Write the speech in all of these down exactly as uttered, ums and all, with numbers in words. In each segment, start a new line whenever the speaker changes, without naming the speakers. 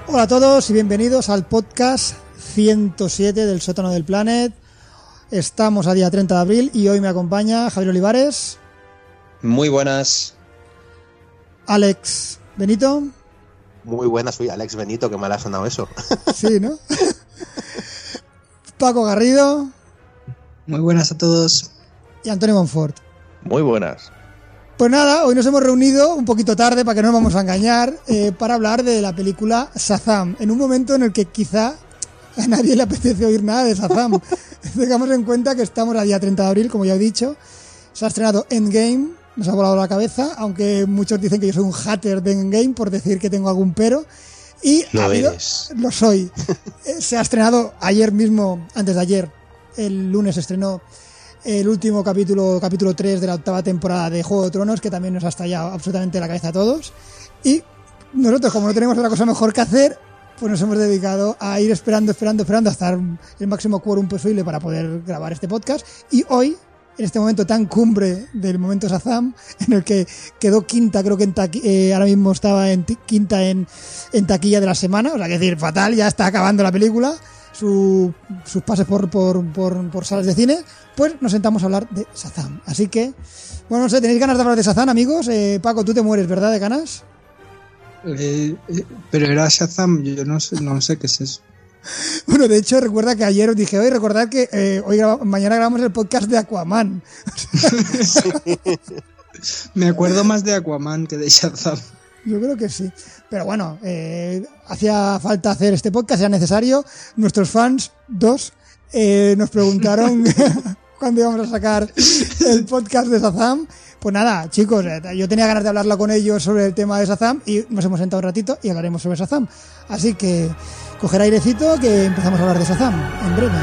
Hola a todos y bienvenidos al podcast ciento siete del Sótano del Planet. Estamos a día treinta de abril y hoy me acompaña Javier Olivares.
Muy buenas.
Alex Benito.
Muy buenas, soy Alex Benito, que mal ha sonado eso.
Sí, ¿no? Paco Garrido.
Muy buenas a todos.
Y Antonio Monfort.
Muy buenas.
Pues nada, hoy nos hemos reunido un poquito tarde, para que no nos vamos a engañar, eh, para hablar de la película Shazam, en un momento en el que quizá a nadie le apetece oír nada de Shazam. Tengamos en cuenta que estamos a día treinta de abril, como ya he dicho. Se ha estrenado Endgame, nos ha volado la cabeza, aunque muchos dicen que yo soy un hater de Endgame por decir que tengo algún pero. Y
lo
ha habido,
eres.
Lo soy. Se ha estrenado ayer mismo, antes de ayer, el lunes se estrenó el último capítulo, capítulo tres de la octava temporada de Juego de Tronos, que también nos ha estallado absolutamente la cabeza a todos. Y nosotros, como no tenemos otra cosa mejor que hacer, pues nos hemos dedicado a ir esperando, esperando, esperando hasta el máximo quórum posible para poder grabar este podcast. Y hoy, en este momento tan cumbre del momento Shazam, en el que quedó quinta, creo que en taqui- eh, ahora mismo estaba en t- quinta en, en taquilla de la semana, o sea, que decir, fatal, ya está acabando la película, su, sus pases por, por, por, por salas de cine, pues nos sentamos a hablar de Shazam. Así que, bueno, no sé, ¿tenéis ganas de hablar de Shazam, amigos? Eh, Paco, tú te mueres, ¿verdad, de ganas?
Eh, eh, pero era Shazam, yo no sé, no sé qué es eso.
Bueno, de hecho, recuerda que ayer os dije, hoy recordad que eh, hoy graba- mañana grabamos el podcast de Aquaman.
Me acuerdo más de Aquaman que de Shazam.
Yo creo que sí. Pero bueno, eh, hacía falta hacer este podcast, era necesario. Nuestros fans, dos, eh, nos preguntaron cuándo íbamos a sacar el podcast de Shazam. Pues nada, chicos, eh, yo tenía ganas de hablarlo con ellos sobre el tema de Shazam y nos hemos sentado un ratito y hablaremos sobre Shazam. Así que coger airecito que empezamos a hablar de Shazam en breve.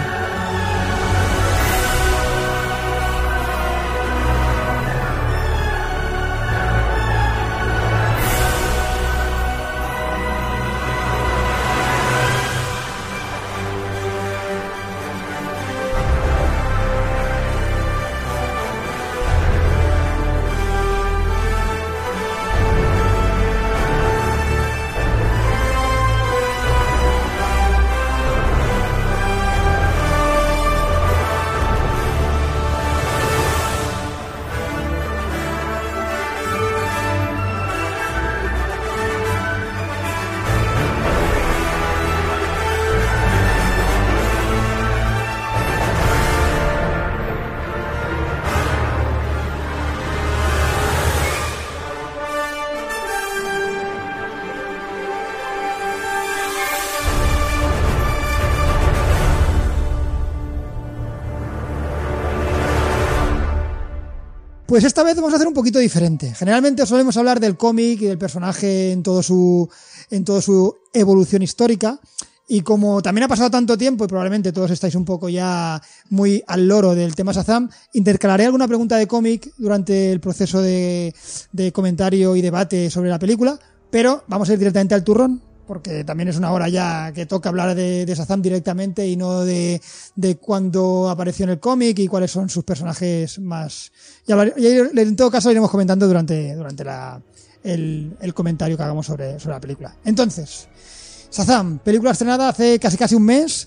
Pues esta vez vamos a hacer un poquito diferente. Generalmente solemos hablar del cómic y del personaje en todo su, en toda su evolución histórica. Y como también ha pasado tanto tiempo y probablemente todos estáis un poco ya muy al loro del tema Shazam, intercalaré alguna pregunta de cómic durante el proceso de, de comentario y debate sobre la película, pero vamos a ir directamente al turrón, porque también es una hora ya que toca hablar de, de Shazam directamente y no de, de cuándo apareció en el cómic y cuáles son sus personajes más... Ya, hablaré, ya en todo caso lo iremos comentando durante, durante la, el, el comentario que hagamos sobre, sobre la película. Entonces, Shazam, película estrenada hace casi casi un mes.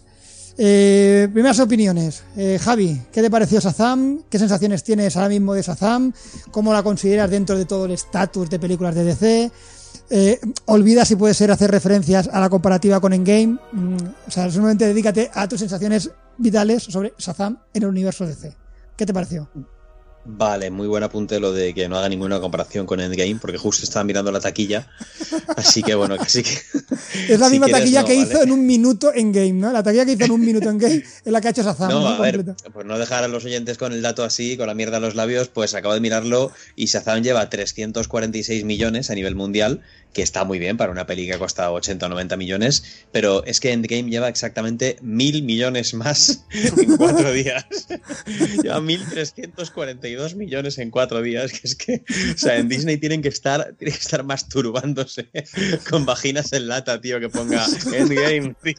Eh, primeras opiniones. Eh, Javi, ¿qué te pareció Shazam? ¿Qué sensaciones tienes ahora mismo de Shazam? ¿Cómo la consideras dentro de todo el estatus de películas de D C? Eh, olvida si puede ser hacer referencias a la comparativa con Endgame. Mm, o sea, solamente dedícate a tus sensaciones vitales sobre Shazam en el universo D C. ¿Qué te pareció?
Vale, muy buen apunte lo de que no haga ninguna comparación con Endgame, porque justo estaba mirando la taquilla, así que bueno, casi que...
Es la
si
misma
quieres,
taquilla
no,
que
vale.
hizo en un minuto Endgame, ¿no? La taquilla que hizo en un minuto Endgame es la que ha hecho Shazam.
No,
¿no?
a ver,
Completa.
pues no dejar a los oyentes con el dato así, con la mierda en los labios, pues acabo de mirarlo y Shazam lleva trescientos cuarenta y seis millones a nivel mundial, que está muy bien para una peli que ha costado ochenta o noventa millones, pero es que Endgame lleva exactamente mil millones más en cuatro días. Lleva mil trescientos cuarenta y y dos millones en cuatro días, que es que, o sea, en Disney tienen que estar, tienen que estar masturbándose con vaginas en lata, tío, que ponga Endgame, tío.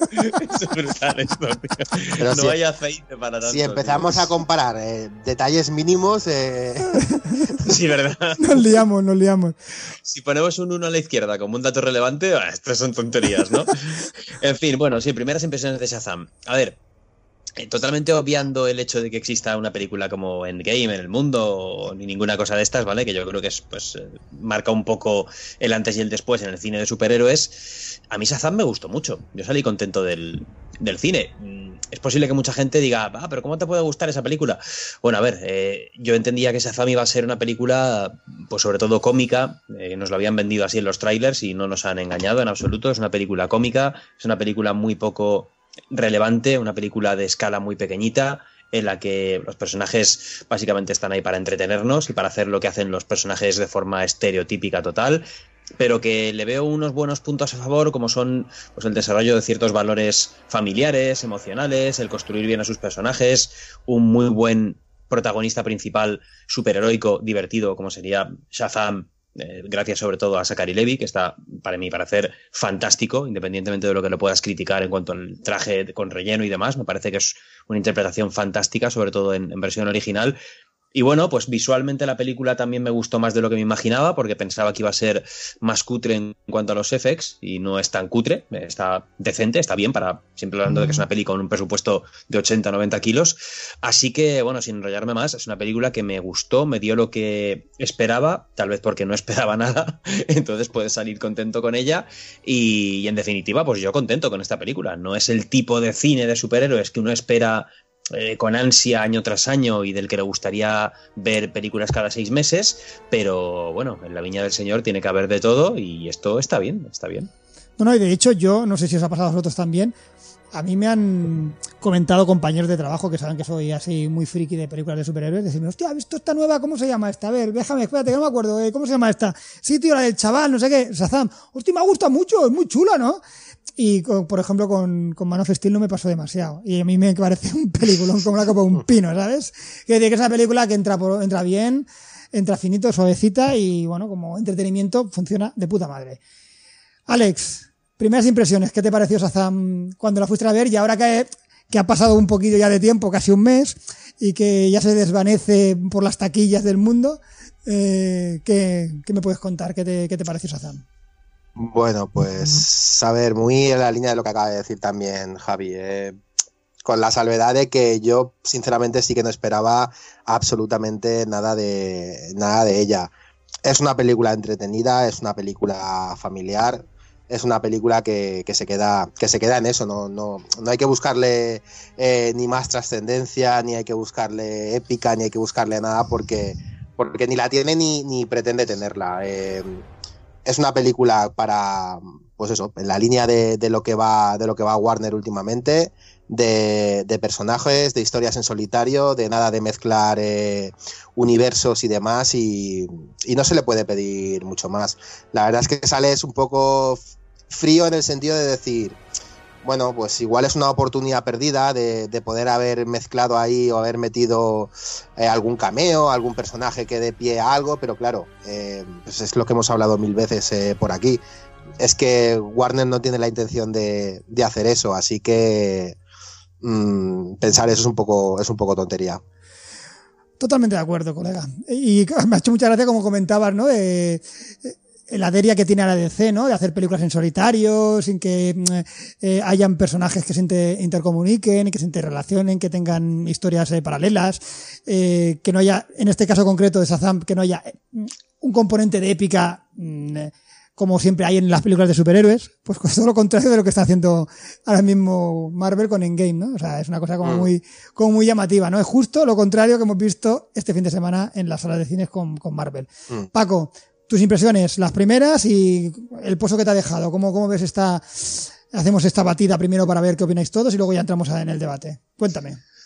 Es brutal esto, tío.
Pero
no
si,
hay aceite para tanto.
Si empezamos tío. a comparar eh, detalles mínimos... Eh...
Sí, ¿verdad?
Nos liamos, nos liamos.
Si ponemos un uno a la izquierda como un dato relevante, bah, estas son tonterías, ¿no? En fin, bueno, sí, primeras impresiones de Shazam. A ver, totalmente obviando el hecho de que exista una película como Endgame en el mundo ni ninguna cosa de estas, ¿vale? Que yo creo que es, pues, marca un poco el antes y el después en el cine de superhéroes. A mí Shazam me gustó mucho. Yo salí contento del, del cine. Es posible que mucha gente diga, ah, pero ¿cómo te puede gustar esa película? Bueno, a ver, eh, yo entendía que Shazam iba a ser una película, pues sobre todo cómica. Eh, nos lo habían vendido así en los trailers y no nos han engañado en absoluto. Es una película cómica, es una película muy poco relevante, una película de escala muy pequeñita, en la que los personajes básicamente están ahí para entretenernos y para hacer lo que hacen los personajes de forma estereotípica total, pero que le veo unos buenos puntos a favor, como son pues el desarrollo de ciertos valores familiares, emocionales, el construir bien a sus personajes, un muy buen protagonista principal superheroico, divertido, como sería Shazam, Eh, gracias sobre todo a Zachary Levi, que está, para mi parecer, fantástico, independientemente de lo que lo puedas criticar en cuanto al traje con relleno y demás. Me parece que es una interpretación fantástica, sobre todo en, en versión original. Y bueno, pues visualmente la película también me gustó más de lo que me imaginaba, porque pensaba que iba a ser más cutre en cuanto a los effects, y no es tan cutre, está decente, está bien, para siempre hablando de que es una peli con un presupuesto de ochenta a noventa kilos. Así que, bueno, sin enrollarme más, es una película que me gustó, me dio lo que esperaba, tal vez porque no esperaba nada, entonces puedes salir contento con ella, y, y en definitiva, pues yo contento con esta película. No es el tipo de cine de superhéroes que uno espera Eh, con ansia año tras año y del que le gustaría ver películas cada seis meses, pero bueno, en la viña del señor tiene que haber de todo y esto está bien, está bien.
No, no, y de hecho yo, no sé si os ha pasado a vosotros también, a mí me han comentado compañeros de trabajo que saben que soy así muy friki de películas de superhéroes, decirme, hostia, ¿has visto esta nueva? ¿Cómo se llama esta? A ver, déjame, espérate, que no me acuerdo, ¿eh? ¿Cómo se llama esta? Sí, tío, la del chaval, no sé qué, Shazam. Hostia, me gusta mucho, es muy chula, ¿no? Y, con, por ejemplo, con, con Man of Steel no me pasó demasiado. Y a mí me parece un peliculón como la copa de un pino, ¿sabes? Que es una película que entra, por, entra bien, entra finito, suavecita y, bueno, como entretenimiento funciona de puta madre. Alex, primeras impresiones, ¿qué te pareció Shazam cuando la fuiste a ver? Y ahora que, que ha pasado un poquillo ya de tiempo, casi un mes, y que ya se desvanece por las taquillas del mundo, eh, ¿qué, ¿qué me puedes contar? ¿Qué te, qué te pareció Shazam?
Bueno, pues a ver, muy en la línea de lo que acaba de decir también Javi, eh, con la salvedad de que yo sinceramente sí que no esperaba absolutamente nada de, nada de ella. Es una película entretenida, es una película familiar, es una película que, que, se, queda, que se queda en eso, no, no, no hay que buscarle eh, ni más trascendencia, ni hay que buscarle épica, ni hay que buscarle nada porque, porque ni la tiene ni, ni pretende tenerla. Eh, Es una película para, pues eso, en la línea de, de lo que va, de lo que va Warner últimamente, de, de personajes, de historias en solitario, de nada de mezclar eh, universos y demás, y, y no se le puede pedir mucho más. La verdad es que sale es un poco frío en el sentido de decir, bueno, pues igual es una oportunidad perdida de, de poder haber mezclado ahí o haber metido eh, algún cameo, algún personaje que dé pie a algo, pero claro, eh, pues es lo que hemos hablado mil veces eh, por aquí. Es que Warner no tiene la intención de, de hacer eso, así que mmm, pensar eso es un poco, es un poco tontería.
Totalmente de acuerdo, colega. Y me ha hecho mucha gracia como comentabas, ¿no? De, la deria que tiene a la D C, ¿no? De hacer películas en solitario, sin que eh, hayan personajes que se inter, intercomuniquen, que se interrelacionen, que tengan historias eh, paralelas, eh, que no haya, en este caso concreto de Shazam, que no haya un componente de épica eh, como siempre hay en las películas de superhéroes, pues todo lo contrario de lo que está haciendo ahora mismo Marvel con Endgame, ¿no? O sea, es una cosa como mm. muy, como muy llamativa, ¿no? Es justo lo contrario que hemos visto este fin de semana en las salas de cines con, con Marvel. Mm. Paco, tus impresiones, las primeras y el pozo que te ha dejado. ¿Cómo, cómo ves esta, hacemos esta batida primero para ver qué opináis todos y luego ya entramos en el debate? Cuéntame.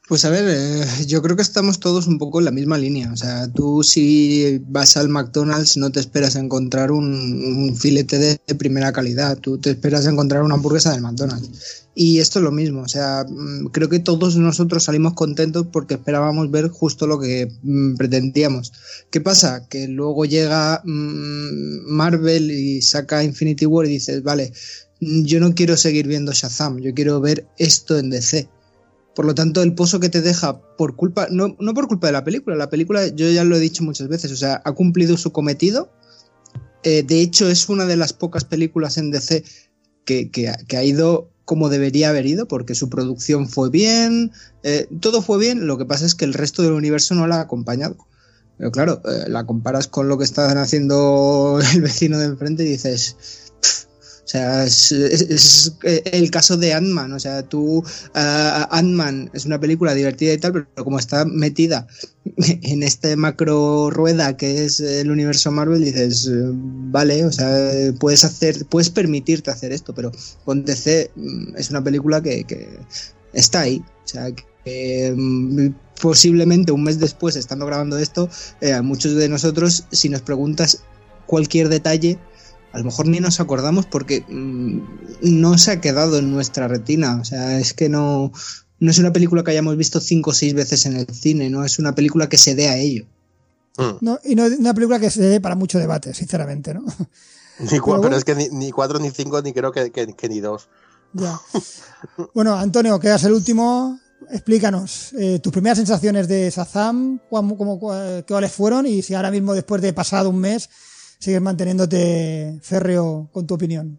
Pues a ver, eh, yo creo que estamos todos un poco en la misma línea. O sea, tú si vas al McDonald's no te esperas encontrar un, un filete de, de primera calidad, tú te esperas encontrar una hamburguesa del McDonald's. Y esto es lo mismo, o sea, creo que todos nosotros salimos contentos porque esperábamos ver justo lo que mm, pretendíamos. ¿Qué pasa? Que luego llega mm, Marvel y saca Infinity War y dices, vale, yo no quiero seguir viendo Shazam, yo quiero ver esto en D C. Por lo tanto, el pozo que te deja por culpa, no, no por culpa de la película, la película, yo ya lo he dicho muchas veces, o sea, ha cumplido su cometido. Eh, de hecho, es una de las pocas películas en D C que, que, que ha ido como debería haber ido, porque su producción fue bien, eh, todo fue bien, lo que pasa es que el resto del universo no la ha acompañado. Pero claro, eh, la comparas con lo que están haciendo el vecino de enfrente y dices... Pff, o sea, es, es, es el caso de Ant-Man. O sea, tú, uh, Ant-Man es una película divertida y tal, pero como está metida en este macro rueda que es el universo Marvel, dices, vale, o sea, puedes hacer, puedes permitirte hacer esto, pero con D C es una película que, que está ahí. O sea, que um, posiblemente un mes después, estando grabando esto, eh, a muchos de nosotros, si nos preguntas cualquier detalle, a lo mejor ni nos acordamos porque mmm, no se ha quedado en nuestra retina. O sea, es que no, no es una película que hayamos visto cinco o seis veces en el cine, no es una película que se dé a ello.
No, y no es una película que se dé para mucho debate, sinceramente, ¿no?
Ni cu- pero,
bueno,
pero es que ni, ni cuatro ni cinco, ni creo que, que, que ni dos.
Ya. Bueno, Antonio, quedas el último. Explícanos eh, tus primeras sensaciones de Shazam, cómo, cómo, cuáles fueron y si ahora mismo, después de pasado un mes, sigues manteniéndote férreo con tu opinión.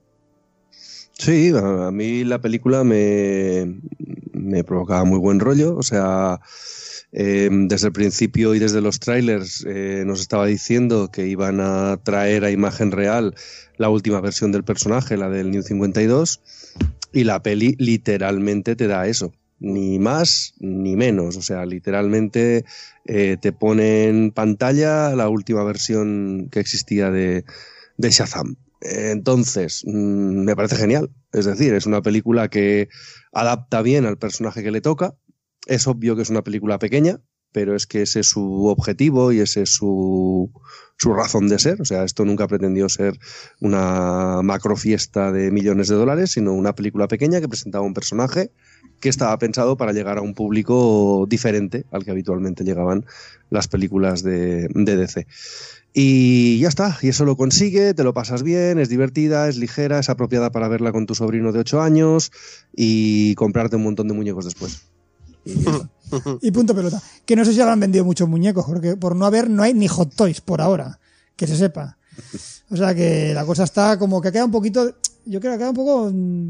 Sí, a, a mí la película me, me provocaba muy buen rollo, o sea, eh, desde el principio y desde los trailers eh, nos estaba diciendo que iban a traer a imagen real la última versión del personaje, la del New cincuenta y dos, y la peli literalmente te da eso. Ni más ni menos, o sea, literalmente eh, te pone en pantalla la última versión que existía de, de Shazam. Entonces, mmm, me parece genial, es decir, es una película que adapta bien al personaje que le toca. Es obvio que es una película pequeña, pero es que ese es su objetivo y ese es su, su razón de ser. O sea, esto nunca pretendió ser una macro fiesta de millones de dólares, sino una película pequeña que presentaba un personaje que estaba pensado para llegar a un público diferente al que habitualmente llegaban las películas de, de D C. Y ya está, y eso lo consigue, te lo pasas bien, es divertida, es ligera, es apropiada para verla con tu sobrino de ocho años y comprarte un montón de muñecos después. Y,
y punto pelota. Que no sé si habrán vendido muchos muñecos, porque por no haber no hay ni Hot Toys por ahora, que se sepa. O sea que la cosa está como que queda un poquito, yo creo que queda un poco...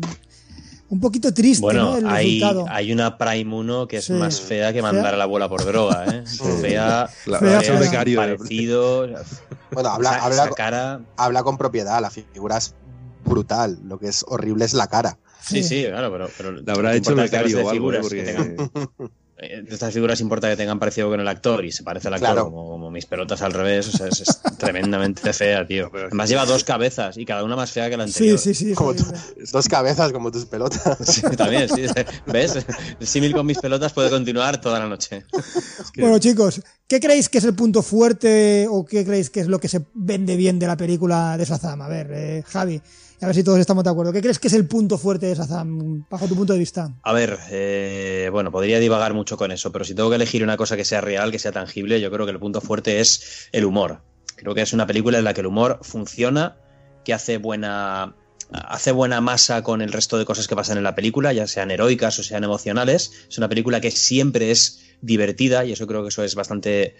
un poquito triste,
bueno,
¿no? El
hay,
resultado.
hay una Prime uno que es
sí,
más fea que mandar
fea.
a la abuela por droga, ¿eh?
Sí.
Fea,
La,
fea,
la,
fea.
becario,
parecido.
Bueno, habla,
esa,
habla,
esa cara.
habla con propiedad, la figura es brutal, lo que es horrible es la cara.
Sí, sí, claro, pero, pero
le habrá hecho el becario o algo, ¿eh? Porque...
tengan, de estas figuras importa que tengan parecido con el actor y se parece al actor,
Claro.
como, como mis pelotas al revés, o sea, es, es tremendamente fea, tío. Además lleva dos cabezas y cada una más fea que la anterior.
Sí, sí, sí.
Como
sí,
tu-
sí.
dos cabezas como tus pelotas.
Sí, también, sí. ¿Ves? El símil con mis pelotas puede continuar toda la noche.
Es que-
Bueno, chicos, ¿qué creéis que es el punto fuerte o qué creéis que es lo que se vende bien de la película de Shazam? A ver, eh, Javi, a ver si todos estamos de acuerdo. ¿Qué crees que es el punto fuerte de Shazam, bajo tu punto de vista?
A ver, eh, bueno, podría divagar mucho con eso, pero si tengo que elegir una cosa que sea real, que sea tangible, yo creo que el punto fuerte es el humor. Creo que es una película en la que el humor funciona, que hace buena, hace buena masa con el resto de cosas que pasan en la película, ya sean heroicas o sean emocionales. Es una película que siempre es divertida y eso creo que eso es bastante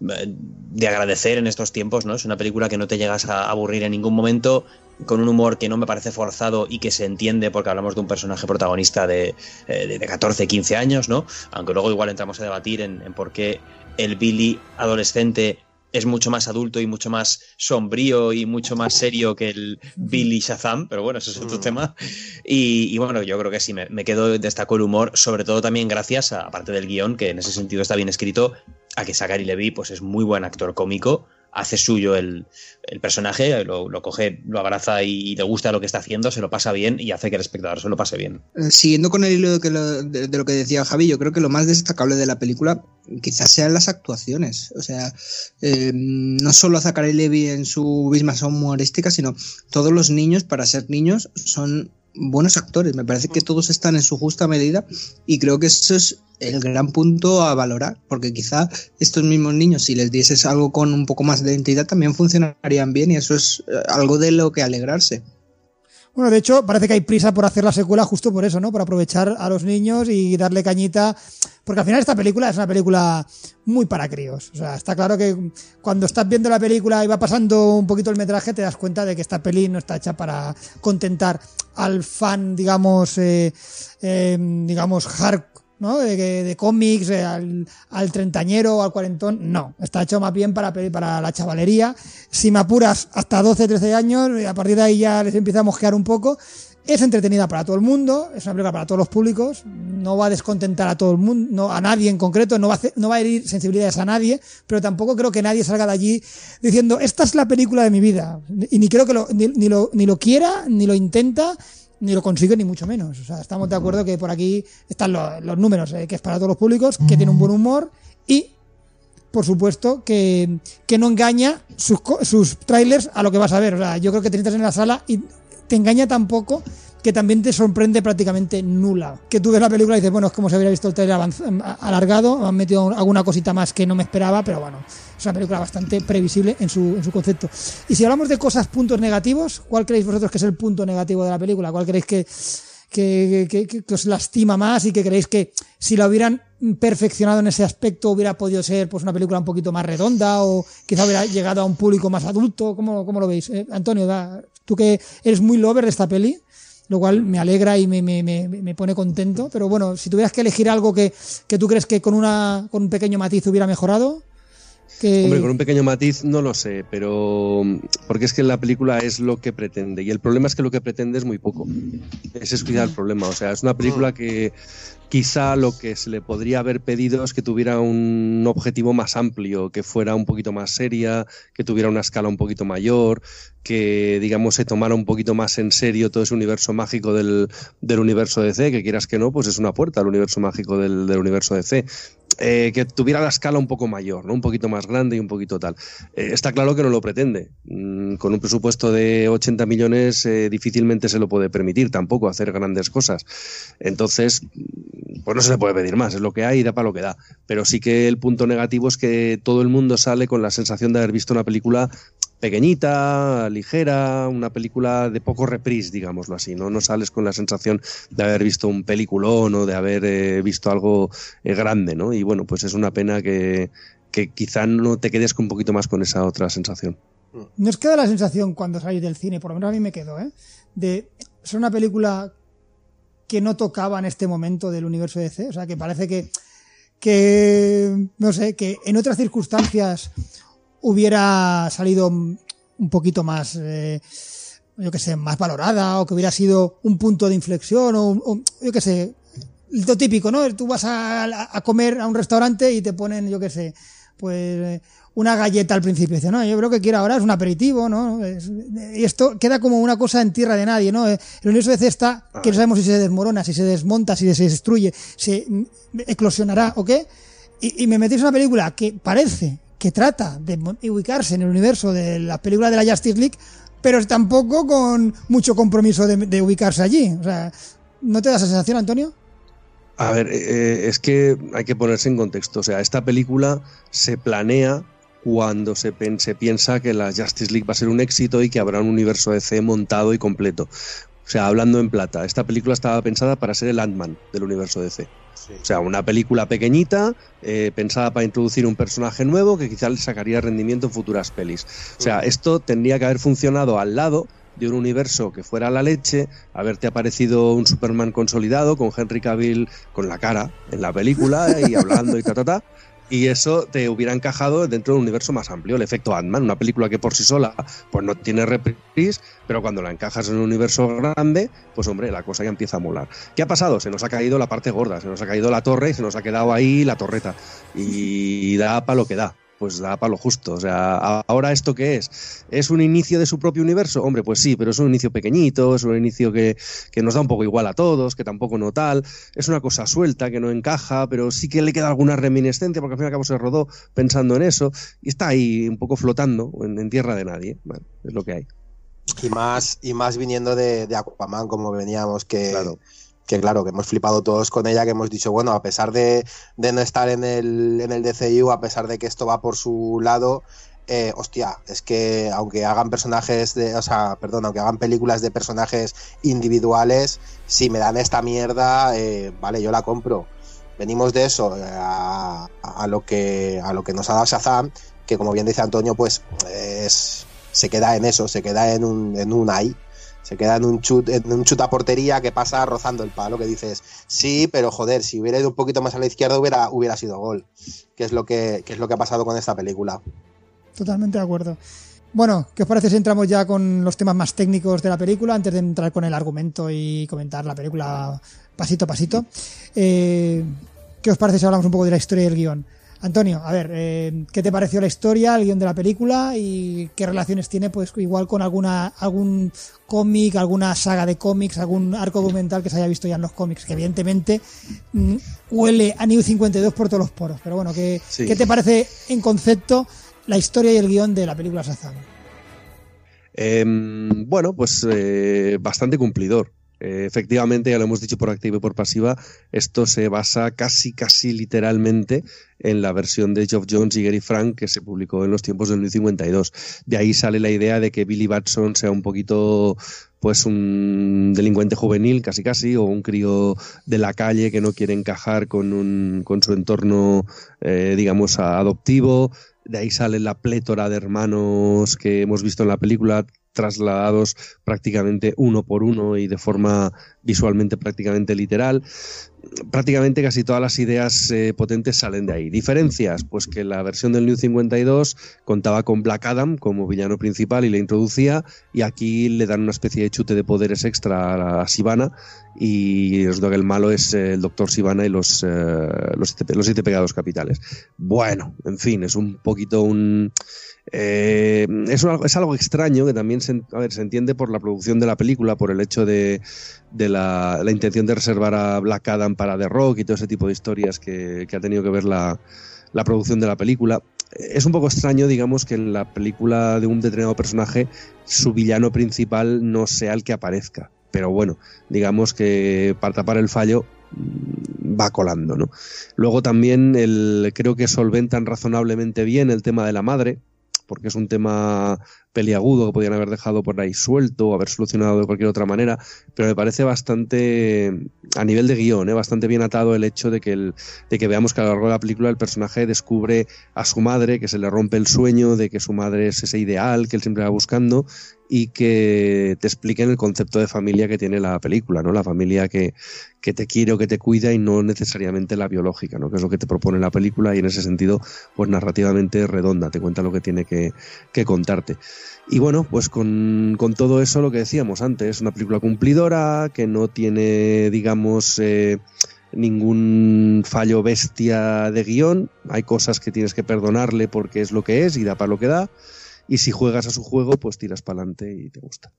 de agradecer en estos tiempos, ¿no? Es una película que no te llegas a aburrir en ningún momento, con un humor que no me parece forzado y que se entiende porque hablamos de un personaje protagonista de, de, de catorce, quince años, ¿no? Aunque luego igual entramos a debatir en, en por qué el Billy adolescente es mucho más adulto y mucho más sombrío y mucho más serio que el Billy Shazam, pero bueno, eso es otro mm. tema. Y, y bueno, yo creo que sí, me, me quedo, destaco el humor, sobre todo también gracias, a, aparte del guión, que en ese sentido está bien escrito, a que Zachary Levi pues es muy buen actor cómico, hace suyo el, el personaje, lo, lo coge, lo abraza y le gusta lo que está haciendo, se lo pasa bien y hace que el espectador se lo pase bien.
Siguiendo con el hilo de, que lo, de, de lo que decía Javi, yo creo que lo más destacable de la película quizás sean las actuaciones. O sea, eh, no solo a Zachary Levi en su misma humorística, sino todos los niños, para ser niños, son buenos actores. Me parece que todos están en su justa medida y creo que eso es el gran punto a valorar, porque quizá estos mismos niños, si les dieses algo con un poco más de identidad, también funcionarían bien, y eso es algo de lo que alegrarse.
Bueno, de hecho, parece que hay prisa por hacer la secuela justo por eso, ¿no? Por aprovechar a los niños y darle cañita, porque al final esta película es una película muy para críos. O sea, está claro que cuando estás viendo la película y va pasando un poquito el metraje, te das cuenta de que esta peli no está hecha para contentar al fan, digamos, eh, eh, digamos, hardcore, ¿no? De, de, de cómics, eh, al, al treintañero o al cuarentón. No, está hecho más bien para, para la chavalería. Si me apuras, hasta doce, trece años, y a partir de ahí ya les empieza a mosquear un poco. Es entretenida para todo el mundo, es una película para todos los públicos, no va a descontentar a todo el mundo, no, a nadie en concreto, no va a, hacer, no va a herir sensibilidades a nadie, pero tampoco creo que nadie salga de allí diciendo, esta es la película de mi vida. Y ni creo que lo, ni, ni lo, ni lo quiera, ni lo intenta, ni lo consigue, ni mucho menos. O sea, estamos de acuerdo que por aquí están los, los números, eh, que es para todos los públicos, que tiene un buen humor y, por supuesto, que, que no engaña sus, sus trailers a lo que vas a ver. O sea, yo creo que te entras en la sala y te engaña tampoco, que también te sorprende prácticamente nula. Que tú ves la película y dices, bueno, es como si hubiera visto el trailer alargado, han metido alguna cosita más que no me esperaba, pero bueno, es una película bastante previsible en su, en su concepto. Y si hablamos de cosas, puntos negativos, ¿cuál creéis vosotros que es el punto negativo de la película? ¿Cuál creéis que, que, que, que, que os lastima más y que creéis que si la hubieran perfeccionado en ese aspecto hubiera podido ser pues una película un poquito más redonda o quizá hubiera llegado a un público más adulto? ¿Cómo, cómo lo veis? Eh, Antonio, da, tú que eres muy lover de esta peli, lo cual me alegra y me, me, me, me pone contento, pero bueno, si tuvieras que elegir algo que, que tú crees que con una con un pequeño matiz hubiera mejorado, que...
Hombre, con un pequeño matiz no lo sé, pero porque es que la película es lo que pretende y el problema es que lo que pretende es muy poco. Ese es quizá el problema, o sea, es una película que quizá lo que se le podría haber pedido es que tuviera un objetivo más amplio, que fuera un poquito más seria, que tuviera una escala un poquito mayor, que digamos se tomara un poquito más en serio todo ese universo mágico del, del universo D C, que quieras que no, pues es una puerta al universo mágico del, del universo D C. Eh, que tuviera la escala un poco mayor, ¿no? Un poquito más grande y un poquito tal. Eh, está claro que no lo pretende. Mm, con un presupuesto de ochenta millones eh, difícilmente se lo puede permitir tampoco hacer grandes cosas. Entonces, pues no se le puede pedir más, es lo que hay y da para lo que da. Pero sí que el punto negativo es que todo el mundo sale con la sensación de haber visto una película pequeñita, ligera, una película de poco reprise, digámoslo así, ¿no? No sales con la sensación de haber visto un peliculón o de haber eh, visto algo eh, grande, ¿no? Y bueno, pues es una pena que, que quizá no te quedes con un poquito más con esa otra sensación.
¿Nos queda la sensación cuando salís del cine, por lo menos a mí me quedó, ¿eh? De ser una película que no tocaba en este momento del universo D C? O sea, que parece que, que no sé, que en otras circunstancias hubiera salido un poquito más, eh, yo qué sé, más valorada, o que hubiera sido un punto de inflexión, o, o yo qué sé, lo típico, ¿no? Tú vas a, a comer a un restaurante y te ponen, yo qué sé, pues una galleta al principio. Dice, no, yo creo que quiero ahora es un aperitivo, ¿no? Es, y esto queda como una cosa en tierra de nadie, ¿no? El universo D C está, que no sabemos si se desmorona, si se desmonta, si se destruye, si eclosionará o qué. Y, y me metís en una película que parece que trata de ubicarse en el universo de las películas de la Justice League, pero tampoco con mucho compromiso de, de ubicarse allí. O sea, ¿no te da esa sensación, Antonio?
A ver, eh, es que hay que ponerse en contexto. O sea, esta película se planea cuando se, se piensa que la Justice League va a ser un éxito y que habrá un universo D C montado y completo. O sea, hablando en plata, esta película estaba pensada para ser el Ant-Man del universo D C. Sí. O sea, una película pequeñita, eh, pensada para introducir un personaje nuevo que quizá le sacaría rendimiento en futuras pelis. O sea, esto tendría que haber funcionado al lado de un universo que fuera la leche, haberte aparecido un Superman consolidado con Henry Cavill con la cara en la película y hablando y ta, ta, ta. Y eso te hubiera encajado dentro de un universo más amplio, el efecto Ant-Man, una película que por sí sola pues no tiene reprise, pero cuando la encajas en un universo grande, pues hombre, la cosa ya empieza a molar. ¿Qué ha pasado? Se nos ha caído la parte gorda, se nos ha caído la torre y se nos ha quedado ahí la torreta. Y da para lo que da. pues da para lo justo. O sea, ¿ahora esto qué es? ¿Es un inicio de su propio universo? Hombre, pues sí, pero es un inicio pequeñito, es un inicio que, que nos da un poco igual a todos, que tampoco no tal, es una cosa suelta, que no encaja, pero sí que le queda alguna reminiscencia, porque al fin y al cabo se rodó pensando en eso, y está ahí un poco flotando en, en tierra de nadie. Bueno, es lo que hay.
Y más, y más viniendo de, de Aquaman, como veníamos, que...
Claro.
que claro, que hemos flipado todos con ella, que hemos dicho, bueno, a pesar de, de no estar en el, en el D C U, a pesar de que esto va por su lado, eh, hostia, es que aunque hagan personajes, de, o sea, perdón, aunque hagan películas de personajes individuales, si me dan esta mierda, eh, vale, yo la compro. Venimos de eso a, a, lo que, a lo que nos ha dado Shazam, que como bien dice Antonio, pues es, se queda en eso, se queda en un, en un ahí. Se queda en un chut, en un chut a portería que pasa rozando el palo, que dices, sí, pero joder, si hubiera ido un poquito más a la izquierda hubiera, hubiera sido gol. Que es lo que, que es lo que ha pasado con esta película.
Totalmente de acuerdo. Bueno, ¿qué os parece si entramos ya con los temas más técnicos de la película, antes de entrar con el argumento y comentar la película pasito a pasito? Eh, ¿Qué os parece si hablamos un poco de la historia y el guión? Antonio, a ver, eh, ¿qué te pareció la historia, el guión de la película y qué relaciones tiene, pues igual con alguna algún cómic, alguna saga de cómics, algún arco documental que se haya visto ya en los cómics, que evidentemente mm, huele a New cincuenta y dos por todos los poros, pero bueno, ¿qué, sí. ¿qué te parece en concepto la historia y el guión de la película Shazam?
Eh, bueno, pues eh, bastante cumplidor. Eh, efectivamente, ya lo hemos dicho por activa y por pasiva, esto se basa casi, casi literalmente en la versión de Geoff Johns y Gary Frank que se publicó en los tiempos del New cincuenta y dos. De ahí sale la idea de que Billy Batson sea un poquito pues un delincuente juvenil, casi casi, o un crío de la calle que no quiere encajar con, un, con su entorno, eh, digamos, adoptivo. De ahí sale la plétora de hermanos que hemos visto en la película, trasladados prácticamente uno por uno y de forma visualmente prácticamente literal. Prácticamente casi todas las ideas eh, potentes salen de ahí. ¿Diferencias? Pues que la versión del New cincuenta y dos contaba con Black Adam como villano principal y le introducía, y aquí le dan una especie de chute de poderes extra a, la, a Sivana, y resulta que el malo es eh, el doctor Sivana y los, eh, los, siete, los siete pecados capitales. Bueno, en fin, es un poquito un... Eh, es, una, es algo extraño que también se, a ver, se entiende por la producción de la película, por el hecho de, de la, la intención de reservar a Black Adam para The Rock y todo ese tipo de historias que, que ha tenido que ver la, la producción de la película. Es un poco extraño, digamos, que en la película de un determinado personaje su villano principal no sea el que aparezca, pero bueno, digamos que para tapar el fallo va colando, ¿no? Luego también el, creo que solventan razonablemente bien el tema de la madre, porque es un tema peliagudo que podían haber dejado por ahí suelto o haber solucionado de cualquier otra manera, pero me parece bastante, a nivel de guión, ¿eh? bastante bien atado el hecho de que, el, de que veamos que a lo largo de la película el personaje descubre a su madre, que se le rompe el sueño de que su madre es ese ideal que él siempre va buscando, y que te expliquen el concepto de familia que tiene la película, ¿no? La familia que, que te quiere o que te cuida y no necesariamente la biológica, ¿no? Que es lo que te propone la película, y en ese sentido, pues narrativamente redonda, te cuenta lo que tiene que, que contarte. Y bueno, pues con, con todo eso, lo que decíamos antes, una película cumplidora, que no tiene, digamos, eh, ningún fallo bestia de guión. Hay cosas que tienes que perdonarle porque es lo que es y da para lo que da. Y si juegas a su juego, pues tiras para adelante y te gusta.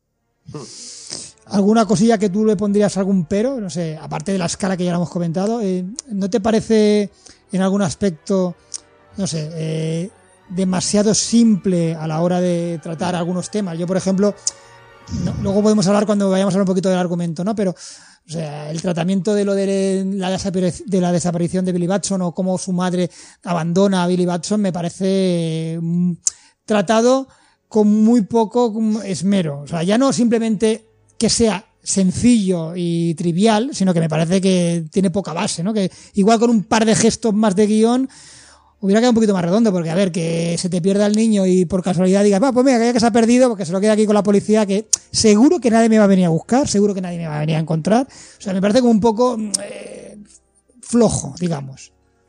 ¿Alguna cosilla que tú le pondrías algún pero? No sé, aparte de la escala que ya lo hemos comentado, eh, ¿no te parece en algún aspecto, no sé, eh, demasiado simple a la hora de tratar algunos temas? Yo, por ejemplo, no, luego podemos hablar cuando vayamos a hablar un poquito del argumento, ¿no? Pero, o sea, el tratamiento de lo de la, de la desaparición de Billy Batson, o cómo su madre abandona a Billy Batson, me parece mm, tratado con muy poco esmero. O sea, ya no simplemente que sea sencillo y trivial, sino que me parece que tiene poca base, ¿no? Que igual con un par de gestos más de guión hubiera quedado un poquito más redondo, porque a ver, que se te pierda el niño y por casualidad digas, va, pues mira, que ya que se ha perdido, porque se lo queda aquí con la policía, que seguro que nadie me va a venir a buscar, seguro que nadie me va a venir a encontrar. O sea, me parece como un poco eh, flojo, digamos.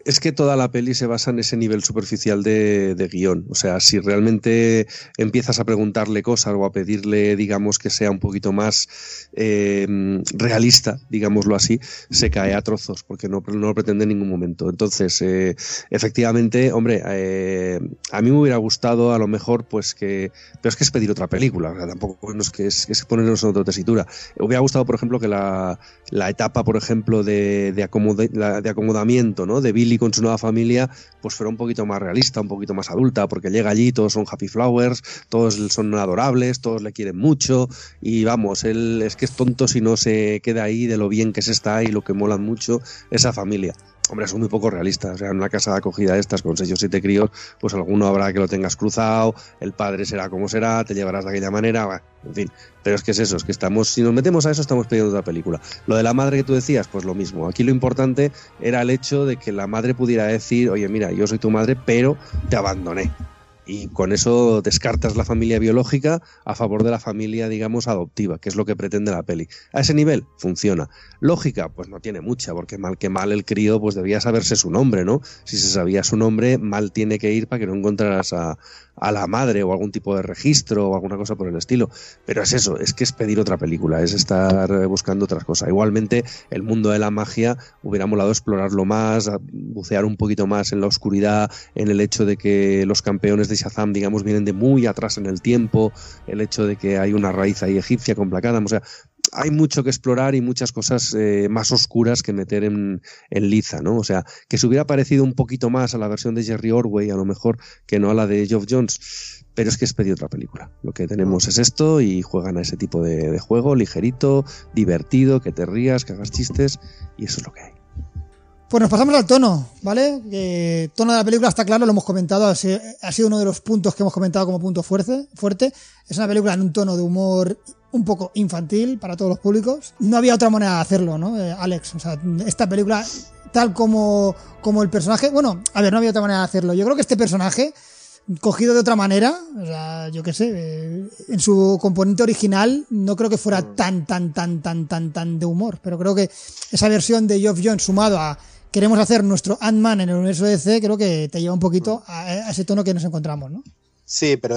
Es que toda la peli se basa en ese nivel superficial de, de guión. O sea, si realmente empiezas a preguntarle cosas o a pedirle, digamos, que sea un poquito más eh, realista, digámoslo así, se cae a trozos, porque no, no lo pretende en ningún momento. Entonces, eh, efectivamente, hombre, eh, a mí me hubiera gustado a lo mejor, pues que... Pero es que es pedir otra película, o sea, tampoco no es que es, es ponernos en otra tesitura. Me hubiera gustado, por ejemplo, que la, la etapa, por ejemplo, de, de, acomoda, de acomodamiento, ¿no?, de Billy con su nueva familia, pues fuera un poquito más realista, un poquito más adulta, porque llega allí, todos son happy flowers, todos son adorables, todos le quieren mucho, y vamos, él es que es tonto si no se queda ahí de lo bien que se está y lo que molan mucho esa familia. Hombre, son muy poco realistas. O sea, en una casa de acogida estas con seis o siete críos, pues alguno habrá que lo tengas cruzado, el padre será como será, te llevarás de aquella manera, bueno, en fin. Pero es que es eso, es que estamos, si nos metemos a eso, estamos pidiendo otra película. Lo de la madre que tú decías, pues lo mismo. Aquí lo importante era el hecho de que la madre pudiera decir, oye, mira, yo soy tu madre, pero te abandoné. Y con eso descartas la familia biológica a favor de la familia, digamos, adoptiva, que es lo que pretende la peli. A ese nivel funciona. Lógica, pues no tiene mucha, porque mal que mal el crío pues debía saberse su nombre, ¿no? Si se sabía su nombre, mal tiene que ir para que no encontraras a, a la madre o algún tipo de registro o alguna cosa por el estilo. Pero es eso, es que es pedir otra película, es estar buscando otras cosas. Igualmente, el mundo de la magia hubiera molado explorarlo más, bucear un poquito más en la oscuridad, en el hecho de que los campeones de Shazam, digamos, vienen de muy atrás en el tiempo, el hecho de que hay una raíz ahí egipcia con Black Adam, o sea, hay mucho que explorar y muchas cosas eh, más oscuras que meter en, en liza, ¿no? O sea, que se hubiera parecido un poquito más a la versión de Jerry Ordway, a lo mejor, que no a la de Geoff Johns, pero es que es pedir otra película. Lo que tenemos es esto y juegan a ese tipo de, de juego, ligerito, divertido, que te rías, que hagas chistes, y eso es lo que hay.
Pues nos pasamos al tono, ¿vale? El tono de la película está claro, lo hemos comentado, ha sido uno de los puntos que hemos comentado como punto fuerte. fuerte. Es una película en un tono de humor un poco infantil para todos los públicos. No había otra manera de hacerlo, ¿no, eh, Alex? O sea, esta película, tal como, como el personaje... Bueno, a ver, no había otra manera de hacerlo. Yo creo que este personaje, cogido de otra manera, o sea, yo qué sé, eh, en su componente original, no creo que fuera tan, tan, tan, tan, tan, tan de humor. Pero creo que esa versión de Geoff Johns sumado a queremos hacer nuestro Ant-Man en el universo D C, creo que te lleva un poquito a, a ese tono que nos encontramos, ¿no?
Sí, pero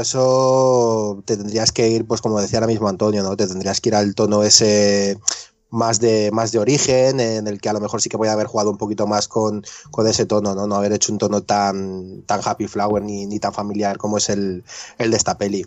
eso te tendrías que ir, pues como decía ahora mismo Antonio, ¿no? Te tendrías que ir al tono ese más de más de origen, en el que a lo mejor sí que voy a haber jugado un poquito más con, con ese tono, ¿no? No haber hecho un tono tan, tan happy flower ni, ni tan familiar como es el, el de esta peli.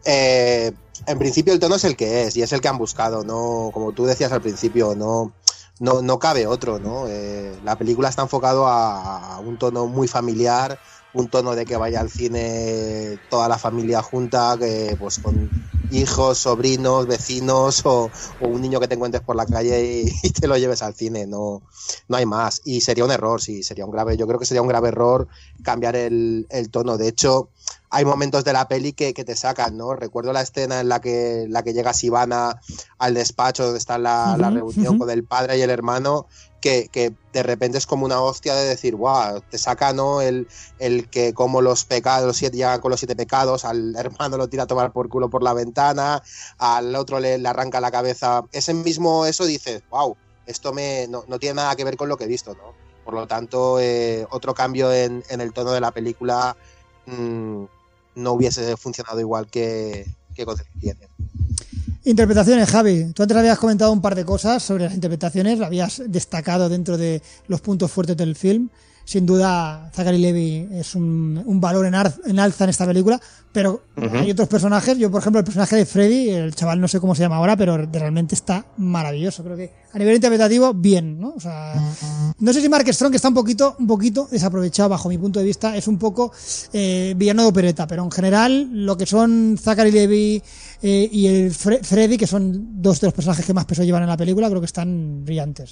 Eh, en principio el tono es el que es, y es el que han buscado, ¿no? Como tú decías al principio, no... No, no cabe otro, ¿no? Eh, la película está enfocado a, a un tono muy familiar, un tono de que vaya al cine toda la familia junta, que pues con hijos, sobrinos, vecinos o, o un niño que te encuentres por la calle y, y te lo lleves al cine, no, no hay más. Y sería un error, sí, sería un grave, yo creo que sería un grave error cambiar el, el tono. De hecho, hay momentos de la peli que, que te sacan, ¿no? Recuerdo la escena en la que, la que llega Sivana al despacho donde está la, uh-huh, la reunión uh-huh. con el padre y el hermano, que, que de repente es como una hostia de decir, guau, te saca, ¿no? El, el que como los pecados, los siete llegan con los siete pecados, al hermano lo tira a tomar por culo por la ventana, al otro le, le arranca la cabeza. Ese mismo eso dices, wow, esto me, no, no tiene nada que ver con lo que he visto, ¿no? Por lo tanto, eh, otro cambio en, en el tono de la película mmm, no hubiese funcionado igual que, que con tiene.
Interpretaciones, Javi. Tú antes habías comentado un par de cosas sobre las interpretaciones, lo habías destacado dentro de los puntos fuertes del film. Sin duda, Zachary Levi es un, un valor en, ar, en alza en esta película, pero uh-huh. hay otros personajes. Yo, por ejemplo, el personaje de Freddy, el chaval no sé cómo se llama ahora, pero realmente está maravilloso. Creo que a nivel interpretativo, bien, ¿no? O sea, uh-huh. no sé si Mark Strong, que está un poquito, un poquito desaprovechado bajo mi punto de vista, es un poco eh, villano de opereta, pero en general, lo que son Zachary Levi eh, y el Fre- Freddy, que son dos de los personajes que más peso llevan en la película, creo que están brillantes.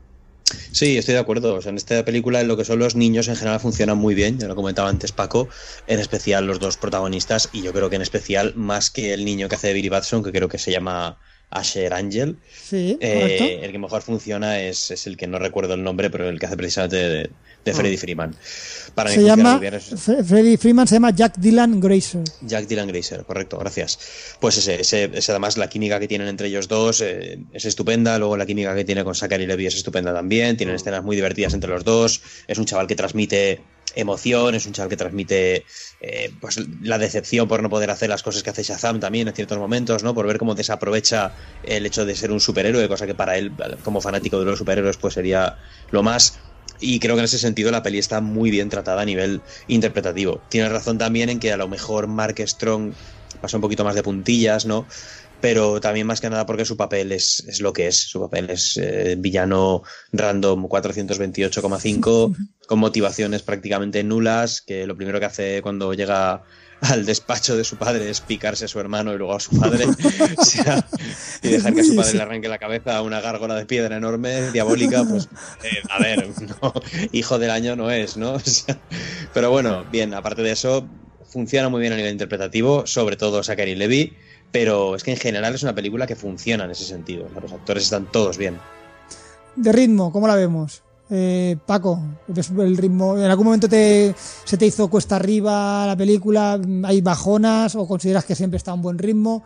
Sí, estoy de acuerdo. O sea, en esta película lo que son los niños en general funcionan muy bien, ya lo comentaba antes Paco, en especial los dos protagonistas, y yo creo que en especial más que el niño que hace de Billy Batson, que creo que se llama Asher Angel.
Sí,
eh, el que mejor funciona es, es el que no recuerdo el nombre, pero el que hace precisamente de, de Freddie Freeman. Para
se llama Freddie Freeman, se llama Jack Dylan Grazer.
Jack Dylan Grazer, correcto, gracias. Pues ese, ese, ese además la química que tienen entre ellos dos eh, es estupenda. Luego la química que tiene con Zachary Levi es estupenda también. Tienen escenas muy divertidas entre los dos. Es un chaval que transmite emoción, es un chaval que transmite eh, pues la decepción por no poder hacer las cosas que hace Shazam también en ciertos momentos, ¿no? Por ver cómo desaprovecha el hecho de ser un superhéroe, cosa que para él, como fanático de los superhéroes, pues sería lo más. Y creo que en ese sentido la peli está muy bien tratada a nivel interpretativo. Tienes razón también en que a lo mejor Mark Strong pasa un poquito más de puntillas, ¿no? Pero también más que nada porque su papel es, es lo que es. Su papel es eh, villano random cuatrocientos veintiocho coma cinco con motivaciones prácticamente nulas, que lo primero que hace cuando llega al despacho de su padre es picarse a su hermano y luego a su padre, o sea, y dejar que a su padre le arranque la cabeza a una gárgola de piedra enorme, diabólica. Pues eh, a ver, no, hijo del año no es, ¿no? O sea, pero bueno, bien, aparte de eso, funciona muy bien a nivel interpretativo, sobre todo Zachary Levi. Pero es que en general es una película que funciona en ese sentido. O sea, los actores están todos bien.
De ritmo, ¿cómo la vemos? Eh, Paco, ¿ves el ritmo? ¿En algún momento te, se te hizo cuesta arriba la película? ¿Hay bajonas o consideras que siempre está a un buen ritmo?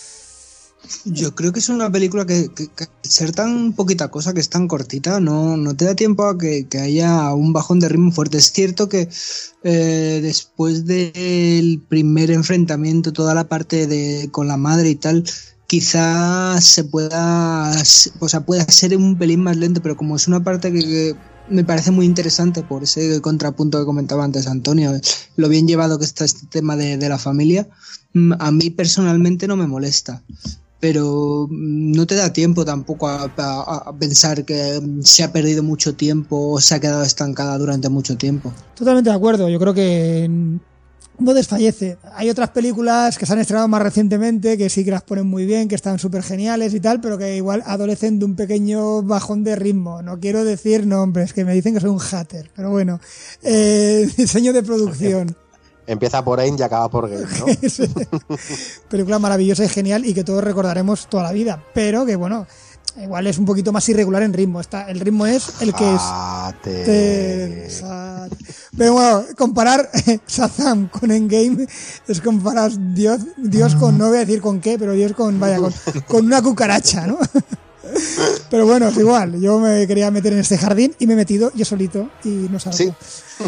Yo creo que es una película que, que, que ser tan poquita cosa, que es tan cortita, no, no te da tiempo a que, que haya un bajón de ritmo fuerte. Es cierto que eh, después del primer enfrentamiento, toda la parte de con la madre y tal, quizás se pueda, o sea, pueda ser un pelín más lento, pero como es una parte que, que me parece muy interesante por ese contrapunto que comentaba antes Antonio, lo bien llevado que está este tema de, de la familia, a mí personalmente no me molesta. Pero no te da tiempo tampoco a, a, a pensar que se ha perdido mucho tiempo o se ha quedado estancada durante mucho tiempo.
Totalmente de acuerdo, yo creo que no desfallece. Hay otras películas que se han estrenado más recientemente que sí que las ponen muy bien, que están súper geniales y tal, pero que igual adolecen de un pequeño bajón de ritmo. No quiero decir nombres, que me dicen que soy un hater, pero bueno, eh, diseño de producción.
Empieza por Ain y acaba por Game, ¿no?
Sí. Película maravillosa y genial y que todos recordaremos toda la vida, pero que bueno, igual es un poquito más irregular en ritmo. Está, el ritmo es el que es. Pero bueno, comparar Shazam con Endgame es comparar Dios, Dios con, no voy a decir con qué, pero Dios con, vaya, con, con una cucaracha, ¿no? Pero bueno, es igual, yo me quería meter en este jardín y me he metido yo solito y no salgo. Sí.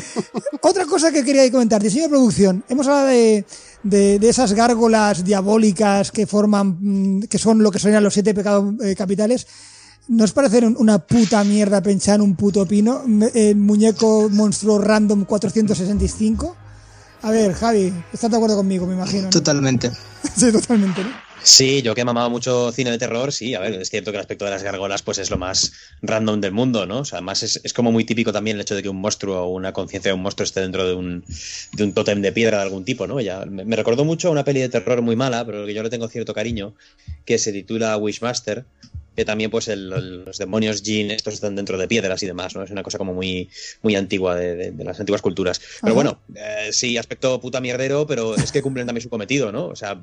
Otra cosa que quería comentar, diseño de producción. Hemos hablado de, de, de esas gárgolas diabólicas que forman, que son lo que serían los siete pecados eh, capitales. ¿No os parece una puta mierda pensar en un puto pino? El muñeco monstruo random cuatrocientos sesenta y cinco. A ver, Javi, ¿estás de acuerdo conmigo, me imagino, ¿no?
Totalmente.
Sí, totalmente, ¿no?
Sí, yo que he mamado mucho cine de terror, sí, a ver, es cierto que el aspecto de las gárgolas pues es lo más random del mundo, ¿no? O sea, además es, es como muy típico también el hecho de que un monstruo o una conciencia de un monstruo esté dentro de un, de un tótem de piedra de algún tipo, ¿no? Ya, me, me recordó mucho a una peli de terror muy mala, pero que yo le tengo cierto cariño, que se titula Wishmaster, que también pues el, el, los demonios Jin estos están dentro de piedras y demás, ¿no? Es una cosa como muy, muy antigua de, de, de las antiguas culturas. Pero Ajá. bueno, eh, sí, aspecto puta mierdero, pero es que cumplen también su cometido, ¿no? O sea,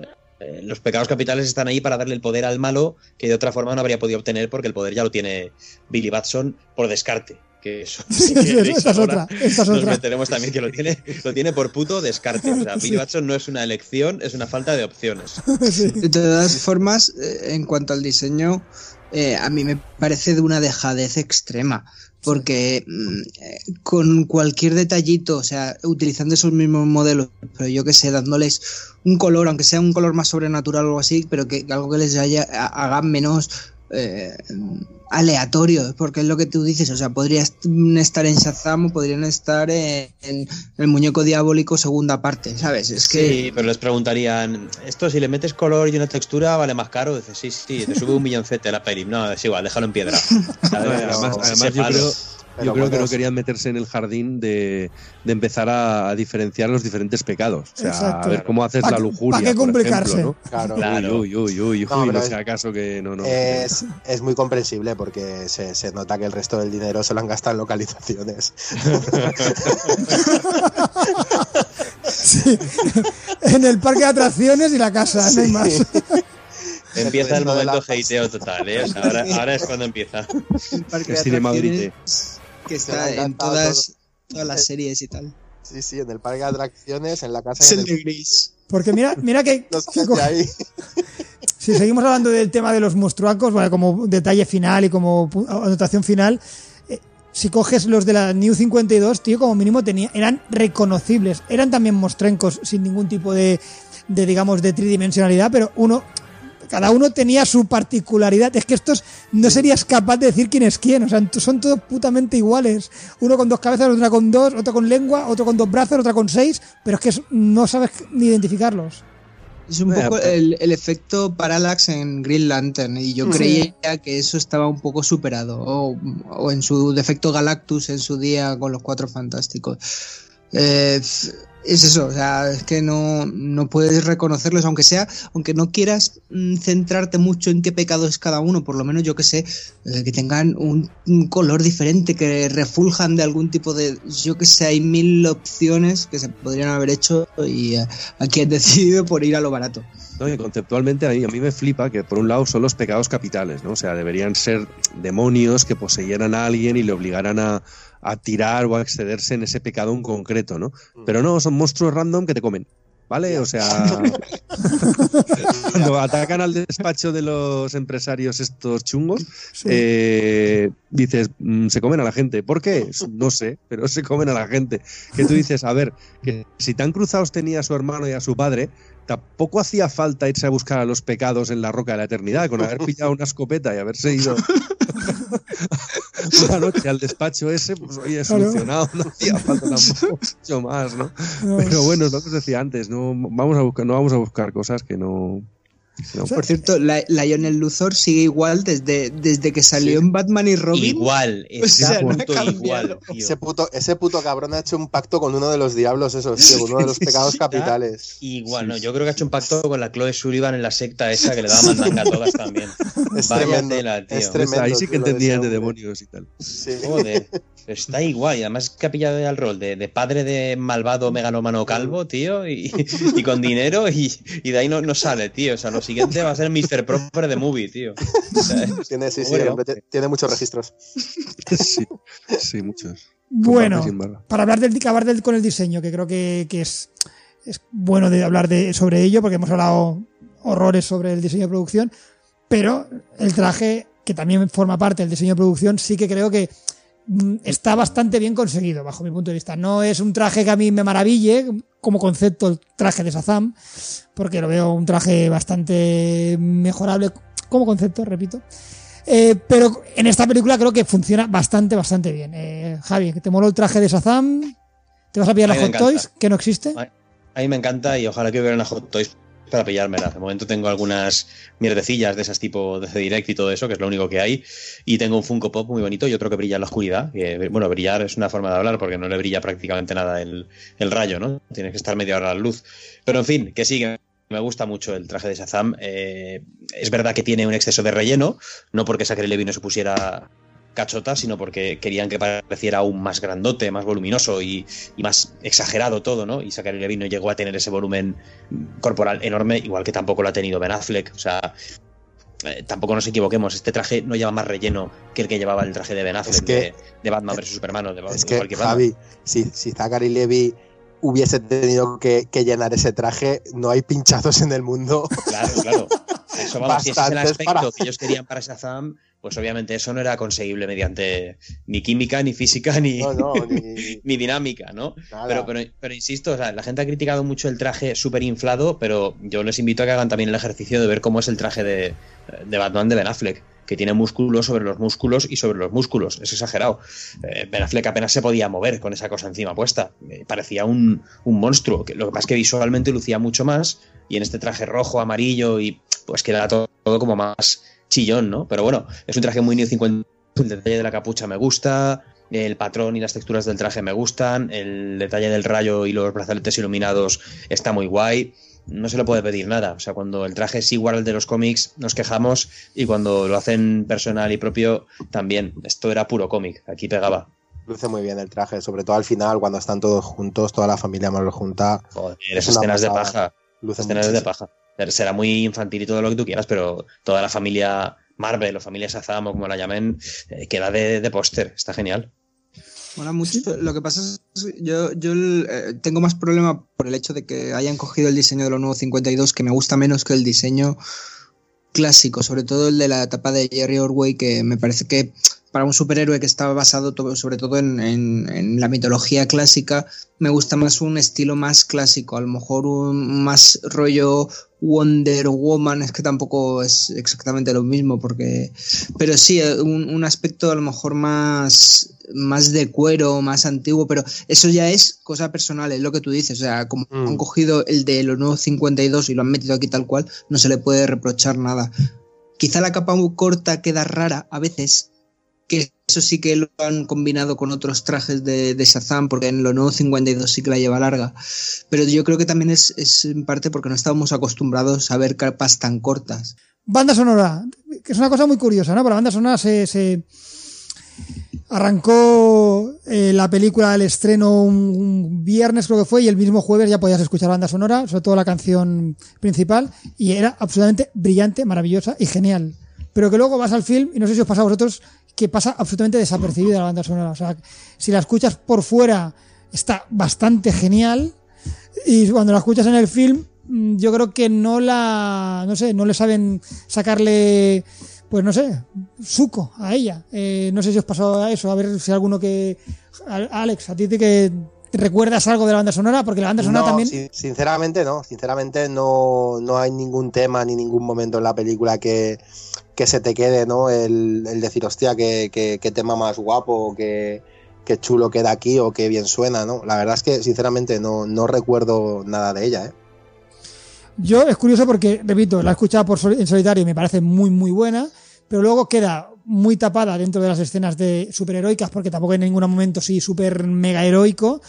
eh, los pecados capitales están ahí para darle el poder al malo que de otra forma no habría podido obtener porque el poder ya lo tiene Billy Batson por descarte. Que eso, sí, que
esta es otra, esta es
nos
otra.
meteremos también que lo tiene, lo tiene por puto descarte. O sea, Billy sí. Batson no es una elección, es una falta de opciones.
Sí. De todas formas, eh, en cuanto al diseño, eh, a mí me parece de una dejadez extrema. Porque eh, con cualquier detallito, o sea, utilizando esos mismos modelos, pero yo que sé, dándoles un color, aunque sea un color más sobrenatural o algo así, pero que algo que les haya, haga menos eh, aleatorio, porque es lo que tú dices, o sea, podrían estar en Shazam o podrían estar en, en el muñeco diabólico segunda parte, ¿sabes? Es que...
Sí, pero les preguntarían, esto si le metes color y una textura vale más caro, dices, sí, sí, te sube un milloncete la peli, no, es igual, déjalo en piedra. ¿Sabes?
Además, además yo creo... Yo creo que no querían meterse en el jardín de, de empezar a, a diferenciar los diferentes pecados. O sea, Exacto. a ver cómo haces la lujuria.
¿Para qué complicarse?
Ejemplo, ¿no? Claro, claro. Uy, uy, uy, uy, no, uy no sea acaso que no, no.
Es, es muy comprensible porque se, se nota que el resto del dinero se lo han gastado en localizaciones.
Sí. En el parque de atracciones y la casa, sí. No hay más.
Empieza el,
el
momento
la...
hateo total, ¿eh? O sea, ahora, ahora es cuando empieza.
El parque
Es
de atracciones
Madrid.
que está en todas, todas las series y tal.
Sí, sí, en el parque de atracciones, en la casa.
Es
en
el de Gris.
Porque mira, mira que...
No sé qué hay.
Si seguimos hablando del tema de los monstruacos, vale, como detalle final y como anotación final, eh, si coges los de la New cincuenta y dos, tío, como mínimo tenía, eran reconocibles. Eran también mostrencos sin ningún tipo de, de digamos, de tridimensionalidad, pero uno... Cada uno tenía su particularidad. Es que estos no serías capaz de decir quién es quién. O sea, son todos putamente iguales. Uno con dos cabezas, otro con dos, otro con lengua, otro con dos brazos, otra con seis. Pero es que no sabes ni identificarlos.
Es un poco el, el efecto Parallax en Green Lantern. Y yo sí. creía que eso estaba un poco superado. O, o en su defecto Galactus en su día con los Cuatro Fantásticos. Eh... Es eso, o sea, es que no, no puedes reconocerlos, aunque sea, aunque no quieras mm, centrarte mucho en qué pecado es cada uno, por lo menos yo que sé, eh, que tengan un, un color diferente, que refuljan de algún tipo de, yo que sé, hay mil opciones que se podrían haber hecho y eh, aquí han decidido por ir a lo barato.
No, y conceptualmente a mí, a mí me flipa que por un lado son los pecados capitales, ¿no? O sea, deberían ser demonios que poseyeran a alguien y le obligaran a, a tirar o a excederse en ese pecado en concreto, ¿no? Pero no, son monstruos random que te comen, ¿vale? O sea, cuando atacan al despacho de los empresarios estos chungos, sí. eh, dices, mmm, se comen a la gente. ¿Por qué? No sé, pero se comen a la gente. Que tú dices, a ver, que si tan cruzados tenía a su hermano y a su padre, tampoco hacía falta irse a buscar a los pecados en la roca de la eternidad, con haber pillado una escopeta y haberse ido una noche al despacho ese, pues oye, solucionado, no hacía falta tampoco mucho más, ¿no? Pero bueno, es lo que os decía antes, no vamos a buscar, no vamos a buscar cosas que no... No.
Por cierto, la, Lionel Luthor sigue igual desde, desde que salió sí. en Batman y Robin.
Igual,
o sea, no
igual. Tío.
Ese, puto, ese puto cabrón ha hecho un pacto con uno de los diablos esos, tío, uno de los pecados capitales.
Igual, no, yo creo que ha hecho un pacto con la Chloe Sullivan en la secta esa que le daba mandanga a todas también.
Es Vaya tremendo,
tela, tío.
Es tremendo,
ahí sí que entendían de demonios y tal.
Sí.
Joder, está igual, y además que ha pillado el rol de, de padre de malvado megalómano calvo, tío, y, y con dinero, y, y de ahí no, no sale, tío. O sea, lo siguiente va a ser mister Proper de Movie, tío. O sea,
tiene, sí, sí,
bueno.
hombre, tiene muchos registros.
Sí, sí, muchos.
Bueno, para hablar del acabar del, con el diseño, que creo que, que es, es bueno de hablar de, sobre ello, porque hemos hablado horrores sobre el diseño de producción, pero el traje, que también forma parte del diseño de producción, sí que creo que está bastante bien conseguido, bajo mi punto de vista. No es un traje que a mí me maraville como concepto, el traje de Shazam, porque lo veo un traje bastante mejorable como concepto, repito. Eh, pero en esta película creo que funciona bastante, bastante bien. Eh, Javi, ¿te moló el traje de Shazam? ¿Te vas a pillar la Hot Toys, que no existe?
A mí me encanta y ojalá que hubiera una Hot Toys para pillármela. De momento tengo algunas mierdecillas de esas tipo de C-Direct y todo eso, que es lo único que hay, y tengo un Funko Pop muy bonito y otro que brilla en la oscuridad, que, bueno, brillar es una forma de hablar porque no le brilla prácticamente nada el, el rayo, ¿no? Tienes que estar media hora a la luz. Pero en fin, que sí, que me gusta mucho el traje de Shazam. Eh, es verdad que tiene un exceso de relleno, no porque Zachary Levi no se pusiera cachota, sino porque querían que pareciera aún más grandote, más voluminoso y, y más exagerado todo, ¿no? Y Zachary Levi no llegó a tener ese volumen corporal enorme, igual que tampoco lo ha tenido Ben Affleck. O sea, eh, tampoco nos equivoquemos, este traje no lleva más relleno que el que llevaba el traje de Ben Affleck, es que, de, de Batman versus Superman o de,
es
de
que,
cualquier
Javi, si, si Zachary Levi hubiese tenido que, que llenar ese traje, no hay pinchazos en el mundo.
Claro, claro. Eso, vamos, si ese es el aspecto para... que ellos querían para Shazam, pues obviamente eso no era conseguible mediante ni química, ni física, ni,
no, no, ni...
ni dinámica, ¿no? Pero, pero, pero insisto, o sea, la gente ha criticado mucho el traje súper inflado, pero yo les invito a que hagan también el ejercicio de ver cómo es el traje de, de Batman de Ben Affleck, que tiene músculos sobre los músculos y sobre los músculos. Es exagerado. Eh, Ben Affleck apenas se podía mover con esa cosa encima puesta. Eh, parecía un, un monstruo. Lo que pasa es que visualmente lucía mucho más, y en este traje rojo, amarillo, y pues queda todo, todo como más chillón, ¿no? Pero bueno, es un traje muy New cincuenta. El detalle de la capucha me gusta, el patrón y las texturas del traje me gustan, el detalle del rayo y los brazaletes iluminados está muy guay. No se le puede pedir nada. O sea, cuando el traje es igual al de los cómics nos quejamos, y cuando lo hacen personal y propio también. Esto era puro cómic, aquí pegaba.
Luce muy bien el traje, sobre todo al final cuando están todos juntos, toda la familia más junta.
Joder, esas escenas de paja. Luce escenas de paja. será muy infantil y todo lo que tú quieras, pero toda la familia Marvel o familia Shazam o como la llamen, eh, queda de, de póster, está genial.
Mola mucho. Lo que pasa es que yo, yo eh, tengo más problema por el hecho de que hayan cogido el diseño de los nuevos cincuenta y dos, que me gusta menos que el diseño clásico, sobre todo el de la etapa de Jerry Ordway, que me parece que para un superhéroe que estaba basado todo, sobre todo en, en, en la mitología clásica, me gusta más un estilo más clásico, a lo mejor un más rollo Wonder Woman, es que tampoco es exactamente lo mismo, porque pero sí, un, un aspecto a lo mejor más, más de cuero, más antiguo, pero eso ya es cosa personal, es lo que tú dices, o sea, como mm. han cogido el de los nuevos cincuenta y dos y lo han metido aquí tal cual, no se le puede reprochar nada. Quizá la capa muy corta queda rara a veces, que eso sí que lo han combinado con otros trajes de, de Shazam, porque en los nuevos cincuenta y dos sí que la lleva larga, pero yo creo que también es, es en parte porque no estábamos acostumbrados a ver capas tan cortas.
Banda sonora, que es una cosa muy curiosa, ¿no? Pero la banda sonora se, se arrancó eh, la película, el estreno un, un viernes creo que fue, y el mismo jueves ya podías escuchar banda sonora, sobre todo la canción principal, y era absolutamente brillante, maravillosa y genial. Pero que luego vas al film, y no sé si os pasa a vosotros, que pasa absolutamente desapercibida la banda sonora. O sea, si la escuchas por fuera está bastante genial, y cuando la escuchas en el film, yo creo que no la, no sé, no le saben sacarle, pues no sé, suco a ella. Eh, no sé si os pasó a eso, a ver si alguno que, Alex, a ti que recuerdas algo de la banda sonora, porque la banda sonora
no,
también.
Sí, sinceramente no, sinceramente no, no hay ningún tema ni ningún momento en la película que que se te quede, ¿no? El, el decir, hostia, qué, qué, qué tema más guapo, qué, qué chulo queda aquí o qué bien suena, ¿no? La verdad es que, sinceramente, no, no recuerdo nada de ella, ¿eh?
Yo, es curioso porque, repito, la he escuchado por sol, en solitario y me parece muy, muy buena, pero luego queda muy tapada dentro de las escenas de superheroicas, porque tampoco en ningún momento sí súper mega heroico,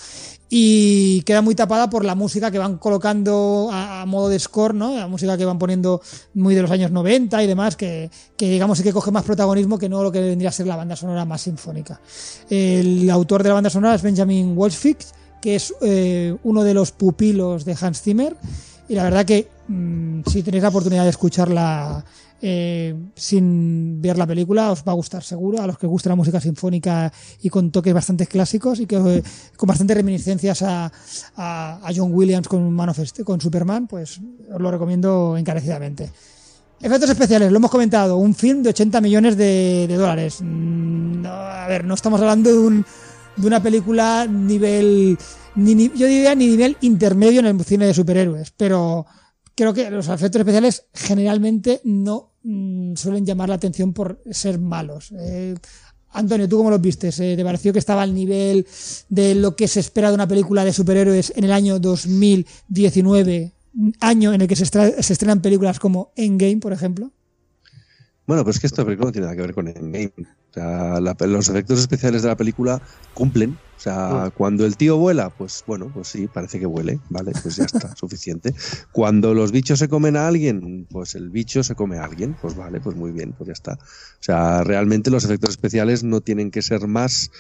y queda muy tapada por la música que van colocando a, a modo de score, ¿no? La música que van poniendo muy de los años noventa y demás, que, que digamos sí que coge más protagonismo que no lo que vendría a ser la banda sonora más sinfónica. El autor de la banda sonora es Benjamin Wojcik, que es eh, uno de los pupilos de Hans Zimmer, y la verdad que mmm, si tenéis la oportunidad de escucharla Eh, sin ver la película, os va a gustar seguro, a los que guste la música sinfónica y con toques bastante clásicos y que eh, con bastantes reminiscencias a, a, a John Williams con Man of Steel, con Superman, pues os lo recomiendo encarecidamente. Efectos especiales, lo hemos comentado, un film de ochenta millones de, de dólares. No, a ver, no estamos hablando de, un, de una película nivel, ni, ni, yo diría ni nivel intermedio en el cine de superhéroes, pero creo que los efectos especiales generalmente no mmm, suelen llamar la atención por ser malos. Eh, Antonio, ¿tú cómo los viste? ¿Te pareció que estaba al nivel de lo que se espera de una película de superhéroes en el año dos mil diecinueve, año en el que se, estra- se estrenan películas como Endgame, por ejemplo?
Bueno, pero es que esta película no tiene nada que ver con Endgame. O sea, la, los efectos especiales de la película cumplen. O sea, uh. cuando el tío vuela, pues bueno, pues sí, parece que vuele, vale, pues ya está, suficiente. Cuando los bichos se comen a alguien, pues el bicho se come a alguien, pues vale, pues muy bien, pues ya está. O sea, realmente los efectos especiales no tienen que ser más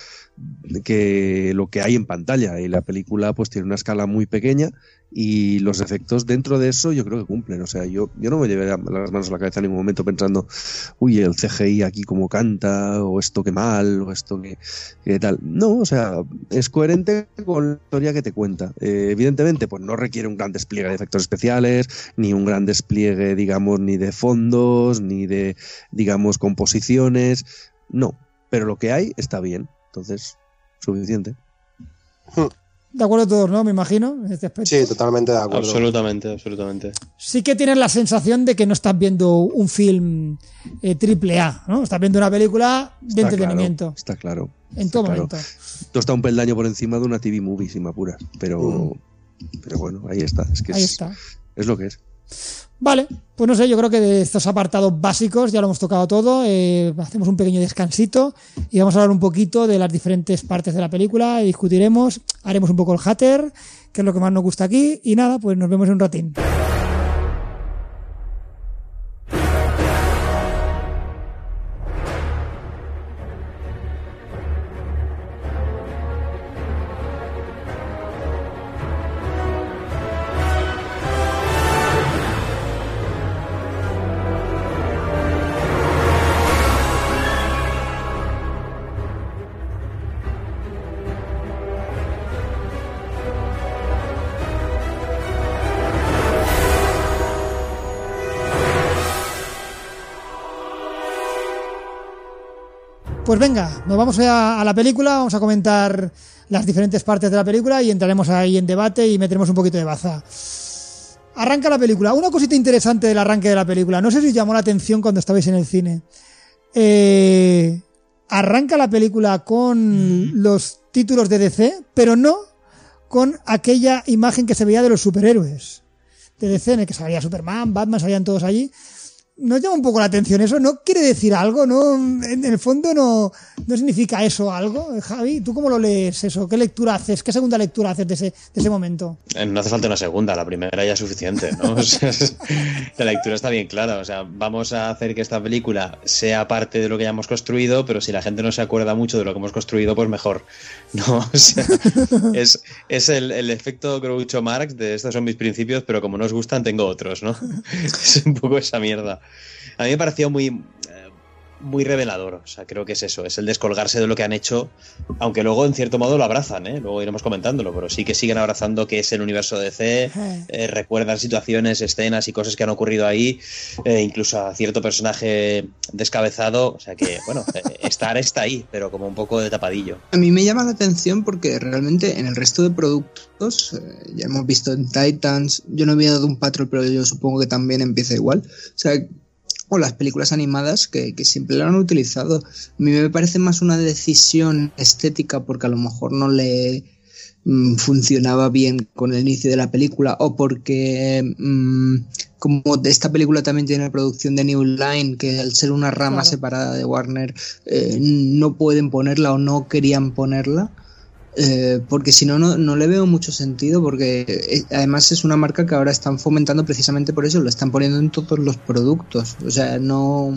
que lo que hay en pantalla, y la película pues tiene una escala muy pequeña y los efectos dentro de eso yo creo que cumplen. O sea, yo, yo no me llevé las manos a la cabeza en ningún momento pensando, uy, el C G I aquí como canta, o esto que mal, o esto que, que tal. No, o sea, es coherente con la historia que te cuenta. Eh, evidentemente, pues no requiere un gran despliegue de efectos especiales, ni un gran despliegue, digamos, ni de fondos, ni de, digamos, composiciones. No, pero lo que hay está bien. Entonces, suficiente.
De acuerdo todos, ¿no? Me imagino, en este aspecto.
Sí, totalmente de acuerdo.
Absolutamente, absolutamente.
Sí que tienes la sensación de que no estás viendo un film eh, triple A, ¿no? Estás viendo una película de
está
entretenimiento.
Claro, está claro.
En
está
todo
claro.
momento.
Esto está un peldaño por encima de una T V movie, si me apuras. Pero, mm. pero bueno, ahí está. Es que
ahí
es,
está.
Es lo que es.
Vale, pues no sé, yo creo que de estos apartados básicos ya lo hemos tocado todo. Eh, hacemos un pequeño descansito y vamos a hablar un poquito de las diferentes partes de la película y discutiremos, haremos un poco el hater, que es lo que más nos gusta aquí, y nada, pues nos vemos en un ratín. Pues venga, nos vamos a, a la película, vamos a comentar las diferentes partes de la película y entraremos ahí en debate y meteremos un poquito de baza. Arranca la película. Una cosita interesante del arranque de la película, no sé si os llamó la atención cuando estabais en el cine. Eh, arranca la película con mm. los títulos de D C, pero no con aquella imagen que se veía de los superhéroes de D C, en el que salía Superman, Batman, salían todos allí. Nos llama un poco la atención eso, ¿no quiere decir algo? ¿No? En el fondo no, no significa eso algo, Javi. ¿Tú cómo lo lees eso? ¿Qué lectura haces? ¿Qué segunda lectura haces de ese, de ese momento?
No hace falta una segunda, la primera ya es suficiente, ¿no? O sea, la lectura está bien clara, o sea, vamos a hacer que esta película sea parte de lo que ya hemos construido, pero si la gente no se acuerda mucho de lo que hemos construido, pues mejor, ¿no? O sea, es, es el, el efecto Groucho Marx de estos son mis principios, pero como no os gustan, tengo otros, ¿no? Es un poco esa mierda. A mí me pareció muy, muy revelador, o sea, creo que es eso, es el descolgarse de lo que han hecho, aunque luego en cierto modo lo abrazan, ¿eh? Luego iremos comentándolo, pero sí que siguen abrazando que es el universo de D C, eh, recuerdan situaciones, escenas y cosas que han ocurrido ahí, eh, incluso a cierto personaje descabezado, o sea que, bueno, eh, estar está ahí, pero como un poco de tapadillo.
A mí me llama la atención porque realmente en el resto de productos, eh, ya hemos visto en Titans, yo no había dado un Patrol, pero yo supongo que también empieza igual, o sea, o las películas animadas que, que siempre lo han utilizado. A mí me parece más una decisión estética porque a lo mejor no le mmm, funcionaba bien con el inicio de la película o porque mmm, como esta película también tiene producción de New Line, que al ser una rama claro. separada de Warner eh, no pueden ponerla o no querían ponerla. Eh, porque si no, no, no le veo mucho sentido porque eh, además es una marca que ahora están fomentando precisamente por eso, lo están poniendo en todos los productos, o sea, no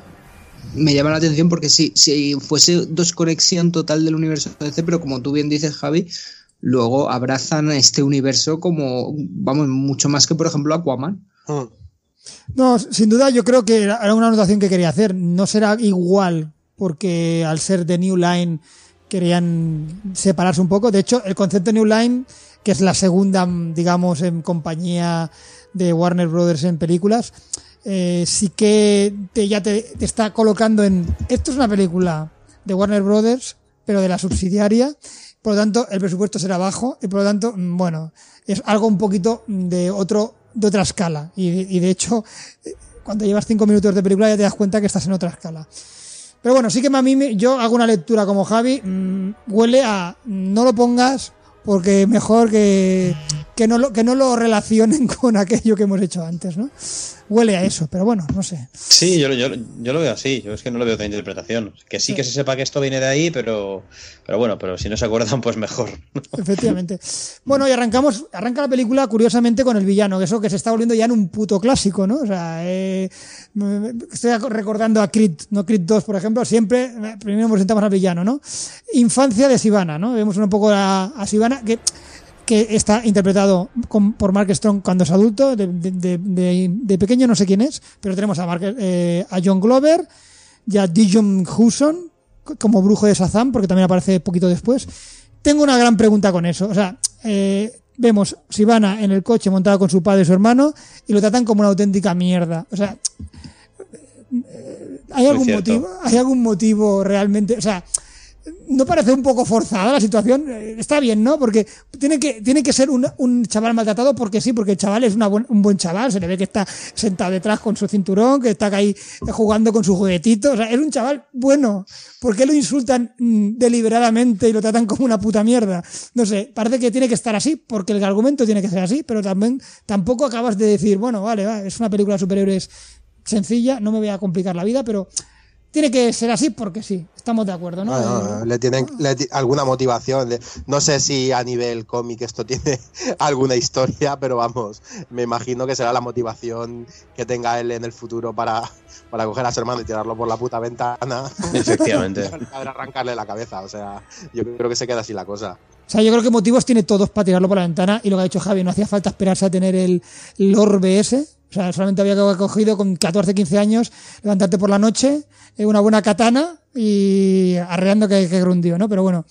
me llama la atención porque si, si fuese desconexión total del universo de D C, pero como tú bien dices, Javi, luego abrazan este universo como, vamos, mucho más que por ejemplo Aquaman.
Hmm. No, sin duda yo creo que era una anotación que quería hacer, no será igual porque al ser de New Line querían separarse un poco. De hecho, el concepto New Line, que es la segunda, digamos, en compañía de Warner Brothers en películas, eh, sí que te, ya te, te está colocando en... Esto es una película de Warner Brothers, pero de la subsidiaria. Por lo tanto, el presupuesto será bajo y por lo tanto, bueno, es algo un poquito de otro de otra escala. Y, y de hecho, cuando llevas cinco minutos de película ya te das cuenta que estás en otra escala. Pero bueno, sí que a mí yo hago una lectura como Javi, mmm, huele a no lo pongas porque mejor que, que, no lo, que no lo relacionen con aquello que hemos hecho antes, ¿no? Huele a eso, pero bueno, no sé.
Sí, yo, yo, yo lo veo así, yo es que no lo veo otra interpretación. Que sí, sí que se sepa que esto viene de ahí, pero, pero bueno, pero si no se acuerdan, pues mejor.
Efectivamente. Bueno, y arrancamos, arranca la película curiosamente con el villano, que eso que se está volviendo ya en un puto clásico, ¿no? O sea, eh, estoy recordando a Creed, ¿no? Creed dos, por ejemplo, siempre, primero presentamos al villano, ¿no? Infancia de Sivana, ¿no? Vemos un poco a, a Sivana, que... que está interpretado con, por Mark Strong cuando es adulto, de, de, de, de pequeño no sé quién es, pero tenemos a, Mark, eh, a John Glover y a Dijon Hudson como brujo de Shazam, porque también aparece poquito después. Tengo una gran pregunta con eso, o sea, eh, vemos Sivana en el coche montado con su padre y su hermano y lo tratan como una auténtica mierda, o sea, ¿hay algún motivo? ¿Hay algún motivo realmente? O sea, ¿no parece un poco forzada la situación? Está bien, ¿no? Porque tiene que, tiene que ser un, un chaval maltratado porque sí, porque el chaval es una buen, un buen chaval, se le ve que está sentado detrás con su cinturón, que está ahí jugando con su juguetito, o sea, es un chaval bueno. ¿Por qué lo insultan mmm, deliberadamente y lo tratan como una puta mierda? No sé, parece que tiene que estar así, porque el argumento tiene que ser así, pero también tampoco acabas de decir, bueno, vale, va, es una película de superhéroes sencilla, no me voy a complicar la vida, pero tiene que ser así porque sí, estamos de acuerdo, ¿no?
Bueno, le tienen le, alguna motivación. Le, no sé si a nivel cómic esto tiene alguna historia, pero vamos, me imagino que será la motivación que tenga él en el futuro para, para coger a su hermano y tirarlo por la puta ventana.
Efectivamente.
Para arrancarle la cabeza, o sea, yo creo que se queda así la cosa.
O sea, yo creo que motivos tiene todos para tirarlo por la ventana y lo que ha dicho Javi, no hacía falta esperarse a tener el, el orbe ese. O sea, solamente había que haber cogido con catorce, quince años, levantarte por la noche, una buena katana y arreando que, que grundío, ¿no? Pero bueno,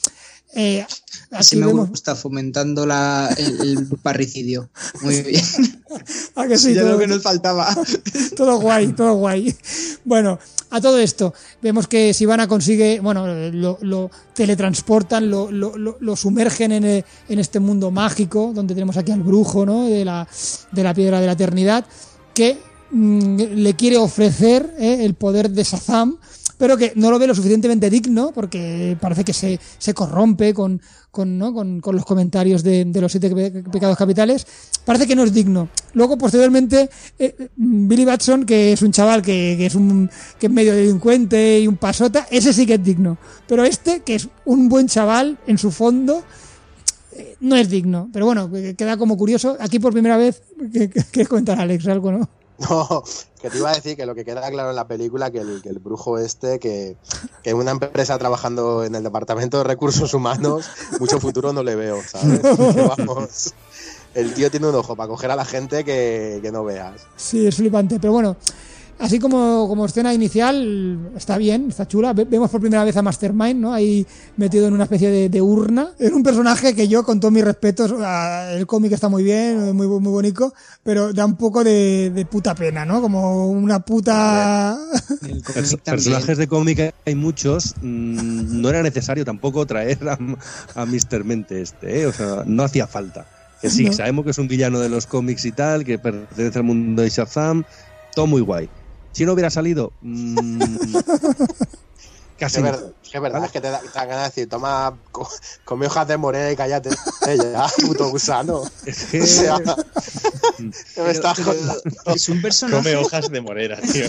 Eh, Así me vemos... gusta, fomentando la, el, el parricidio. Muy bien.
¿A que sí?
Ya
Todo,
lo que nos faltaba.
Todo guay, todo guay. Bueno, a todo esto, vemos que Sivana consigue, bueno, lo, lo teletransportan, lo, lo, lo, lo sumergen en, el, en este mundo mágico, donde tenemos aquí al brujo, ¿no? De la, de la piedra de la eternidad, que mmm, le quiere ofrecer eh, el poder de Shazam, pero que no lo ve lo suficientemente digno, porque parece que se, se corrompe con, con, ¿no? con, con los comentarios de, de los siete pe- pecados capitales. Parece que no es digno. Luego, posteriormente, eh, Billy Batson, que es un chaval que, que es un que es medio delincuente y un pasota, ese sí que es digno. Pero este, que es un buen chaval en su fondo, eh, no es digno. Pero bueno, queda como curioso. Aquí por primera vez, ¿qué comentar, Alex? Algo, ¿no?
No, que te iba a decir que lo que queda claro en la película, que el, que el brujo este, que, que una empresa trabajando en el departamento de recursos humanos, mucho futuro no le veo, ¿sabes? Que vamos, el tío tiene un ojo para coger a la gente que, que no veas.
Sí, es flipante, pero bueno, así como, como escena inicial, está bien, está chula. Vemos por primera vez a Mastermind, ¿no? Ahí metido en una especie de, de urna. Es un personaje que yo, con todos mis respetos, el cómic está muy bien, muy, muy bonito, pero da un poco de, de puta pena, ¿no? Como una puta...
Pers- personajes de cómic hay muchos, mmm, no era necesario tampoco traer a, a míster Mente este, ¿eh? O sea, no hacía falta. Que sí, no. Sabemos que es un villano de los cómics y tal, que pertenece al mundo de Shazam, todo muy guay. Si no hubiera salido, mmm, casi.
Es verdad, es verdad, es que te da, te da ganas de decir, toma, co, come hojas de morena y cállate, ya, puto gusano.
Es que...
O sea, ¿qué me estás
pero,
contando?
Es un personaje...
Come hojas de morena, tío.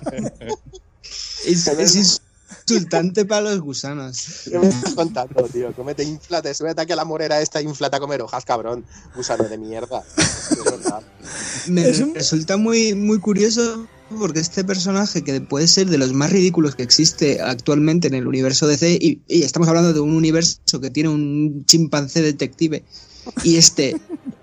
es, es insultante para los gusanos.
¿Qué me estás contando, tío? Cómete, inflate, súbete aquí a la morera esta, inflata a comer hojas, cabrón. Gusano de mierda. Es verdad.
Me resulta muy, muy curioso porque este personaje, que puede ser de los más ridículos que existe actualmente en el universo D C, y, y estamos hablando de un universo que tiene un chimpancé detective, y este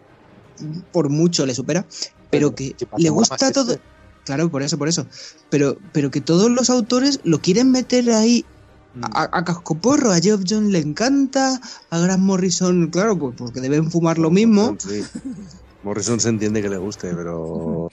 por mucho le supera, pero que le gusta todo... Claro, por eso, por eso. Pero, pero que todos los autores lo quieren meter ahí a, a cascoporro. A Geoff Johns le encanta, a Grant Morrison, claro, pues porque deben fumar lo mismo.
Sí. Morrison se entiende que le guste, pero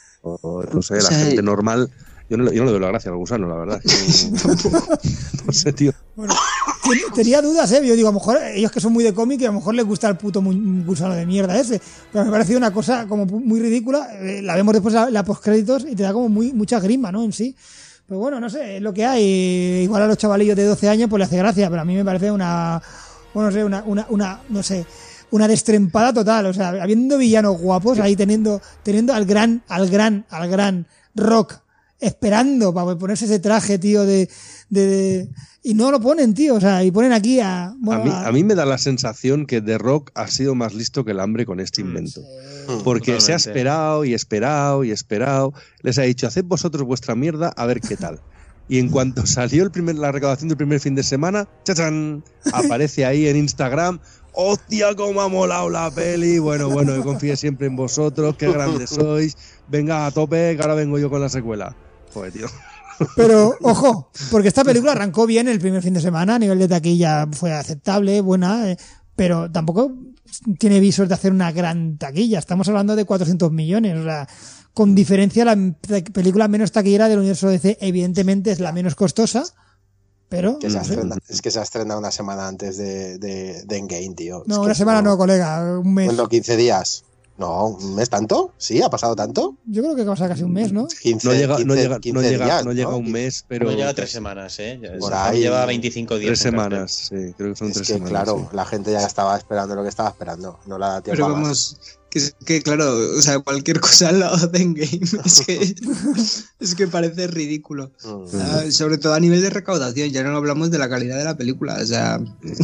o, no sé, la
o sea,
gente normal, yo no, yo no le doy la gracia al gusano, la verdad. No, no sé, tío.
Bueno, tenía dudas, ¿eh? Yo digo, a lo mejor ellos que son muy de cómic, a lo mejor les gusta el puto gusano de mierda ese. Pero me ha parecido una cosa como muy ridícula. La vemos después la, la postcréditos y te da como muy mucha grima, ¿no? En sí. Pero bueno, no sé, es lo que hay. Igual a los chavalillos de doce años pues le hace gracia, pero a mí me parece una, bueno, no sé, una, una, una no sé, una destrempada total. O sea, habiendo villanos guapos ahí teniendo, teniendo al gran, al gran, al gran Rock esperando para ponerse ese traje, tío, de, de, de y no lo ponen, tío, o sea, y ponen aquí a... Bueno,
a, mí,
a...
a mí me da la sensación que The Rock ha sido más listo que el hambre con este invento. Sí, porque totalmente. Se ha esperado y esperado y esperado. Les ha dicho, haced vosotros vuestra mierda a ver qué tal. Y en cuanto salió el primer, la recaudación del primer fin de semana, ¡chachán! Aparece ahí en Instagram, ¡hostia, cómo ha molado la peli! Bueno, bueno, yo confío siempre en vosotros, qué grandes sois. Venga, a tope, que ahora vengo yo con la secuela. Joder, tío.
Pero, ojo, porque esta película arrancó bien el primer fin de semana, a nivel de taquilla fue aceptable, buena, eh, pero tampoco tiene visos de hacer una gran taquilla. Estamos hablando de cuatrocientos millones, o sea, con diferencia la película menos taquillera del universo D C, evidentemente es la menos costosa, pero...
Que se estrena, es que se ha estrenado una semana antes de, de, de Endgame, tío.
No,
es
una semana no, no, colega, un mes.
Bueno, quince días. No, ¿un mes tanto? ¿Sí? ¿Ha pasado tanto?
Yo creo que ha pasado casi un mes, ¿no?
quince, no llega, quince, no llega, no llega, días, no llega ¿no? un mes, pero...
No llega tres semanas, ¿eh?
Por ahí,
lleva veinticinco días.
Tres semanas, sí, creo que son
es
tres
que,
semanas.
Claro,
sí.
La gente ya estaba esperando lo que estaba esperando. No la da tiempo
Pero
a
vamos, que, que claro, o sea, cualquier cosa al lado de Endgame es que, es que parece ridículo. Mm. Uh, sobre todo a nivel de recaudación, ya no hablamos de la calidad de la película, o sea...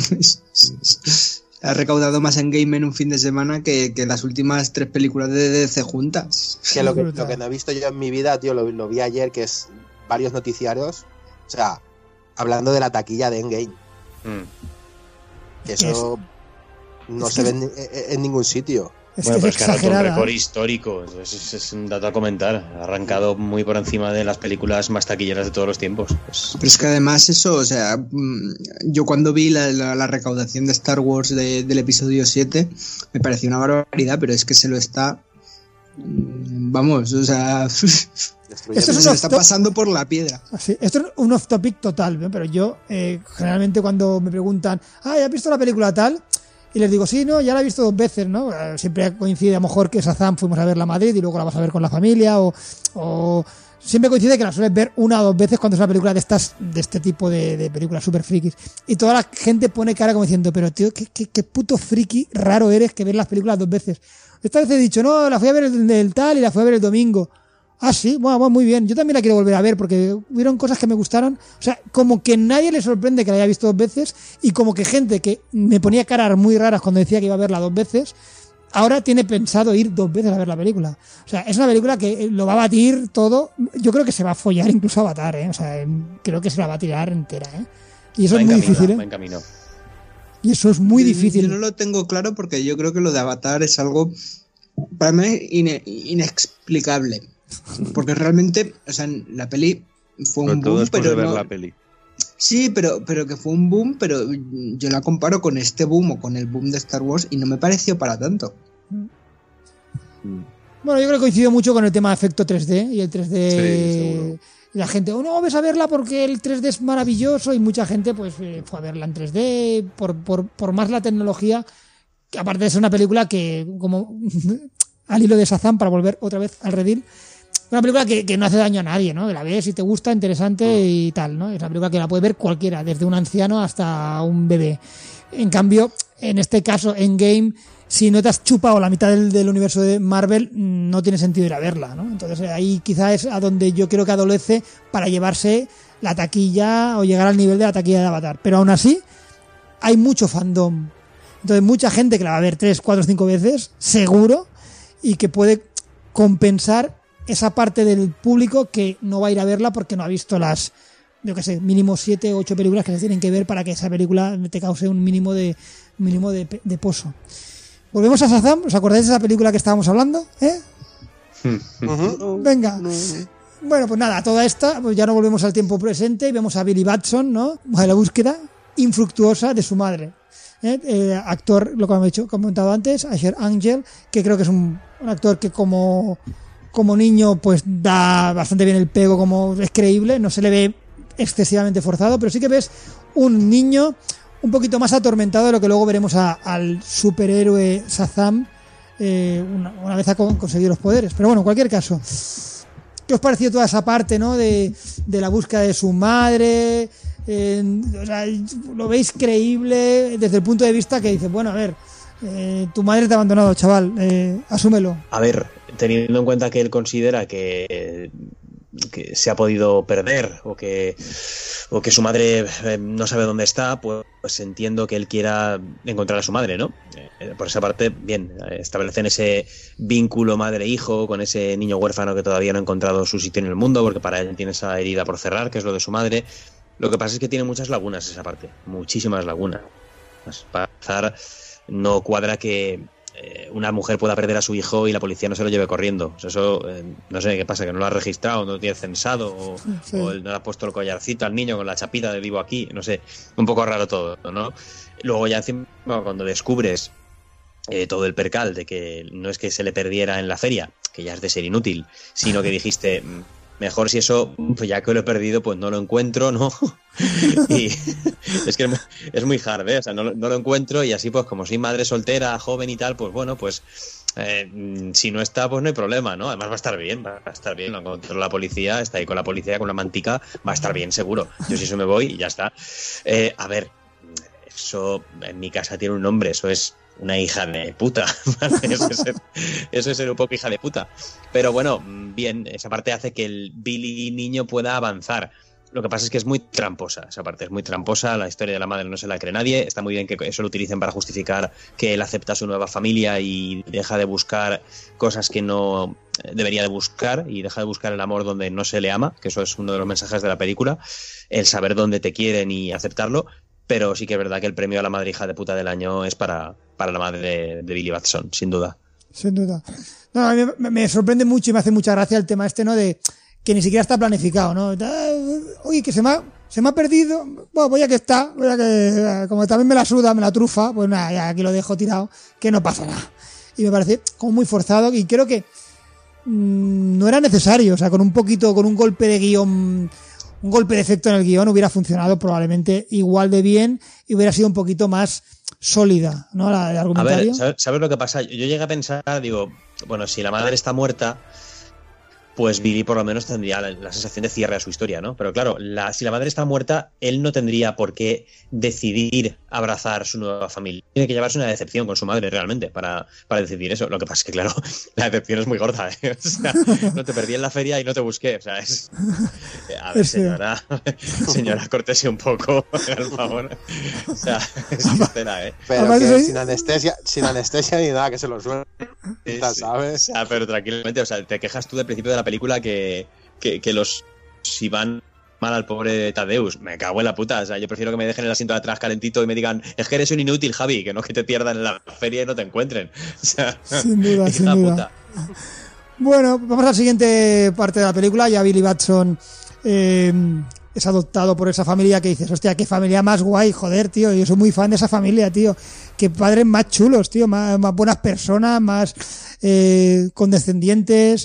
ha recaudado más en Game en un fin de semana que, que las últimas tres películas de D C juntas.
Que lo, que lo que no he visto yo en mi vida, tío, lo, lo vi ayer, que es varios noticiarios, o sea, hablando de la taquilla de Endgame. Mm. Que eso no es se que... ve en, en ningún sitio.
Es
bueno,
que
pero
es
es que ha roto un
exagerada.
récord histórico. Es, es, es un dato a comentar. Ha arrancado muy por encima de las películas más taquilleras de todos los tiempos. Pues,
Pero es que además eso, o sea, yo cuando vi la, la, la recaudación de Star Wars de, del episodio siete, me pareció una barbaridad, pero es que se lo está... Vamos, o sea...
Esto es
se
un
lo está
off-top-
pasando por la piedra.
Así, esto es un off topic total, ¿no? Pero yo eh, generalmente cuando me preguntan, ah, ¿ya has visto la película tal? Y les digo, sí, no, ya la he visto dos veces, ¿no? Eh, Siempre coincide a lo mejor que Shazam fuimos a verla a Madrid y luego la vas a ver con la familia, o, o siempre coincide que la sueles ver una o dos veces cuando es una película de estas, de este tipo de, de películas super frikis. Y toda la gente pone cara como diciendo, pero tío, qué, qué, qué puto friki raro eres que ves las películas dos veces. Esta vez he dicho, no, la fui a ver el, el tal y la fui a ver el domingo. Ah, sí, bueno, bueno, muy bien. Yo también la quiero volver a ver porque hubieron cosas que me gustaron. O sea, como que nadie le sorprende que la haya visto dos veces y como que gente que me ponía caras muy raras cuando decía que iba a verla dos veces, ahora tiene pensado ir dos veces a ver la película. O sea, es una película que lo va a batir todo. Yo creo que se va a follar incluso a Avatar, ¿eh? O sea, creo que se la va a tirar entera, ¿eh? Y eso
va
es muy
en camino,
difícil,
va
¿eh?
en camino.
Y eso es muy
Yo-
difícil.
Yo no lo tengo claro porque yo creo que lo de Avatar es algo para mí ine- inexplicable. Porque realmente, o sea, la peli fue
Sobre
un
todo
boom,
después
pero
de ver
no-
la peli.
sí, pero, pero que fue un boom, pero yo la comparo con este boom o con el boom de Star Wars y no me pareció para tanto.
Bueno, yo creo que coincido mucho con el tema de efecto tres D y el tres D.
Sí, seguro.
Y la gente, oh, no, ves a verla porque el tres D es maravilloso y mucha gente pues eh, fue a verla en tres D por, por, por más la tecnología, que aparte de ser una película que, como al hilo de Shazam, para volver otra vez al redil, una película que, que no hace daño a nadie, ¿no? Que la ves y te gusta, interesante y tal, ¿no? Es una película que la puede ver cualquiera, desde un anciano hasta un bebé. En cambio, en este caso, Endgame, si no te has chupado la mitad del, del universo de Marvel, no tiene sentido ir a verla, ¿no? Entonces ahí quizá es a donde yo creo que adolece para llevarse la taquilla o llegar al nivel de la taquilla de Avatar. Pero aún así, hay mucho fandom. Entonces mucha gente que la va a ver tres, cuatro, cinco veces, seguro, y que puede compensar esa parte del público que no va a ir a verla porque no ha visto las, yo qué sé, mínimo siete o ocho películas que se tienen que ver para que esa película te cause un mínimo de, mínimo de, de pozo. Volvemos a Shazam, ¿os acordáis de esa película que estábamos hablando? ¿Eh?
Ujú.
Venga. Bueno, pues nada, toda esta, pues ya no volvemos al tiempo presente y vemos a Billy Batson, ¿no? A la búsqueda infructuosa de su madre. ¿eh? Eh, actor, lo que hemos dicho, comentado antes, Asher Angel, que creo que es un, un actor que como, como niño pues da bastante bien el pego, como es creíble, no se le ve excesivamente forzado, pero sí que ves un niño un poquito más atormentado de lo que luego veremos a, al superhéroe Shazam eh, una, una vez ha con- conseguido los poderes. Pero bueno, en cualquier caso, ¿qué os pareció toda esa parte, ¿no? de, de la búsqueda de su madre? Eh, o sea, ¿lo veis creíble desde el punto de vista que dices, bueno, a ver, eh, tu madre te ha abandonado, chaval, eh, asúmelo?
A ver, teniendo en cuenta que él considera que, que se ha podido perder o que, o que su madre eh, no sabe dónde está, pues, pues entiendo que él quiera encontrar a su madre, ¿no? Eh, por esa parte, bien, establecen ese vínculo madre-hijo con ese niño huérfano que todavía no ha encontrado su sitio en el mundo, porque para él tiene esa herida por cerrar, que es lo de su madre. Lo que pasa es que tiene muchas lagunas esa parte, muchísimas lagunas. Para empezar, no cuadra que eh, una mujer pueda perder a su hijo y la policía no se lo lleve corriendo. O sea, eso, eh, no sé qué pasa, que no lo ha registrado, no lo tiene censado, o,
Sí.
o él no le ha puesto el collarcito al niño con la chapita de vivo aquí, no sé, un poco raro todo, ¿no? Luego ya encima, cuando descubres eh, todo el percal de que no es que se le perdiera en la feria, que ya es de ser inútil, sino que dijiste... Mejor si eso, pues ya que lo he perdido, pues no lo encuentro, ¿no? Y es que es muy, es muy hard, ¿eh? O sea, no, no lo encuentro y así pues como soy madre soltera, joven y tal, pues bueno, pues eh, si no está, pues no hay problema, ¿no? Además va a estar bien, va a estar bien, lo encontró la policía, está ahí con la policía, con la mantica, va a estar bien seguro. Yo si eso me voy y ya está. Eh, a ver, eso en mi casa tiene un nombre, eso es una hija de puta, ¿vale? Eso es, ser, eso es ser un poco hija de puta. Pero bueno, bien, esa parte hace que el Billy niño pueda avanzar. Lo que pasa es que es muy tramposa, esa parte es muy tramposa, la historia de la madre no se la cree nadie, está muy bien que eso lo utilicen para justificar que él acepta su nueva familia y deja de buscar cosas que no debería de buscar y deja de buscar el amor donde no se le ama, que eso es uno de los mensajes de la película, el saber dónde te quieren y aceptarlo. Pero sí que es verdad que el premio a la madre hija de puta del año es para, para la madre de, de Billy Batson, sin duda.
Sin duda. No, a mí me, me sorprende mucho y me hace mucha gracia el tema este, ¿no? De que ni siquiera está planificado, ¿no? Oye, que se me ha, se me ha perdido. Bueno, pues ya que está, ya que como también me la suda, me la trufa, pues nada, ya aquí lo dejo tirado, que no pasa nada. Y me parece como muy forzado y creo que mmm, no era necesario, o sea, con un poquito, con un golpe de guión, un golpe de efecto en el guión hubiera funcionado probablemente igual de bien y hubiera sido un poquito más sólida, ¿no? La, el argumentario.
A ver, ¿sabes, ¿sabes lo que pasa? Yo llegué a pensar, digo, bueno, si la madre está muerta, pues Billy por lo menos tendría la, la sensación de cierre a su historia, ¿no? Pero claro, la, si la madre está muerta, él no tendría por qué decidir abrazar su nueva familia. Tiene que llevarse una decepción con su madre realmente para, para decidir eso. Lo que pasa es que, claro, la decepción es muy gorda, ¿eh? O sea, no te perdí en la feria y no te busqué. O sea, es... A ver, señora, señora, córtese un poco, por favor. O sea, es sincera, ¿eh?
Pero que sin anestesia, sin anestesia ni nada, que se lo suelta, ¿sabes?
O sea, pero tranquilamente, o sea, te quejas tú del principio de la película que, que, que los si van mal al pobre Tadeus, me cago en la puta, o sea, yo prefiero que me dejen el asiento de atrás calentito y me digan, es que eres un inútil, Javi, que no que te pierdan en la feria y no te encuentren, o sea,
sin duda, sin duda. Puta. Bueno, vamos a la siguiente parte de la película. Ya Billy Batson eh, es adoptado por esa familia que dices, hostia, qué familia más guay, joder, tío, yo soy muy fan de esa familia, tío, qué padres más chulos, tío, más, más buenas personas, más eh, condescendientes,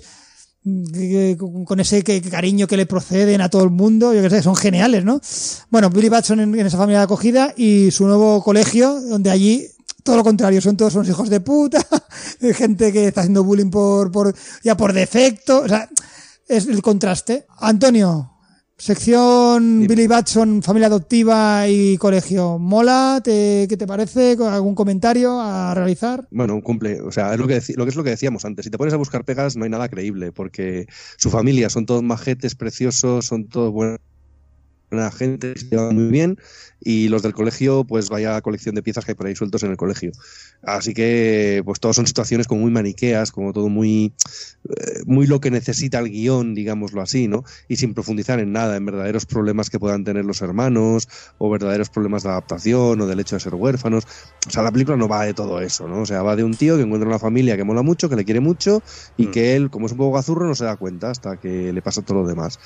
con ese cariño que le proceden a todo el mundo, yo que sé, son geniales, ¿no? Bueno, Billy Batson en, en esa familia de acogida y su nuevo colegio, donde allí todo lo contrario, son todos unos hijos de puta, gente que está haciendo bullying por, por ya por defecto, o sea, es el contraste. Antonio, sección sí. Billy Batson, familia adoptiva y colegio, ¿mola? ¿Te, ¿Qué te parece? ¿Algún comentario a realizar?
Bueno, cumple, o sea, es lo que, lo que es lo que decíamos antes, si te pones a buscar pegas no hay nada creíble, porque su familia son todos majetes, preciosos, son todos buenos, buena gente, se llevan muy bien, y los del colegio, pues vaya colección de piezas que hay por ahí sueltos en el colegio. Así que, pues todas son situaciones como muy maniqueas, como todo muy, eh, muy lo que necesita el guión, digámoslo así, ¿no? Y sin profundizar en nada, en verdaderos problemas que puedan tener los hermanos, o verdaderos problemas de adaptación, o del hecho de ser huérfanos. O sea, la película no va de todo eso, ¿no? O sea, va de un tío que encuentra una familia que mola mucho, que le quiere mucho, y mm. que él, como es un poco gazurro, no se da cuenta hasta que le pasa todo lo demás.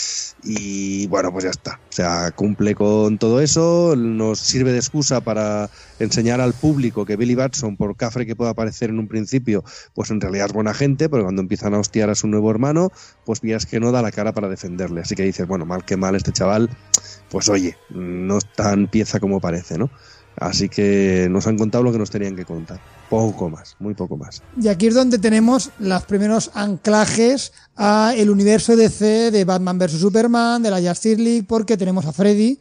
Y bueno, pues ya está, o sea, cumple con todo eso, nos sirve de excusa para enseñar al público que Billy Batson, por cafre que pueda parecer en un principio, pues en realidad es buena gente, pero cuando empiezan a hostiar a su nuevo hermano, pues miras que no da la cara para defenderle, así que dices, bueno, mal que mal este chaval, pues oye, no es tan pieza como parece, ¿no? Así que nos han contado lo que nos tenían que contar. Poco más, muy poco más.
Y aquí es donde tenemos los primeros anclajes a el universo D C de Batman versus Superman, de la Justice League, porque tenemos a Freddy,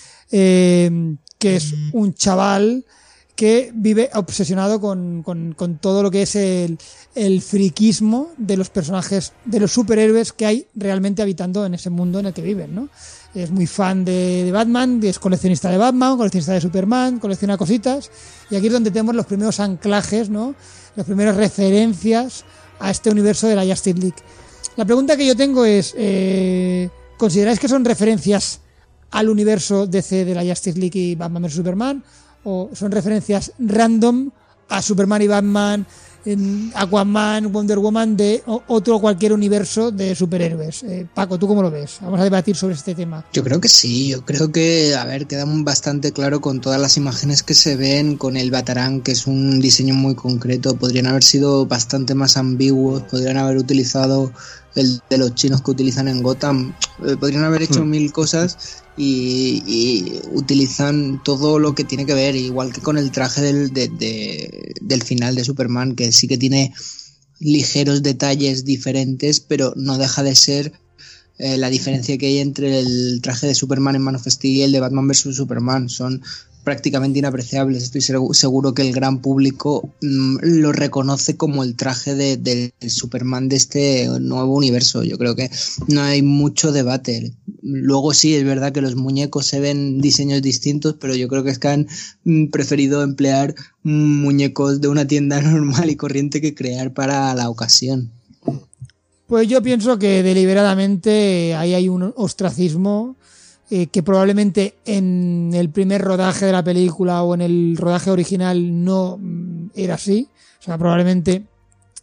eh, que es un chaval que vive obsesionado con, con, con todo lo que es el, el friquismo de los personajes, de los superhéroes que hay realmente habitando en ese mundo en el que viven, ¿no? Es muy fan de, de Batman, es coleccionista de Batman, coleccionista de Superman, colecciona cositas, y aquí es donde tenemos los primeros anclajes, ¿no? Las primeras referencias a este universo de la Justice League. La pregunta que yo tengo es, eh, ¿consideráis que son referencias al universo D C de la Justice League y Batman versus Superman? ¿O son referencias random a Superman y Batman, en Aquaman, Wonder Woman, de otro cualquier universo de superhéroes? Eh, Paco, ¿tú cómo lo ves? Vamos a debatir sobre este tema.
Yo creo que sí, yo creo que, a ver, queda bastante claro con todas las imágenes que se ven, con el Batarang, que es un diseño muy concreto. Podrían haber sido bastante más ambiguos, podrían haber utilizado el de los chinos que utilizan en Gotham, eh, podrían haber hecho hmm. mil cosas y, y utilizan todo lo que tiene que ver, igual que con el traje del, de, de, del final de Superman, que sí que tiene ligeros detalles diferentes, pero no deja de ser eh, la diferencia que hay entre el traje de Superman en Man of Steel y el de Batman versus Superman. Son prácticamente inapreciables. Estoy seguro que el gran público mmm, lo reconoce como el traje de, de Superman de este nuevo universo. Yo creo que no hay mucho debate. Luego sí, es verdad que los muñecos se ven diseños distintos, pero yo creo que es que han mmm, preferido emplear mmm, muñecos de una tienda normal y corriente que crear para la ocasión.
Pues yo pienso que deliberadamente ahí hay un ostracismo Eh, que probablemente en el primer rodaje de la película o en el rodaje original no mm, era así. O sea, probablemente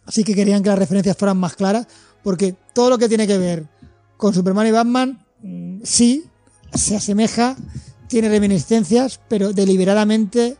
sí que querían que las referencias fueran más claras, porque todo lo que tiene que ver con Superman y Batman, mmm, sí, se asemeja, tiene reminiscencias, pero deliberadamente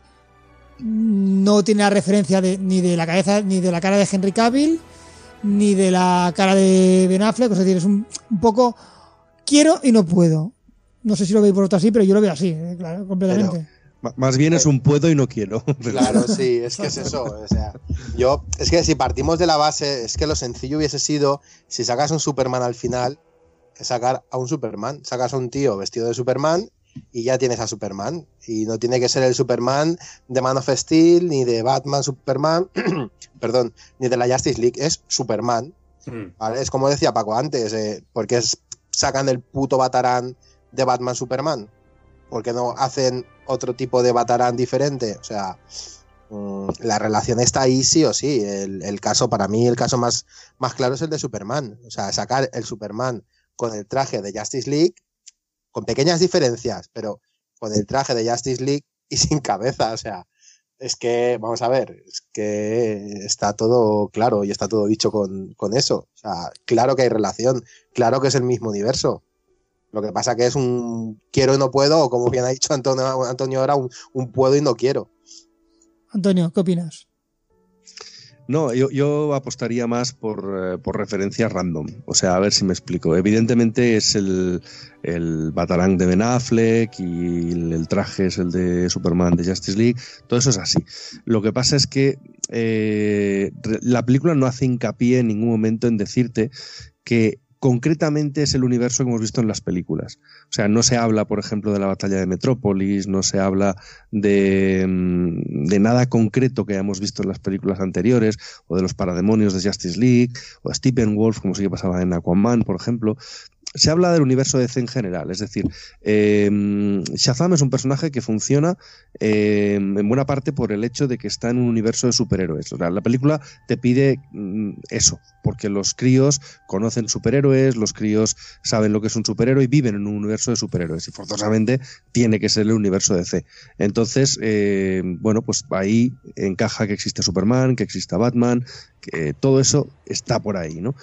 no tiene la referencia de, ni de la cabeza, ni de la cara de Henry Cavill, ni de la cara de Ben Affleck. Es decir, es un, un poco quiero y no puedo. No sé si lo veis por otro así, pero yo lo veo así, eh, claro, completamente.
Pero, más bien es un puedo y no quiero.
Claro, sí, es que es eso. O sea, yo, es que si partimos de la base, es que lo sencillo hubiese sido, si sacas un Superman al final, sacar a un Superman. Sacas a un tío vestido de Superman y ya tienes a Superman. Y no tiene que ser el Superman de Man of Steel, ni de Batman Superman, perdón, ni de la Justice League, es Superman. Mm. ¿Vale? Es como decía Paco antes, eh, porque es, sacan el puto Batarán de Batman Superman. ¿Por qué no hacen otro tipo de Batarán diferente? O sea, mmm, la relación está ahí sí o sí. El, el caso, para mí, el caso más, más claro es el de Superman. O sea, sacar el Superman con el traje de Justice League, con pequeñas diferencias, pero con el traje de Justice League y sin cabeza. O sea, es que, vamos a ver, es que está todo claro y está todo dicho con, con eso. O sea, claro que hay relación, claro que es el mismo universo. Lo que pasa que es un quiero y no puedo, o como bien ha dicho Antonio, Antonio ahora, un, un puedo y no quiero.
Antonio, ¿qué opinas?
No, yo, yo apostaría más por, eh, por referencias random. O sea, a ver si me explico. Evidentemente es el, el Batarang de Ben Affleck y el, el traje es el de Superman de Justice League. Todo eso es así. Lo que pasa es que eh, la película no hace hincapié en ningún momento en decirte que concretamente es el universo que hemos visto en las películas. O sea, no se habla, por ejemplo, de la batalla de Metrópolis, no se habla de, de nada concreto que hayamos visto en las películas anteriores, o de los parademonios de Justice League, o de Steppenwolf, como sí que pasaba en Aquaman, por ejemplo. Se habla del universo D C en general, es decir, eh, Shazam es un personaje que funciona eh, en buena parte por el hecho de que está en un universo de superhéroes. O sea, la película te pide mm, eso, porque los críos conocen superhéroes, los críos saben lo que es un superhéroe y viven en un universo de superhéroes, y forzosamente tiene que ser el universo D C. Entonces, eh, bueno, pues ahí encaja que existe Superman, que exista Batman, que todo eso está por ahí, ¿no?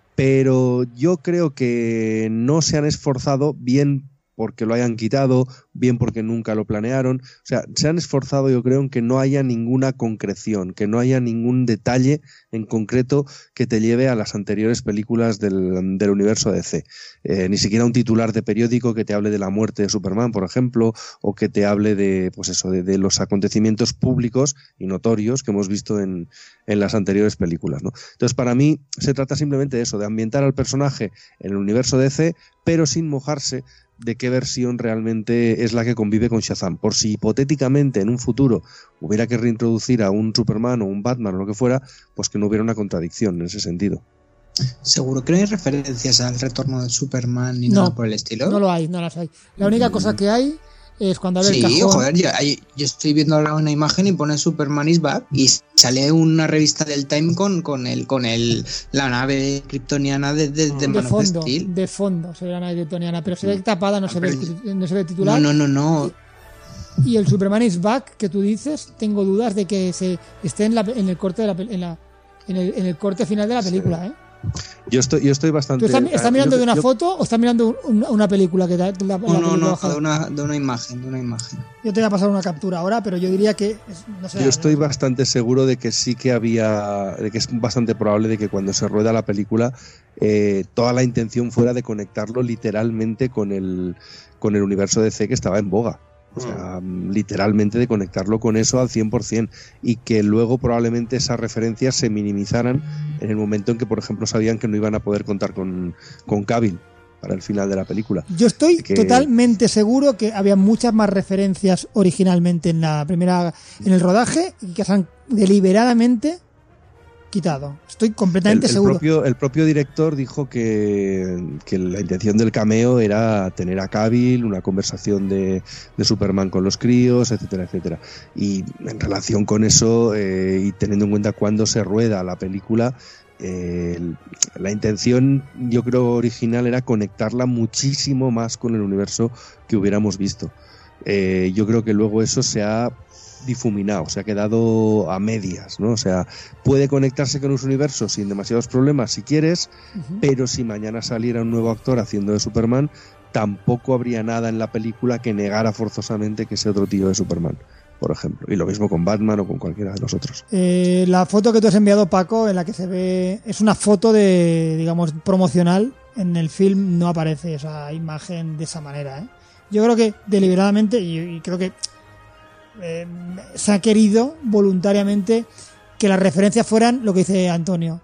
Pero yo creo que no se han esforzado, bien porque lo hayan quitado, bien porque nunca lo planearon. O sea, se han esforzado, yo creo, en que no haya ninguna concreción, que no haya ningún detalle en concreto que te lleve a las anteriores películas del, del universo D C. Eh, ni siquiera un titular de periódico que te hable de la muerte de Superman, por ejemplo, o que te hable de, pues eso, de, de los acontecimientos públicos y notorios que hemos visto en, en las anteriores películas, ¿no? Entonces, para mí, se trata simplemente de eso, de ambientar al personaje en el universo D C, pero sin mojarse de qué versión realmente es la que convive con Shazam. Por si hipotéticamente en un futuro hubiera que reintroducir a un Superman o un Batman o lo que fuera, pues que no hubiera una contradicción en ese sentido.
¿Seguro que no hay referencias al retorno de Superman ni
no,
nada por el estilo?
No lo hay, no las hay. La única mm. cosa que hay es cuando abre
sí,
el cajón.
Joder, yo, yo estoy viendo ahora una imagen y pone Superman is back y sale una revista del Time con, con el con el la nave kryptoniana de, de, de,
de
Man
fondo,
of Steel.
De fondo se ve la nave kryptoniana, pero se ve tapada, no se ve, no se ve titular.
No, no, no, no.
Y, y el Superman is back que tú dices, tengo dudas de que se esté en, la, en el corte de la, en, la, en, el, en el corte final de la película, sí. ¿eh?
Yo estoy, yo estoy bastante...
¿Tú estás, estás mirando yo, de una yo, foto o estás mirando una, una película? Que la, la
no, no, no, de una, de una imagen, de una imagen.
Yo te voy a pasar una captura ahora, pero yo diría que... No sé,
yo estoy
no,
bastante seguro de que sí que había... de que es bastante probable de que cuando se rueda la película eh, toda la intención fuera de conectarlo literalmente con el, con el universo D C que estaba en boga. O sea, mm. literalmente de conectarlo con eso al cien por ciento y que luego probablemente esas referencias se minimizaran en el momento en que, por ejemplo, sabían que no iban a poder contar con, con Cavill para el final de la película.
Yo estoy
que...
totalmente seguro que había muchas más referencias originalmente en la primera, en el rodaje, y que se han deliberadamente quitado. Estoy completamente
el, el
seguro.
Propio, el propio director dijo que, que la intención del cameo era tener a Cavill, una conversación de, de Superman con los críos, etcétera, etcétera. Y en relación con eso, eh, y teniendo en cuenta cuándo se rueda la película, eh, la intención, yo creo, original era conectarla muchísimo más con el universo que hubiéramos visto. Eh, yo creo que luego eso se ha difuminado, se ha quedado a medias, ¿no? O sea, puede conectarse con los universos sin demasiados problemas si quieres, uh-huh. pero si mañana saliera un nuevo actor haciendo de Superman, tampoco habría nada en la película que negara forzosamente que ese otro tío de Superman, por ejemplo. Y lo mismo con Batman o con cualquiera de nosotros.
Eh, la foto que tú has enviado, Paco, en la que se ve, es una foto de, digamos, promocional. En el film no aparece esa imagen de esa manera, ¿eh? Yo creo que deliberadamente, y, y creo que eh, se ha querido voluntariamente que las referencias fueran lo que dice Antonio,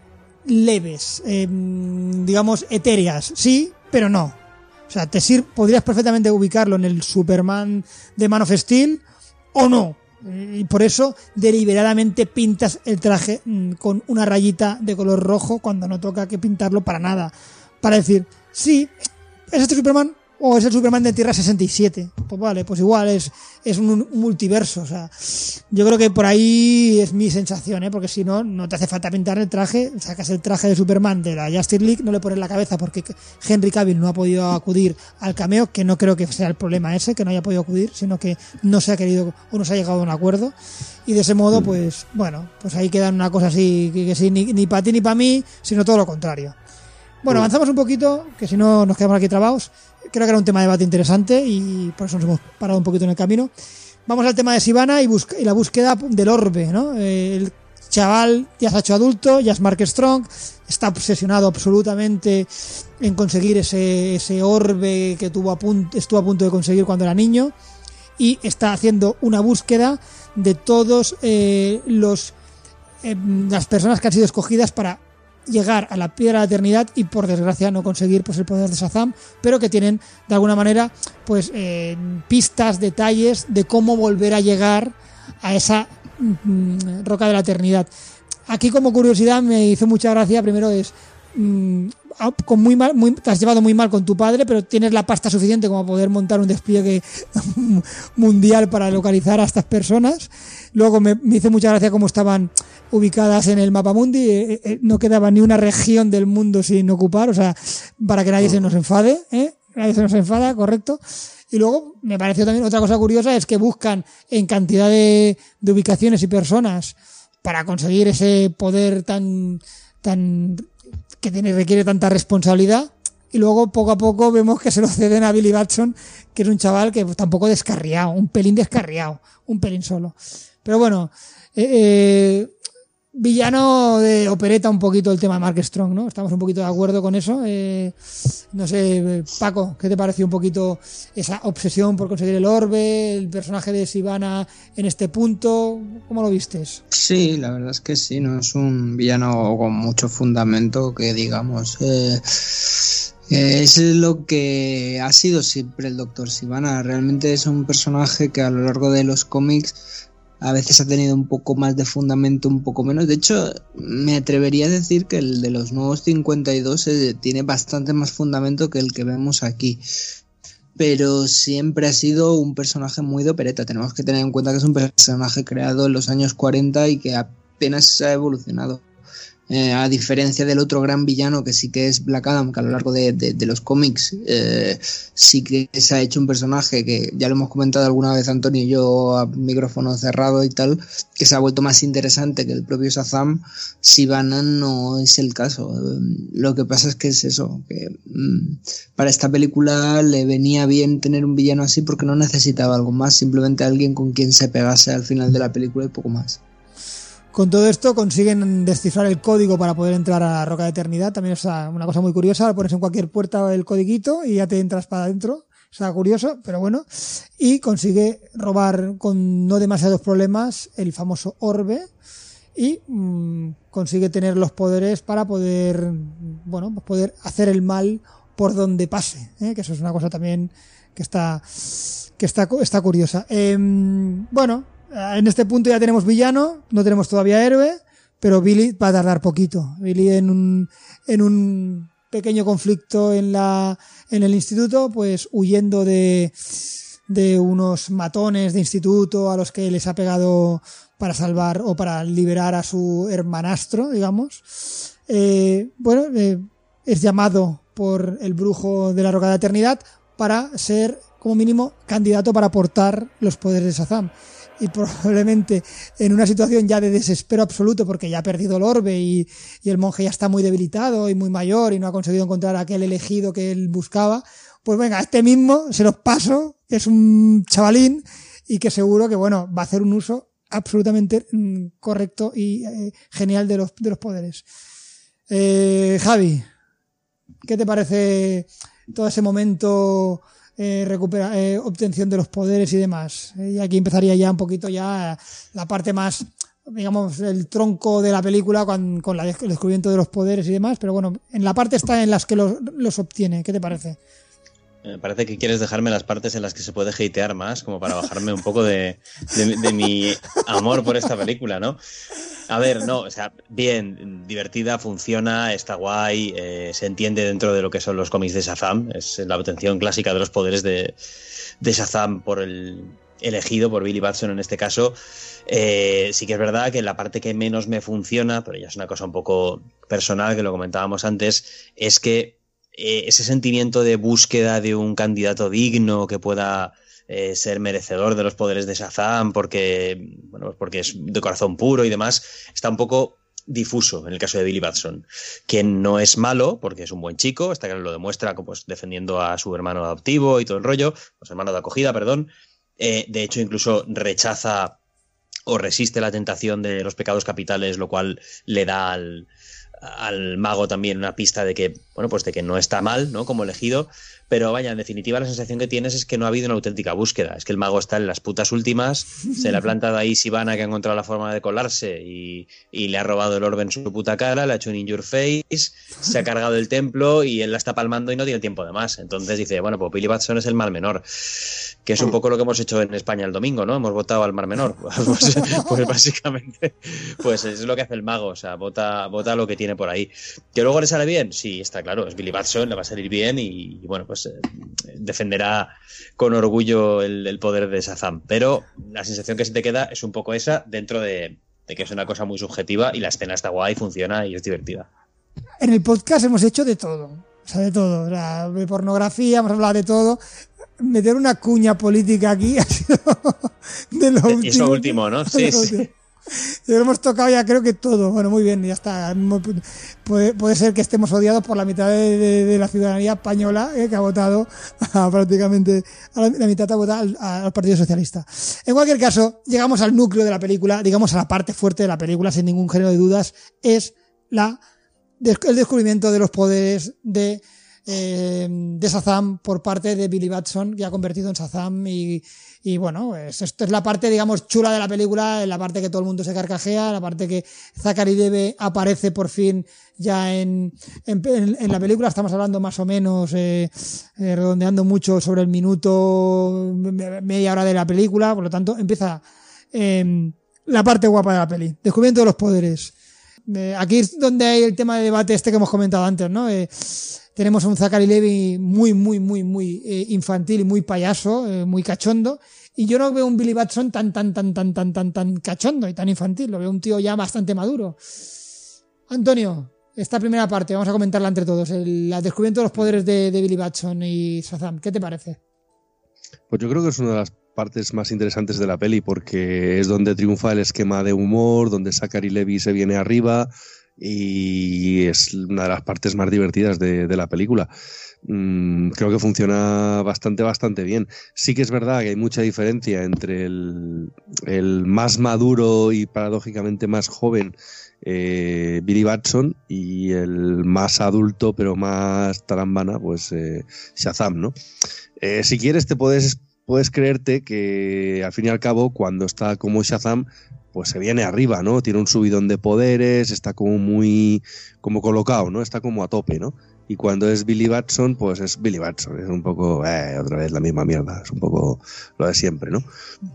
leves, eh, digamos, etéreas, sí, pero no. O sea, te sir- podrías perfectamente ubicarlo en el Superman de Man of Steel o no. Y por eso deliberadamente pintas el traje mmm, con una rayita de color rojo cuando no toca que pintarlo para nada. Para decir, sí, es este Superman o es el Superman de Tierra sesenta y siete. Pues vale, pues igual es, es un, un multiverso. O sea, yo creo que por ahí es mi sensación, ¿eh? Porque si no, no te hace falta pintar el traje. Sacas el traje de Superman de la Justice League, no le pones la cabeza porque Henry Cavill no ha podido acudir al cameo, que no creo que sea el problema ese, que no haya podido acudir, sino que no se ha querido o no se ha llegado a un acuerdo. Y de ese modo, pues, bueno, pues ahí queda una cosa así, que, que sí, ni, ni para ti ni para mí, sino todo lo contrario. Bueno, avanzamos un poquito, que si no nos quedamos aquí trabados. Creo que era un tema de debate interesante y por eso nos hemos parado un poquito en el camino. Vamos al tema de Sivana y, busca, y la búsqueda del orbe, ¿no? El chaval ya se ha hecho adulto, ya es Mark Strong, está obsesionado absolutamente en conseguir ese, ese orbe que tuvo a punto, estuvo a punto de conseguir cuando era niño, y está haciendo una búsqueda de todos eh, los eh, las personas que han sido escogidas para llegar a la piedra de la eternidad y por desgracia no conseguir pues el poder de Shazam, pero que tienen de alguna manera pues eh, pistas, detalles de cómo volver a llegar a esa mm, roca de la eternidad. Aquí como curiosidad me hizo mucha gracia, primero es mm, con muy mal, muy, te has llevado muy mal con tu padre, pero tienes la pasta suficiente como poder montar un despliegue mundial para localizar a estas personas. Luego me, me hizo mucha gracia cómo estaban ubicadas en el mapa mundi, eh, eh, no quedaba ni una región del mundo sin ocupar, o sea, para que nadie se nos enfade, ¿eh? Nadie se nos enfada, correcto. Y luego me pareció también otra cosa curiosa, es que buscan en cantidad de, de ubicaciones y personas para conseguir ese poder tan, tan, que tiene, requiere tanta responsabilidad, y luego poco a poco vemos que se lo ceden a Billy Batson, que es un chaval que tampoco descarriado, un pelín descarriado, un pelín solo. Pero bueno, eh, eh, villano de opereta un poquito el tema de Mark Strong, ¿no? Estamos un poquito de acuerdo con eso. Eh, no sé, Paco, ¿qué te pareció un poquito esa obsesión por conseguir el orbe, el personaje de Sivana en este punto? ¿Cómo lo vistes?
Sí, la verdad es que sí, no es un villano con mucho fundamento, que digamos. Eh, es lo que ha sido siempre el Doctor Sivana. Realmente es un personaje que a lo largo de los cómics a veces ha tenido un poco más de fundamento, un poco menos. De hecho, me atrevería a decir que el de los nuevos cincuenta y dos eh, tiene bastante más fundamento que el que vemos aquí. Pero siempre ha sido un personaje muy de opereta. Tenemos que tener en cuenta que es un personaje creado en los años cuarenta y que apenas se ha evolucionado. Eh, a diferencia del otro gran villano que sí que es Black Adam, que a lo largo de, de, de los cómics eh, sí que se ha hecho un personaje que ya lo hemos comentado alguna vez Antonio y yo a micrófono cerrado y tal, que se ha vuelto más interesante que el propio Shazam. Sivana no es el caso. Lo que pasa es que es eso, que mmm, para esta película le venía bien tener un villano así porque no necesitaba algo más, simplemente alguien con quien se pegase al final de la película y poco más.
Con todo esto consiguen descifrar el código para poder entrar a la Roca de Eternidad. También es una cosa muy curiosa. Lo pones en cualquier puerta el codiguito y ya te entras para adentro. Está curioso, pero bueno. Y consigue robar con no demasiados problemas el famoso orbe. Y mmm, consigue tener los poderes para poder, bueno, poder hacer el mal por donde pase, ¿eh? Que eso es una cosa también que está, que está, está curiosa. Eh, bueno. En este punto ya tenemos villano, no tenemos todavía héroe, pero Billy va a tardar poquito. Billy en un, en un pequeño conflicto en la, en el instituto, pues huyendo de, de unos matones de instituto a los que les ha pegado para salvar o para liberar a su hermanastro, digamos. Eh, bueno, eh, es llamado por el brujo de la Roca de la Eternidad para ser, como mínimo, candidato para aportar los poderes de Shazam. Y probablemente en una situación ya de desespero absoluto, porque ya ha perdido el orbe y, y el monje ya está muy debilitado y muy mayor y no ha conseguido encontrar a aquel elegido que él buscaba, pues venga, este mismo se los paso, que es un chavalín y que seguro que, bueno, va a hacer un uso absolutamente mm, correcto y eh, genial de los, de los poderes. Eh, Javi, ¿qué te parece todo ese momento... Eh, recupera, eh, obtención de los poderes y demás? Eh, y aquí empezaría ya un poquito ya la parte más, digamos, el tronco de la película con, con la, el descubrimiento de los poderes y demás, pero bueno, en la parte está en las que los, los obtiene. ¿Qué te parece?
Me parece que quieres dejarme las partes en las que se puede hatear más, como para bajarme un poco de, de, de mi amor por esta película, ¿no? A ver, no, o sea, bien, divertida, funciona, está guay, eh, se entiende dentro de lo que son los cómics de Shazam, es la obtención clásica de los poderes de, de Shazam por el elegido, por Billy Batson en este caso. Eh, sí que es verdad que la parte que menos me funciona, pero ya es una cosa un poco personal, que lo comentábamos antes, es que eh, ese sentimiento de búsqueda de un candidato digno que pueda... Eh, ser merecedor de los poderes de Shazam porque, bueno, pues porque es de corazón puro y demás, está un poco difuso en el caso de Billy Batson, que no es malo porque es un buen chico, hasta que lo demuestra pues, defendiendo a su hermano adoptivo y todo el rollo, a su hermano de acogida, perdón. Eh, de hecho, incluso rechaza o resiste la tentación de los pecados capitales, lo cual le da al, al mago también una pista de que, bueno, pues de que no está mal, ¿no? Como elegido. Pero vaya, en definitiva la sensación que tienes es que no ha habido una auténtica búsqueda. Es que el mago está en las putas últimas, se le ha plantado ahí Sivana, que ha encontrado la forma de colarse y, y le ha robado el orbe en su puta cara, le ha hecho un in your face, se ha cargado el templo y él la está palmando y no tiene tiempo de más. Entonces dice, bueno, pues Billy Batson es el mal menor, que es un poco lo que hemos hecho en España el domingo, ¿no? Hemos votado al mar menor. Pues, pues básicamente, pues es lo que hace el mago, o sea, vota, vota lo que tiene por ahí. ¿Que luego le sale bien? Sí, está claro, es Billy Batson, le va a salir bien y, y bueno, pues defenderá con orgullo el, el poder de Shazam, pero la sensación que se te queda es un poco esa, dentro de, de que es una cosa muy subjetiva y la escena está guay, funciona y es divertida.
En el podcast hemos hecho de todo, o sea, de todo, o sea, de pornografía, hemos hablado de todo. Meter una cuña política aquí ha sido de lo último.
Eso último, ¿no? Sí, sí.
Lo hemos tocado ya creo que todo. Bueno, muy bien, ya está. Puede, puede ser que estemos odiados por la mitad de, de, de la ciudadanía española, eh, que ha votado a, prácticamente a la, la mitad ha votado al, al Partido Socialista. En cualquier caso, llegamos al núcleo de la película, digamos a la parte fuerte de la película, sin ningún género de dudas, es la el descubrimiento de los poderes de eh, de Shazam por parte de Billy Batson, que ha convertido en Shazam y, y bueno, pues esto es la parte, digamos, chula de la película, la parte que todo el mundo se carcajea, la parte que Zachary Levi aparece por fin ya en, en, en la película. Estamos hablando más o menos, eh, eh, redondeando mucho sobre el minuto, media hora de la película, por lo tanto empieza eh, la parte guapa de la peli, descubrimiento de los poderes. Eh, aquí es donde hay el tema de debate este que hemos comentado antes, ¿no? Eh, tenemos a un Zachary Levi muy, muy, muy, muy eh, infantil y muy payaso, eh, muy cachondo, y yo no veo un Billy Batson tan, tan, tan, tan, tan, tan, tan cachondo y tan infantil, lo veo un tío ya bastante maduro. Antonio, esta primera parte, vamos a comentarla entre todos, el, el descubrimiento de los poderes de, de Billy Batson y Shazam, ¿qué te parece?
Pues yo creo que es una de las partes más interesantes de la peli, porque es donde triunfa el esquema de humor, donde Zachary Levi se viene arriba y es una de las partes más divertidas de, de la película. Mm, creo que funciona bastante, bastante bien. Sí que es verdad que hay mucha diferencia entre el, el más maduro y paradójicamente más joven eh, Billy Batson y el más adulto pero más tarambana, pues eh, Shazam, ¿no? Eh, si quieres te puedes puedes creerte que al fin y al cabo cuando está como Shazam pues se viene arriba, ¿no? Tiene un subidón de poderes, está como muy como colocado, ¿no? Está como a tope, ¿no? Y cuando es Billy Batson, pues es Billy Batson, es un poco, eh, otra vez la misma mierda, es un poco lo de siempre, ¿no?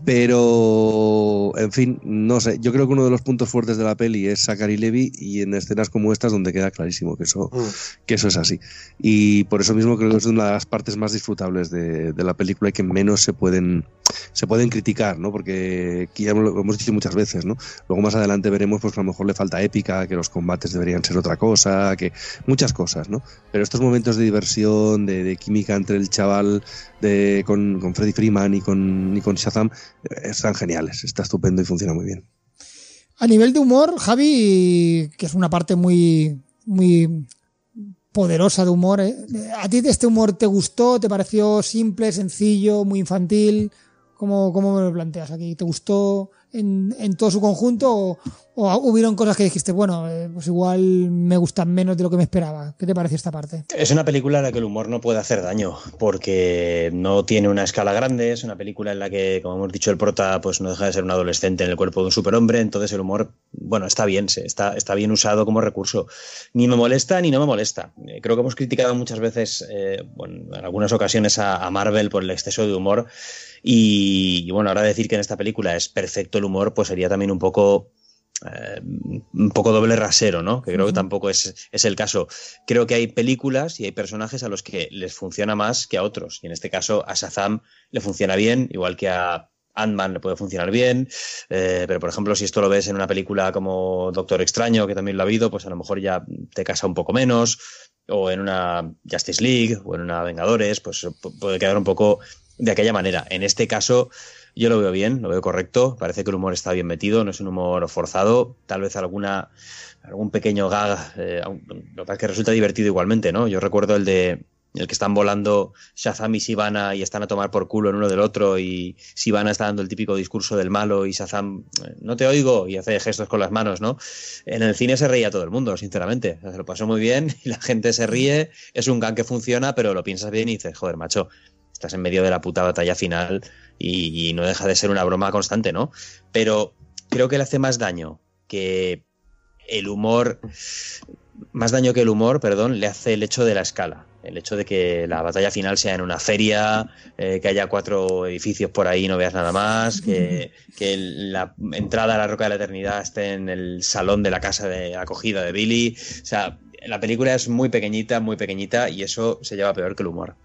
Pero, en fin, no sé, yo creo que uno de los puntos fuertes de la peli es Zachary Levi y en escenas como estas donde queda clarísimo que eso, mm. que eso es así. Y por eso mismo creo que es una de las partes más disfrutables de, de la película y que menos se pueden, se pueden criticar, ¿no? Porque aquí ya lo hemos dicho muchas veces, ¿no? Luego más adelante veremos pues que a lo mejor le falta épica, que los combates deberían ser otra cosa, que muchas cosas, ¿no? Pero estos momentos de diversión, de, de química entre el chaval de, con, con Freddie Freeman y con, y con Shazam están geniales, está estupendo y funciona muy bien.
A nivel de humor, Javi, que es una parte muy, muy poderosa de humor, ¿eh? ¿A ti este humor te gustó? ¿Te pareció simple, sencillo, muy infantil? ¿Cómo, cómo me lo planteas aquí? ¿Te gustó en, en todo su conjunto o, o hubieron cosas que dijiste, bueno, eh, pues igual me gustan menos de lo que me esperaba? ¿Qué te pareció esta parte?
Es una película en la que el humor no puede hacer daño porque no tiene una escala grande, es una película en la que, como hemos dicho, el prota pues no deja de ser un adolescente en el cuerpo de un superhombre, entonces el humor, bueno, está bien, está, está bien usado como recurso. Ni me molesta ni no me molesta. Creo que hemos criticado muchas veces, eh, bueno, en algunas ocasiones a, a Marvel por el exceso de humor. Y, y bueno, ahora decir que en esta película es perfecto el humor, pues sería también un poco eh, un poco doble rasero, ¿no? Que creo uh-huh. que tampoco es, es el caso. Creo que hay películas y hay personajes a los que les funciona más que a otros. Y en este caso a Shazam le funciona bien, igual que a Ant-Man le puede funcionar bien, eh, pero por ejemplo si esto lo ves en una película como Doctor Extraño, que también lo ha habido, pues a lo mejor ya te casa un poco menos, o en una Justice League, o en una Vengadores, pues puede quedar un poco de aquella manera. En este caso yo lo veo bien, lo veo correcto, parece que el humor está bien metido, no es un humor forzado, tal vez alguna algún pequeño gag, eh, lo que pasa es que resulta divertido igualmente, ¿no? Yo recuerdo el de el que están volando Shazam y Sivana y están a tomar por culo en uno del otro y Sivana está dando el típico discurso del malo y Shazam, no te oigo, y hace gestos con las manos, ¿no? En el cine se reía todo el mundo, sinceramente, o sea, se lo pasó muy bien y la gente se ríe, es un gag que funciona, pero lo piensas bien y dices, joder, macho, estás en medio de la puta batalla final y, y no deja de ser una broma constante, ¿no? Pero creo que le hace más daño que el humor, más daño que el humor, perdón, le hace el hecho de la escala. El hecho de que la batalla final sea en una feria, eh, que haya cuatro edificios por ahí y no veas nada más, que, que la entrada a la Roca de la Eternidad esté en el salón de la casa de acogida de Billy. O sea, la película es muy pequeñita, muy pequeñita y eso se lleva peor que el humor.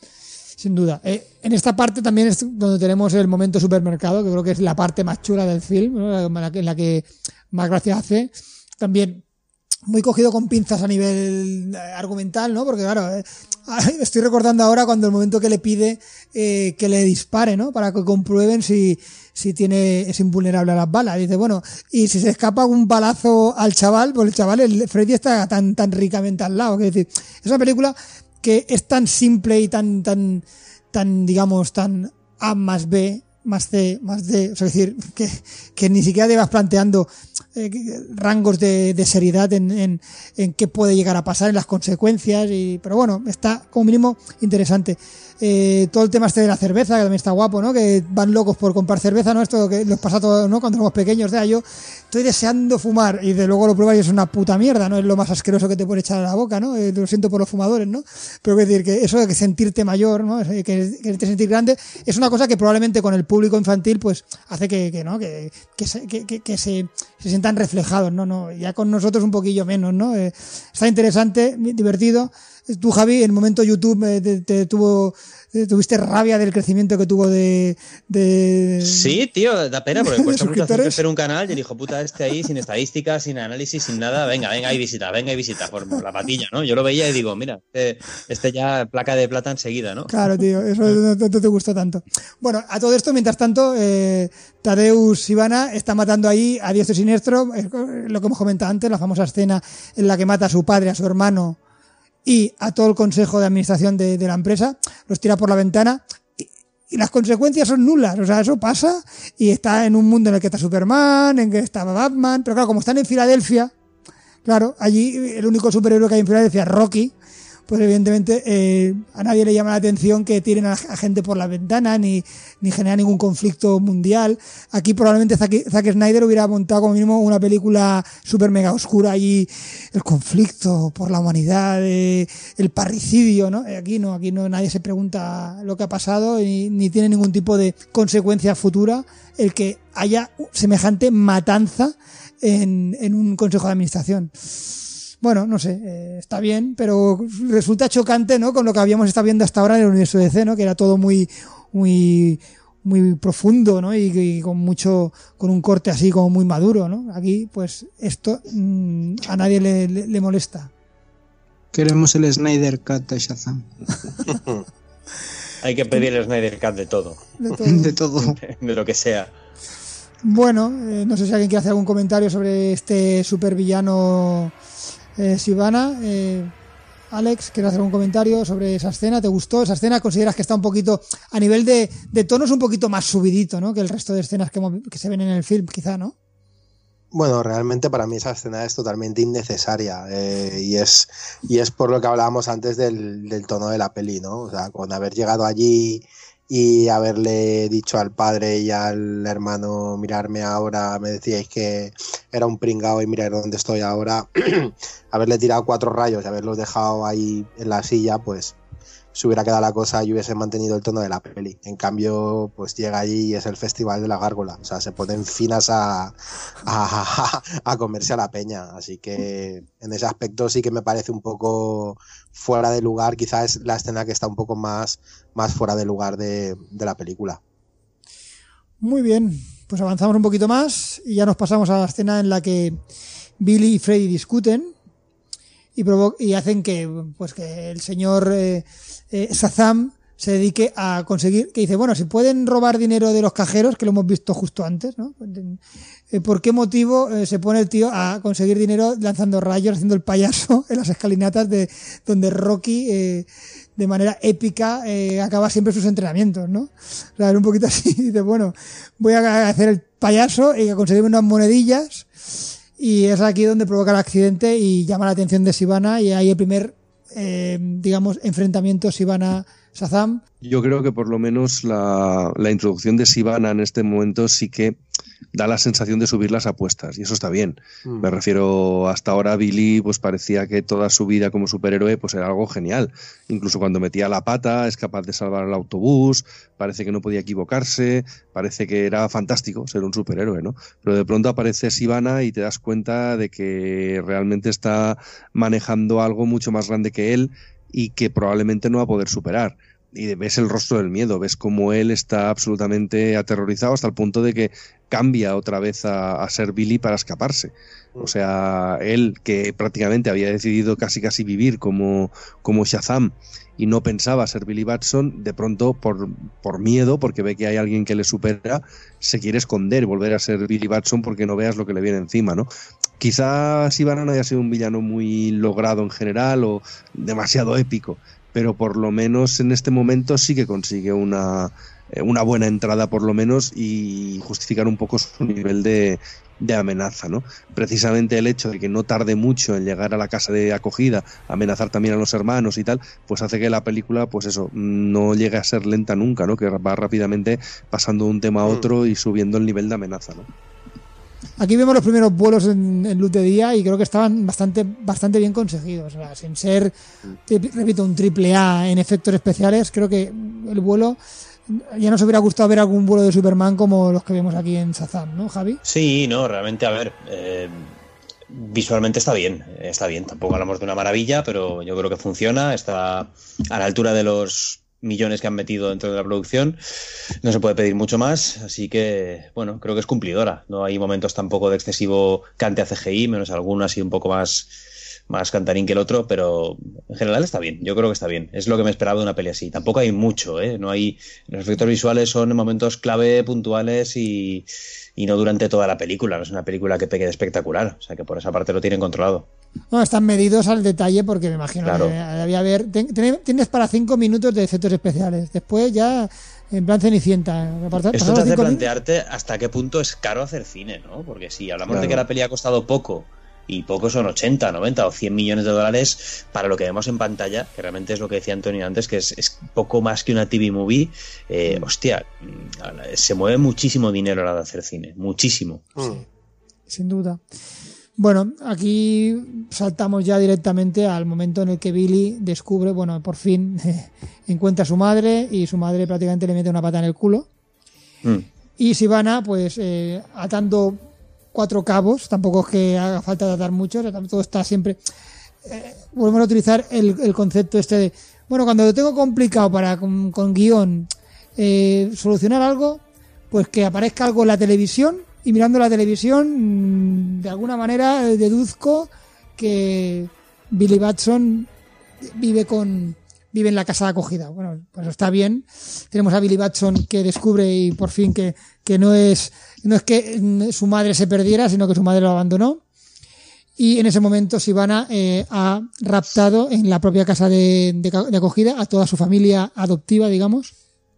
Sin duda. Eh, en esta parte también es donde tenemos el momento supermercado, que creo que es la parte más chula del film, ¿no? en, la que, en la que más gracia hace. También muy cogido con pinzas a nivel argumental, ¿no? Porque claro, eh, estoy recordando ahora cuando el momento que le pide eh, que le dispare, ¿no? Para que comprueben si, si tiene, es invulnerable a las balas. Dice, bueno, y si se escapa un balazo al chaval, pues el chaval, el Freddy está tan, tan ricamente al lado. Es decir, es una película que es tan simple y tan, tan, tan, digamos, tan A más B, más C, más D, o sea, es decir, que, que ni siquiera te vas planteando eh, rangos de, de seriedad en, en, en qué puede llegar a pasar, en las consecuencias, y, pero bueno, está como mínimo interesante. Eh, todo el tema este de la cerveza, que también está guapo, ¿no? Que van locos por comprar cerveza, ¿no? Esto que nos pasa a todos, ¿no? Cuando somos pequeños, de yo estoy deseando fumar y de luego lo pruebas y es una puta mierda, ¿no? Es lo más asqueroso que te puede echar a la boca, ¿no? Eh, lo siento por los fumadores, ¿no? Pero es decir, que eso de que sentirte mayor, ¿no? Que, que te sentir grande, es una cosa que probablemente con el público infantil, pues, hace que, que ¿no? Que, que, se, que, que, que se, se sientan reflejados, ¿no? no Ya con nosotros un poquillo menos, ¿no? Eh, está interesante, divertido. Tú, Javi, en el momento YouTube eh, te, te tuvo... ¿Tuviste rabia del crecimiento que tuvo de, de...
Sí, tío, da pena porque cuesta mucho hacer crecer un canal y el hijo puta este ahí sin estadísticas, sin análisis, sin nada, venga, venga y visita, venga y visita por, por la patilla, ¿no? Yo lo veía y digo, mira, este, este ya placa de plata enseguida, ¿no?
Claro, tío, eso no, no te gustó tanto. Bueno, a todo esto, mientras tanto, eh, Tadeusz Sivana está matando ahí a diestro y siniestro, eh, lo que hemos comentado antes, la famosa escena en la que mata a su padre, a su hermano y a todo el consejo de administración de, de la empresa, los tira por la ventana y, y las consecuencias son nulas, o sea, eso pasa y está en un mundo en el que está Superman, en que está Batman, pero claro, como están en Filadelfia, claro, allí el único superhéroe que hay en Filadelfia es Rocky, pues evidentemente eh, a nadie le llama la atención que tiren a, a gente por la ventana ni, ni genera ningún conflicto mundial. Aquí probablemente Zack, Zack Snyder hubiera montado como mínimo una película super mega oscura allí, el conflicto por la humanidad, eh, el parricidio, ¿no? Aquí no, aquí no, nadie se pregunta lo que ha pasado ni, ni tiene ningún tipo de consecuencia futura el que haya semejante matanza en, en un consejo de administración. Bueno, no sé, eh, está bien, pero resulta chocante, ¿no? Con lo que habíamos estado viendo hasta ahora en el universo D C, ¿no? Que era todo muy, muy, muy profundo, ¿no? Y, y con mucho, con un corte así como muy maduro, ¿no? Aquí, pues, esto mmm, a nadie le, le, le molesta.
Queremos el Snyder Cut de Shazam.
Hay que pedir el Snyder Cut de todo.
De todo.
De todo.
De lo que sea.
Bueno, eh, no sé si alguien quiere hacer algún comentario sobre este supervillano eh, Sivana. Eh, Alex, ¿quieres hacer algún comentario sobre esa escena? ¿Te gustó esa escena? ¿Consideras que está un poquito, a nivel de, de tono, es un poquito más subidito, ¿no? Que el resto de escenas que, hemos, que se ven en el film, quizá, ¿no?
Bueno, realmente para mí esa escena es totalmente innecesaria eh, y es y es por lo que hablábamos antes del, del tono de la peli, ¿no? O sea, con haber llegado allí y haberle dicho al padre y al hermano, mirarme ahora, me decíais que era un pringao y mirar dónde estoy ahora, haberle tirado cuatro rayos y haberlos dejado ahí en la silla, pues se hubiera quedado la cosa y hubiese mantenido el tono de la peli. En cambio, pues llega allí y es el festival de la gárgola. O sea, se ponen finas a, a, a, a comerse a la peña. Así que en ese aspecto sí que me parece un poco fuera de lugar. Quizás es la escena que está un poco más, más fuera de lugar de, de la película.
Muy bien, pues avanzamos un poquito más y ya nos pasamos a la escena en la que Billy y Freddy discuten y, provo- y hacen que, pues que el señor eh, eh, Shazam se dedique a conseguir, que dice, bueno, si pueden robar dinero de los cajeros, que lo hemos visto justo antes, ¿no? ¿Por qué motivo eh, se pone el tío a conseguir dinero lanzando rayos, haciendo el payaso en las escalinatas de donde Rocky eh, de manera épica eh, acaba siempre sus entrenamientos, ¿no? O sea, un poquito así, dice, bueno, voy a hacer el payaso y a conseguir unas monedillas, y es aquí donde provoca el accidente y llama la atención de Sivana, y ahí el primer eh, digamos enfrentamiento Sivana-Shazam.
Yo creo que por lo menos la, la introducción de Sivana en este momento sí que da la sensación de subir las apuestas, y eso está bien. Mm. Me refiero, hasta ahora Billy pues parecía que toda su vida como superhéroe pues era algo genial. Incluso cuando metía la pata es capaz de salvar el autobús, parece que no podía equivocarse, parece que era fantástico ser un superhéroe, ¿no? Pero de pronto aparece Sivana y te das cuenta de que realmente está manejando algo mucho más grande que él y que probablemente no va a poder superar. Y ves el rostro del miedo, ves cómo él está absolutamente aterrorizado hasta el punto de que cambia otra vez a, a ser Billy para escaparse. O sea, él que prácticamente había decidido casi casi vivir como, como Shazam y no pensaba ser Billy Batson, de pronto por, por miedo, porque ve que hay alguien que le supera, se quiere esconder y volver a ser Billy Batson porque no veas lo que le viene encima, ¿no? Quizás Sivana no haya sido un villano muy logrado en general o demasiado épico, pero por lo menos en este momento sí que consigue una, una buena entrada por lo menos y justificar un poco su nivel de, de amenaza, ¿no? Precisamente el hecho de que no tarde mucho en llegar a la casa de acogida, amenazar también a los hermanos y tal, pues hace que la película, pues eso, no llegue a ser lenta nunca, ¿no? Que va rápidamente pasando de un tema a otro y subiendo el nivel de amenaza, ¿no?
Aquí vemos los primeros vuelos en, en luz de día y creo que estaban bastante bastante bien conseguidos. O sea, sin ser, te, repito, un triple A en efectos especiales, creo que el vuelo, ya nos hubiera gustado ver algún vuelo de Superman como los que vemos aquí en Shazam, ¿no, Javi?
Sí, no, realmente, a ver, eh, visualmente está bien, está bien. Tampoco hablamos de una maravilla, pero yo creo que funciona, está a la altura de los millones que han metido dentro de la producción, no se puede pedir mucho más, así que bueno, creo que es cumplidora. No hay momentos tampoco de excesivo cante a C G I, menos alguno así un poco más, más cantarín que el otro, pero en general está bien, yo creo que está bien, es lo que me esperaba de una peli así. Tampoco hay mucho, ¿eh? No hay, los efectos visuales son en momentos clave, puntuales y, y no durante toda la película, no es una película que pegue de espectacular, o sea que por esa parte lo tienen controlado.
No, están medidos al detalle porque me imagino claro. que debía haber. Ten, tienes para cinco minutos de efectos especiales. Después ya en plan Cenicienta.
Esto te hace plantearte minutos? Hasta qué punto es caro hacer cine, ¿no? Porque si hablamos claro. de que la peli ha costado poco, y poco son ochenta, noventa o cien millones de dólares para lo que vemos en pantalla, que realmente es lo que decía Antonio antes, que es, es poco más que una T V movie. Eh, mm. Hostia, se mueve muchísimo dinero a la hora de hacer cine. Muchísimo.
Sí, sin duda. Bueno, aquí saltamos ya directamente al momento en el que Billy descubre, bueno, por fin eh, encuentra a su madre y su madre prácticamente le mete una pata en el culo. Mm. Y Sivana, pues eh, atando cuatro cabos, tampoco es que haga falta atar mucho, todo está siempre... Eh, volvemos a utilizar el, el concepto este de, bueno, cuando lo tengo complicado para con, con guión eh, solucionar algo, pues que aparezca algo en la televisión, y mirando la televisión, de alguna manera deduzco que Billy Batson vive con vive en la casa de acogida. Bueno, pues está bien. Tenemos a Billy Batson que descubre y por fin que, que no es no es que su madre se perdiera, sino que su madre lo abandonó. Y en ese momento Sivana eh, ha raptado en la propia casa de, de, de acogida a toda su familia adoptiva, digamos.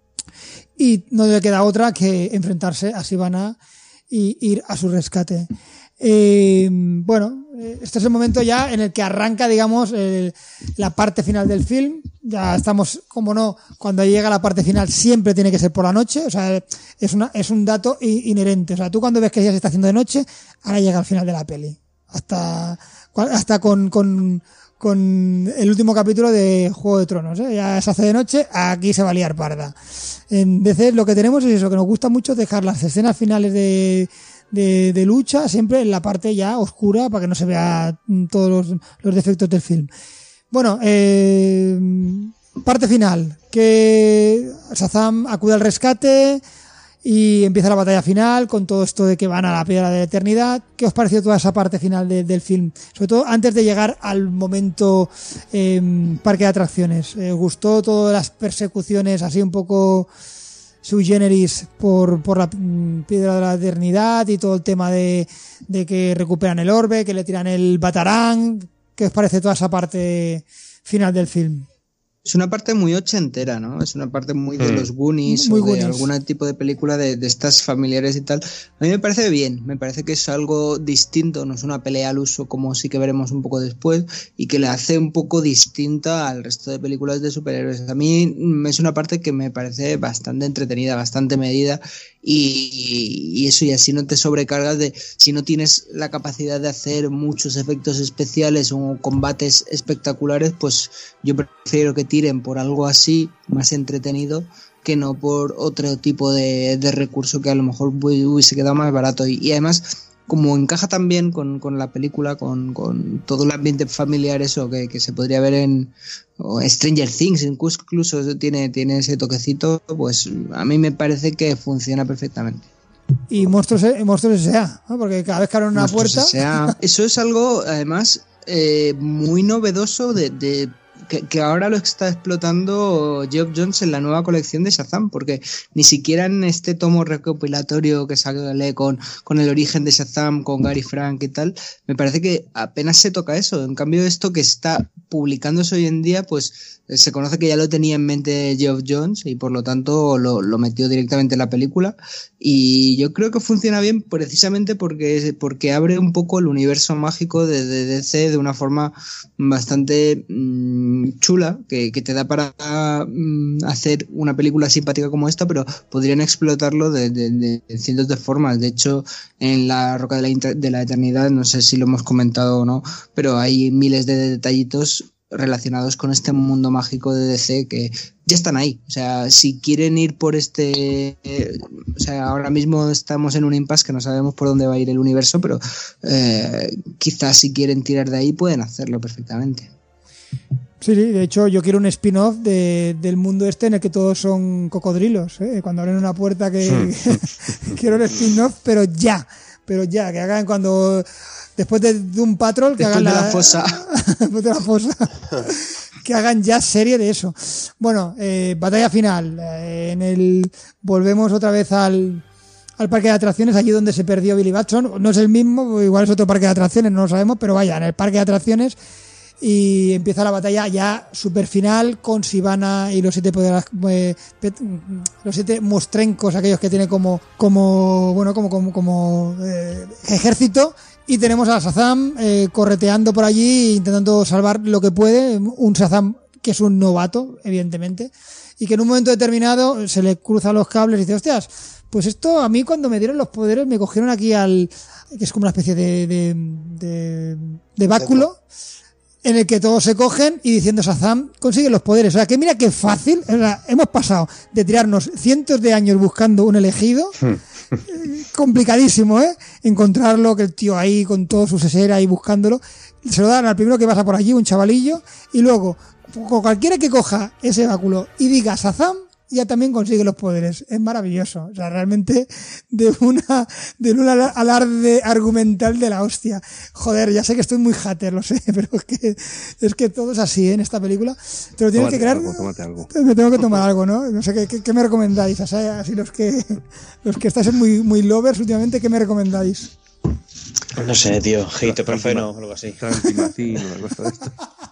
Y no le queda otra que enfrentarse a Sivana y ir a su rescate. Eh, bueno, este es el momento ya en el que arranca, digamos, eh, la parte final del film. Ya estamos, como no, cuando llega la parte final siempre tiene que ser por la noche. O sea, es una, es un dato inherente. O sea, tú cuando ves que ya se está haciendo de noche, ahora llega al final de la peli. Hasta, hasta con, con, con el último capítulo de Juego de Tronos, ¿eh? Ya se hace de noche, aquí se va a liar parda. En D C lo que tenemos es eso, que nos gusta mucho dejar las escenas finales de, de, de lucha siempre en la parte ya oscura para que no se vea todos los, los defectos del film. Bueno, eh, parte final, que Shazam acude al rescate y empieza la batalla final con todo esto de que van a la piedra de la eternidad. ¿Qué os pareció toda esa parte final de, del film? Sobre todo antes de llegar al momento eh, parque de atracciones. ¿Os gustó todas las persecuciones así un poco sui generis por, por la piedra de la eternidad y todo el tema de, de que recuperan el orbe, que le tiran el batarán? ¿Qué os parece toda esa parte final del film?
Es una parte muy ochentera, ¿no? Es una parte muy de los Goonies muy o de Goonies. Algún tipo de película de, de estas familiares y tal. A mí me parece bien, me parece que es algo distinto, no es una pelea al uso como sí que veremos un poco después y que le hace un poco distinta al resto de películas de superhéroes. A mí es una parte que me parece bastante entretenida, bastante medida y, y eso, y así no te sobrecargas de, si no tienes la capacidad de hacer muchos efectos especiales o combates espectaculares, pues yo prefiero que tiren por algo así más entretenido que no por otro tipo de, de recurso que a lo mejor hubiese quedado más barato. Y, y además, como encaja también con, con la película, con, con todo el ambiente familiar, eso que, que se podría ver en o Stranger Things, incluso tiene, tiene ese toquecito, pues a mí me parece que funciona perfectamente.
Y Monstruos, Monstruos S A, ¿no? Porque cada vez que abren una Monstruos puerta...
S A. Eso es algo, además, eh, muy novedoso de... de Que, que ahora lo está explotando Geoff Johns en la nueva colección de Shazam, porque ni siquiera en este tomo recopilatorio que sale con, con el origen de Shazam, con Gary Frank y tal, me parece que apenas se toca eso. En cambio, esto que está publicándose hoy en día, pues se conoce que ya lo tenía en mente Geoff Johns y por lo tanto lo, lo metió directamente en la película, y yo creo que funciona bien precisamente porque, porque abre un poco el universo mágico de, de D C de una forma bastante mmm, chula, que, que te da para mmm, hacer una película simpática como esta, pero podrían explotarlo de, de, de cientos de formas. De hecho, en La Roca de la, Inter- de la Eternidad, no sé si lo hemos comentado o no, pero hay miles de detallitos relacionados con este mundo mágico de D C que ya están ahí. O sea, si quieren ir por este... Eh, o sea, ahora mismo estamos en un impasse que no sabemos por dónde va a ir el universo, pero eh, quizás si quieren tirar de ahí pueden hacerlo perfectamente.
Sí, sí, de hecho yo quiero un spin-off de, del mundo este en el que todos son cocodrilos, ¿eh? Cuando abren una puerta que... quiero un spin-off, pero ya, pero ya, que hagan cuando... Después de, de un patrol que
después
hagan
de
la,
la fosa
después de la fosa que hagan ya serie de eso. Bueno, eh, batalla final, eh, en el volvemos otra vez al al parque de atracciones, allí donde se perdió Billy Batson. No es el mismo, igual es otro parque de atracciones, no lo sabemos, pero vaya, en el parque de atracciones, y empieza la batalla ya super final con Sivana y los siete poderes, eh, los siete mostrencos, aquellos que tiene como como bueno como como como eh, ejército. Y tenemos a Shazam eh, correteando por allí, intentando salvar lo que puede. Un Shazam que es un novato, evidentemente, y que en un momento determinado se le cruzan los cables y dice, hostias, pues esto a mí cuando me dieron los poderes me cogieron aquí al... que es como una especie de, de, de, de báculo en el que todos se cogen y diciendo Shazam consigue los poderes. O sea, que mira qué fácil. O sea, hemos pasado de tirarnos cientos de años buscando un elegido... complicadísimo, ¿eh? Encontrarlo, que el tío ahí con todo su sesera ahí buscándolo, se lo dan al primero que pasa por allí, un chavalillo, y luego cualquiera que coja ese báculo y diga Shazam, ella también consigue los poderes. Es maravilloso. O sea, realmente de una de un alarde argumental de la hostia. Joder, ya sé que estoy muy hater, lo sé, pero es que, es que todo es así, ¿eh? En esta película. Te lo tienes tómate que creer.
Algo, tómate algo.
Me tengo que tomar algo, ¿no? No sé, ¿qué, qué, qué me recomendáis? O sea, así los que, los que estáis muy, muy lovers últimamente, ¿qué me recomendáis?
No sé, tío, Heitoprofeno o algo así.
Tranquimacin, una cosa de esto.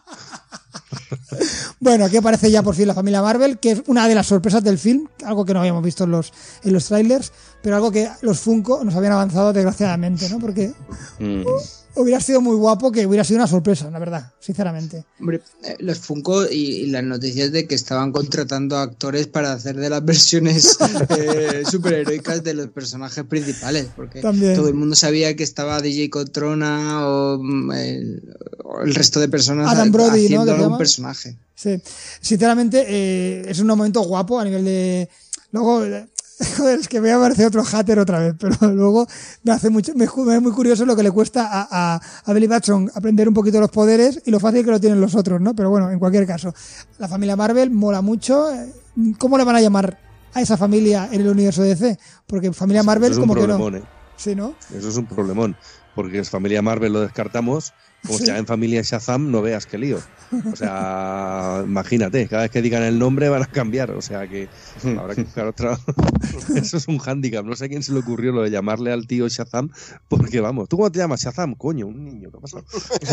Bueno, aquí aparece ya por fin la familia Marvel, que es una de las sorpresas del film, algo que no habíamos visto en los, en los trailers, pero algo que los Funko nos habían avanzado desgraciadamente, ¿no? Porque mm. hubiera sido muy guapo que hubiera sido una sorpresa, la verdad, sinceramente.
Hombre, eh, los Funko y, y las noticias de que estaban contratando actores para hacer de las versiones eh, superheroicas de los personajes principales, porque También. todo el mundo sabía que estaba D J Cotrona o, eh, o el resto de personas
Adam Brody,
haciendo
¿no?
algún personaje.
Sí, sinceramente eh, es un momento guapo a nivel de... Luego... Joder, es que me va a parecer otro hater otra vez, pero luego me hace mucho, me, me es muy curioso lo que le cuesta a, a, a Billy Batson aprender un poquito los poderes y lo fácil que lo tienen los otros, ¿no? Pero bueno, en cualquier caso, la familia Marvel mola mucho. ¿Cómo le van a llamar a esa familia en el universo D C? Porque familia Marvel como que no.
¿eh?
Sí, ¿no?
Eso es un problemón, porque es familia Marvel lo descartamos, como sí. sea en familia Shazam, no veas qué lío. O sea, imagínate, cada vez que digan el nombre van a cambiar, o sea que habrá que buscar otra. Eso es un hándicap, no sé a quién se le ocurrió lo de llamarle al tío Shazam, porque vamos, ¿tú cómo te llamas? Shazam, coño, un niño, ¿qué ha pasado?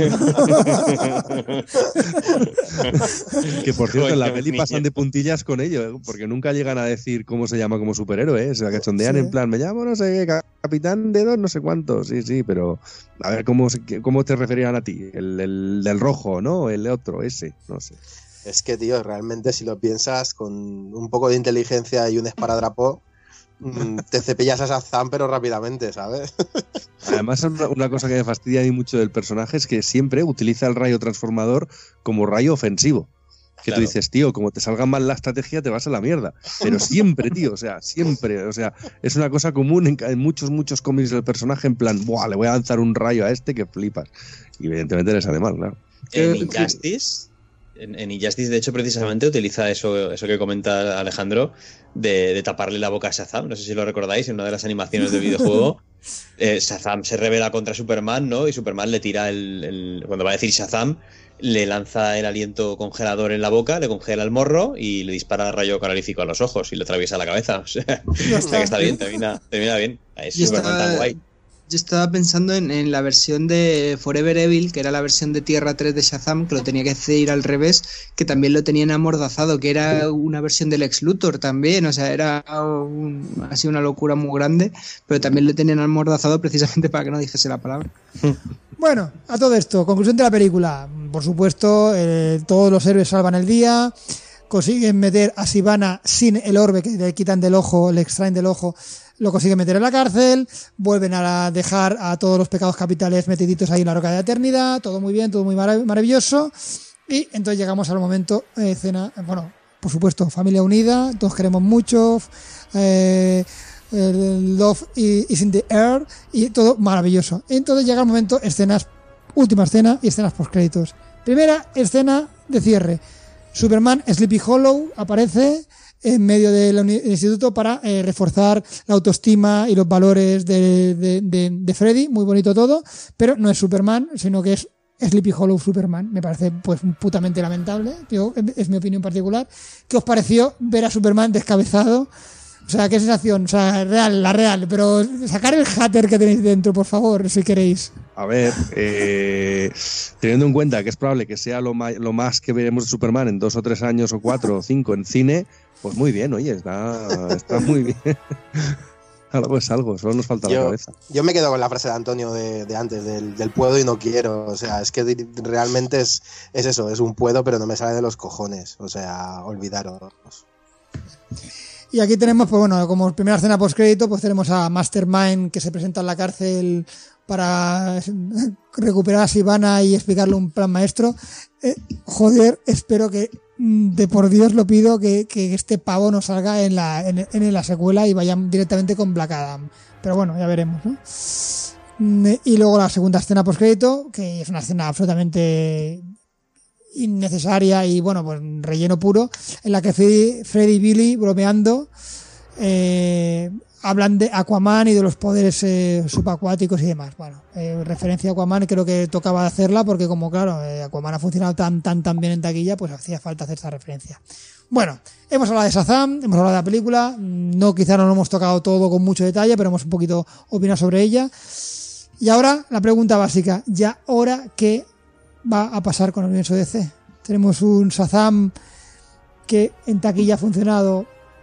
Que por cierto, en la peli pasan de puntillas con ello, ¿eh? Porque nunca llegan a decir cómo se llama como superhéroe, ¿eh? Se la cachondean sí. en plan, me llamo no sé qué, capitán de dos, no sé cuántos, sí, sí, pero a ver cómo, cómo te referían a ti, el, el del rojo, ¿no? El otro. Ese, no sé.
Es que, tío, realmente si lo piensas, con un poco de inteligencia y un esparadrapo, te cepillas a Shazam, pero rápidamente, ¿sabes?
Además, una cosa que me fastidia a mí mucho del personaje es que siempre utiliza el rayo transformador como rayo ofensivo. Que claro. Tú dices, tío, como te salga mal la estrategia, te vas a la mierda. Pero siempre, tío, o sea, siempre. O sea, es una cosa común en, en muchos, muchos cómics del personaje, en plan, ¡buah! Le voy a lanzar un rayo a este que flipas. Y evidentemente le sale mal, claro.
En Injustice, en, en Injustice, de hecho, precisamente utiliza eso, eso que comenta Alejandro, de, de taparle la boca a Shazam. No sé si lo recordáis, en una de las animaciones del videojuego, eh, Shazam se revela contra Superman, ¿no? Y Superman le tira el, el... Cuando va a decir Shazam, le lanza el aliento congelador en la boca, le congela el morro y le dispara el rayo calorífico a los ojos y le atraviesa la cabeza. O sea, está, que está bien, termina, termina bien. Es Superman tan guay.
Yo estaba pensando en, en la versión de Forever Evil, que era la versión de Tierra tres de Shazam, que lo tenía que hacer al revés, que también lo tenían amordazado, que era una versión del Lex Luthor también, o sea, era un, así una locura muy grande, pero también lo tenían amordazado precisamente para que no dijese la palabra.
Bueno, a todo esto, conclusión de la película. Por supuesto, eh, todos los héroes salvan el día, consiguen meter a Sivana sin el orbe que le quitan del ojo, le extraen del ojo, lo consiguen meter en la cárcel, vuelven a dejar a todos los pecados capitales metiditos ahí en la roca de la eternidad, todo muy bien, todo muy marav- maravilloso, y entonces llegamos al momento, eh, cena, bueno, por supuesto, familia unida, todos queremos mucho, eh, el love is in the air, y todo maravilloso. Entonces llega el momento, escenas, última escena y escenas post créditos. Primera escena de cierre, Superman Sleepy Hollow aparece en medio del uni- instituto para eh, reforzar la autoestima y los valores de, de, de, de Freddy, muy bonito todo, pero no es Superman, sino que es Sleepy Hollow Superman. Me parece pues putamente lamentable, yo, es mi opinión particular. ¿Qué os pareció ver a Superman descabezado? O sea, ¿qué sensación? O sea, real, la real, pero sacar el hater que tenéis dentro, por favor, si queréis.
A ver, eh, teniendo en cuenta que es probable que sea lo más, lo más que veremos de Superman en dos o tres años o cuatro o cinco en cine, pues muy bien, oye, está, está muy bien. Ahora pues algo, solo nos falta
yo,
la cabeza.
Yo me quedo con la frase de Antonio de, de antes, del, del puedo y no quiero. O sea, es que realmente es, es eso, es un puedo, pero no me sale de los cojones. O sea, olvidaros.
Y aquí tenemos, pues bueno, como primera escena postcrédito, pues tenemos a Mastermind que se presenta en la cárcel para recuperar a Sivana y explicarle un plan maestro. Eh, joder, espero que, de por Dios lo pido, que, que este pavo no salga en la, en, en la secuela y vayan directamente con Black Adam. Pero bueno, ya veremos, ¿no? Y luego la segunda escena postcrédito, que es una escena absolutamente innecesaria y bueno, pues relleno puro, en la que Freddy, Freddy y Billy bromeando eh, hablan de Aquaman y de los poderes eh, subacuáticos y demás. Bueno, eh, referencia a Aquaman creo que tocaba hacerla porque como claro, eh, Aquaman ha funcionado tan tan tan bien en taquilla, pues hacía falta hacer esta referencia. Bueno, hemos hablado de Shazam, hemos hablado de la película, no quizá no lo hemos tocado todo con mucho detalle, pero hemos un poquito opinado sobre ella. Y ahora la pregunta básica, ¿ya ahora qué va a pasar con el universo D C? Tenemos un Shazam que en taquilla ha funcionado,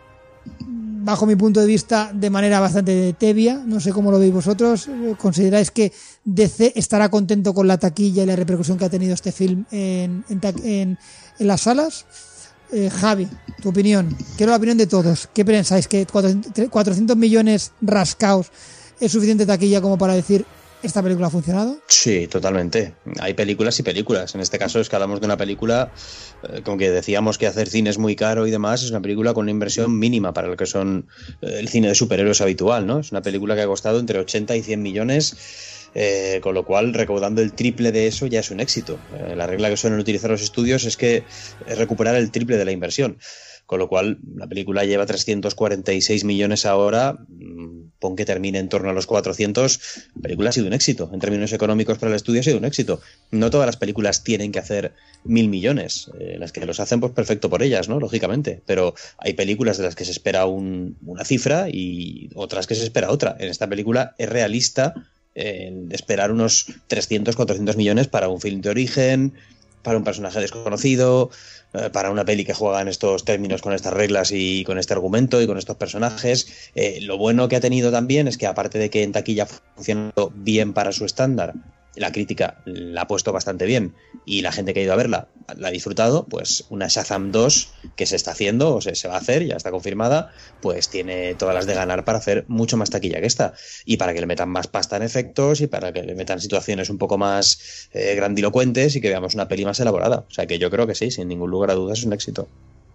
bajo mi punto de vista, de manera bastante tebia. No sé cómo lo veis vosotros. ¿Consideráis que D C estará contento con la taquilla y la repercusión que ha tenido este film en, en, en, en las salas? Eh, Javi, tu opinión. Quiero la opinión de todos. ¿Qué pensáis? ¿Que cuatrocientos millones rascaos es suficiente taquilla como para decir esta película ha funcionado?
Sí, totalmente. Hay películas y películas. En este caso es que hablamos de una película, eh, como que decíamos que hacer cine es muy caro y demás, es una película con una inversión mínima para lo que son eh, el cine de superhéroes habitual, ¿no? Es una película que ha costado entre ochenta y cien millones, eh, con lo cual recaudando el triple de eso ya es un éxito. Eh, la regla que suelen utilizar los estudios es que es recuperar el triple de la inversión. Con lo cual, la película lleva trescientos cuarenta y seis millones ahora, pon que termine en torno a los cuatrocientos, la película ha sido un éxito. En términos económicos para el estudio ha sido un éxito. No todas las películas tienen que hacer mil millones. Eh, las que los hacen, pues perfecto por ellas, ¿no? Lógicamente. Pero hay películas de las que se espera un, una cifra y otras que se espera otra. En esta película es realista eh, esperar unos trescientos, cuatrocientos millones para un film de origen, para un personaje desconocido, para una peli que juega en estos términos, con estas reglas y con este argumento y con estos personajes. Eh, lo bueno que ha tenido también es que, aparte de que en taquilla ha funcionado bien para su estándar, la crítica la ha puesto bastante bien y la gente que ha ido a verla la ha disfrutado, pues una Shazam dos que se está haciendo o se, se va a hacer, ya está confirmada, pues tiene todas las de ganar para hacer mucho más taquilla que esta y para que le metan más pasta en efectos y para que le metan situaciones un poco más eh, grandilocuentes y que veamos una peli más elaborada. O sea que yo creo que sí, sin ningún lugar a dudas es un éxito.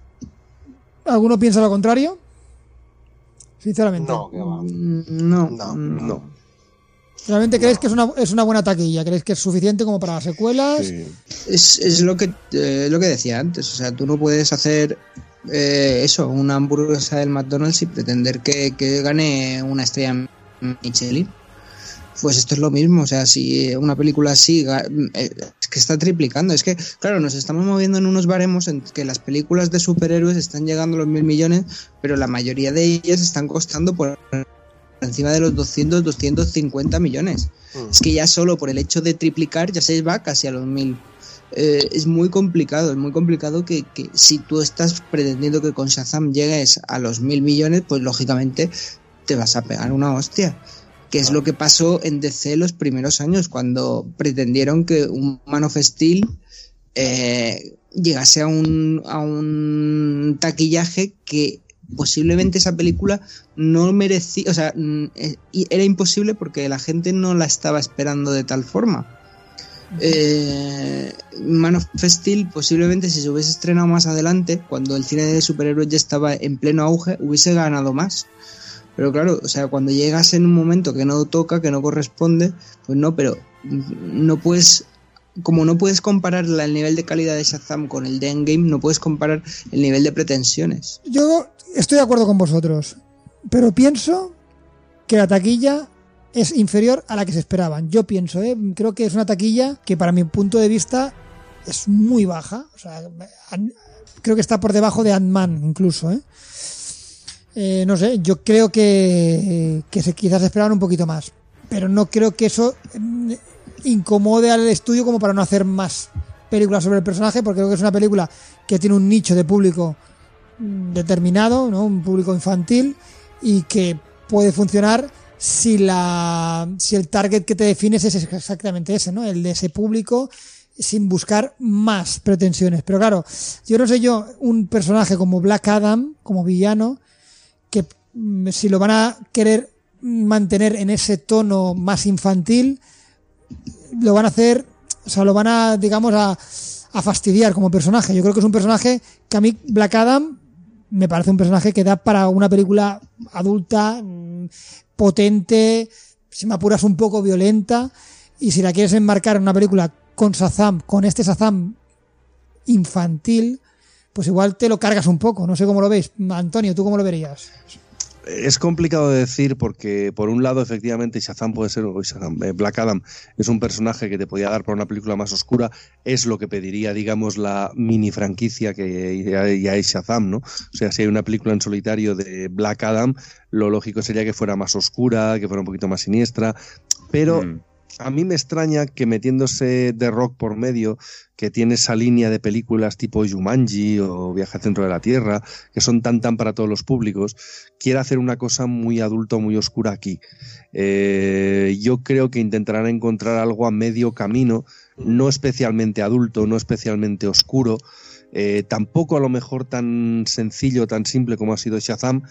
¿Alguno piensa lo contrario? Sinceramente.
No, que va.
No,
No,
no.
¿Realmente creéis que es una, es una buena taquilla? ¿Creéis que es suficiente como para las secuelas?
Sí.
Es, es lo que eh, lo que decía antes. O sea, tú no puedes hacer eh, eso, una hamburguesa del McDonald's y pretender que, que gane una estrella Michelin. Pues esto es lo mismo. O sea, si una película así eh, es que está triplicando. Es que, claro, nos estamos moviendo en unos baremos en que las películas de superhéroes están llegando a los mil millones, pero la mayoría de ellas están costando por encima de los doscientos, doscientos cincuenta millones. Mm. Es que ya solo por el hecho de triplicar ya se va casi a los mil. Eh, es muy complicado, es muy complicado que, que si tú estás pretendiendo que con Shazam llegues a los mil millones, pues lógicamente te vas a pegar una hostia. Que es lo que pasó en D C los primeros años, cuando pretendieron que un Man of Steel eh, llegase a un, a un taquillaje que posiblemente esa película no merecía, o sea, era imposible porque la gente no la estaba esperando de tal forma. Eh, Man of Steel posiblemente, si se hubiese estrenado más adelante, cuando el cine de superhéroes ya estaba en pleno auge, hubiese ganado más. Pero claro, o sea, cuando llegas en un momento que no toca, que no corresponde, pues no, pero no puedes, como no puedes comparar el nivel de calidad de Shazam con el de Endgame, no puedes comparar el nivel de pretensiones.
Yo estoy de acuerdo con vosotros, pero pienso que la taquilla es inferior a la que se esperaban. Yo pienso, ¿eh? Creo que es una taquilla que para mi punto de vista es muy baja. O sea, creo que está por debajo de Ant-Man incluso, ¿eh? Eh, no sé, yo creo que, que se, quizás esperaban un poquito más, pero no creo que eso eh, incomode al estudio como para no hacer más películas sobre el personaje, porque creo que es una película que tiene un nicho de público determinado, ¿no? Un público infantil, y que puede funcionar si la si el target que te defines es exactamente ese, ¿no? El de ese público, sin buscar más pretensiones. Pero claro, yo no sé yo, un personaje como Black Adam, como villano, que si lo van a querer mantener en ese tono más infantil, lo van a hacer, o sea, lo van a, digamos, a, a fastidiar como personaje. Yo creo que es un personaje que a mí, Black Adam, me parece un personaje que da para una película adulta, potente, si me apuras un poco violenta, y si la quieres enmarcar en una película con Shazam, con este Shazam infantil, pues igual te lo cargas un poco. No sé cómo lo veis. Antonio, ¿tú cómo lo verías?
Es complicado de decir porque, por un lado, efectivamente, Shazam puede ser, o Shazam, eh, Black Adam es un personaje que te podía dar para una película más oscura, es lo que pediría, digamos, la mini franquicia que ya es Shazam, ¿no? O sea, si hay una película en solitario de Black Adam, lo lógico sería que fuera más oscura, que fuera un poquito más siniestra, pero... Mm. A mí me extraña que metiéndose The Rock por medio, que tiene esa línea de películas tipo Jumanji o Viaje al centro de la Tierra, que son tan tan para todos los públicos, quiera hacer una cosa muy adulto, muy oscura aquí. Eh, yo creo que intentarán encontrar algo a medio camino, no especialmente adulto, no especialmente oscuro, eh, tampoco a lo mejor tan sencillo, tan simple como ha sido Shazam,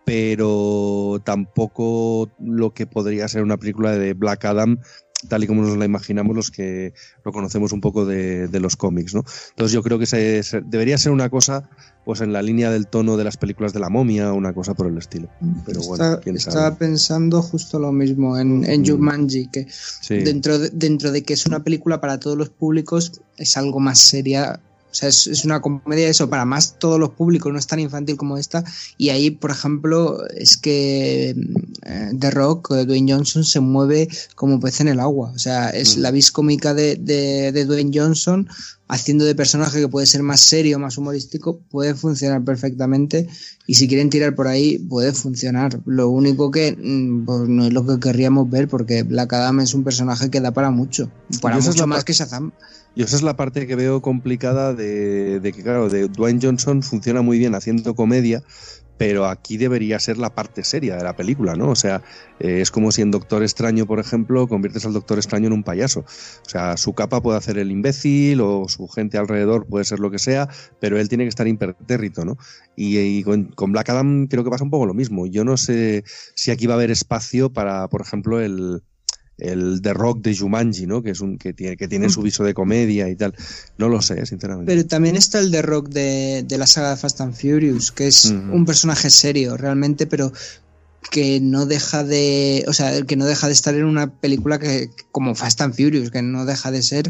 pero tampoco lo que podría ser una película de Black Adam tal y como nos la imaginamos los que lo conocemos un poco de, de los cómics, ¿no? Entonces yo creo que se, se, debería ser una cosa pues en la línea del tono de las películas de la momia o una cosa por el estilo. Pero bueno,
Está,
quién sabe.
Estaba pensando justo lo mismo en, en Jumanji, que sí. dentro, de, dentro de que es una película para todos los públicos, es algo más seria. O sea, es, es una comedia eso, para más todos los públicos, no es tan infantil como esta. Y ahí, por ejemplo, es que eh, The Rock, Dwayne Johnson, se mueve como pez en el agua. O sea, es mm. la vis cómica de, de, de Dwayne Johnson, haciendo de personaje que puede ser más serio, más humorístico, puede funcionar perfectamente. Y si quieren tirar por ahí, puede funcionar. Lo único que pues, no es lo que querríamos ver, porque Black Adam es un personaje que da para mucho. Para mucho es más que Shazam.
Y esa es la parte que veo complicada de, de que, claro, de Dwayne Johnson funciona muy bien haciendo comedia, pero aquí debería ser la parte seria de la película, ¿no? O sea, eh, es como si en Doctor Extraño, por ejemplo, conviertes al Doctor Extraño en un payaso. O sea, su capa puede hacer el imbécil o su gente alrededor puede ser lo que sea, pero él tiene que estar impertérrito, ¿no? Y, y con, con Black Adam creo que pasa un poco lo mismo. Yo no sé si aquí va a haber espacio para, por ejemplo, el... el The Rock de Jumanji, ¿no? Que es un que tiene que tiene su viso de comedia y tal. No lo sé, sinceramente.
Pero también está el The Rock de, de la saga de Fast and Furious, que es uh-huh. un personaje serio realmente, pero que no deja de, o sea, que no deja de estar en una película que como Fast and Furious, que no deja de ser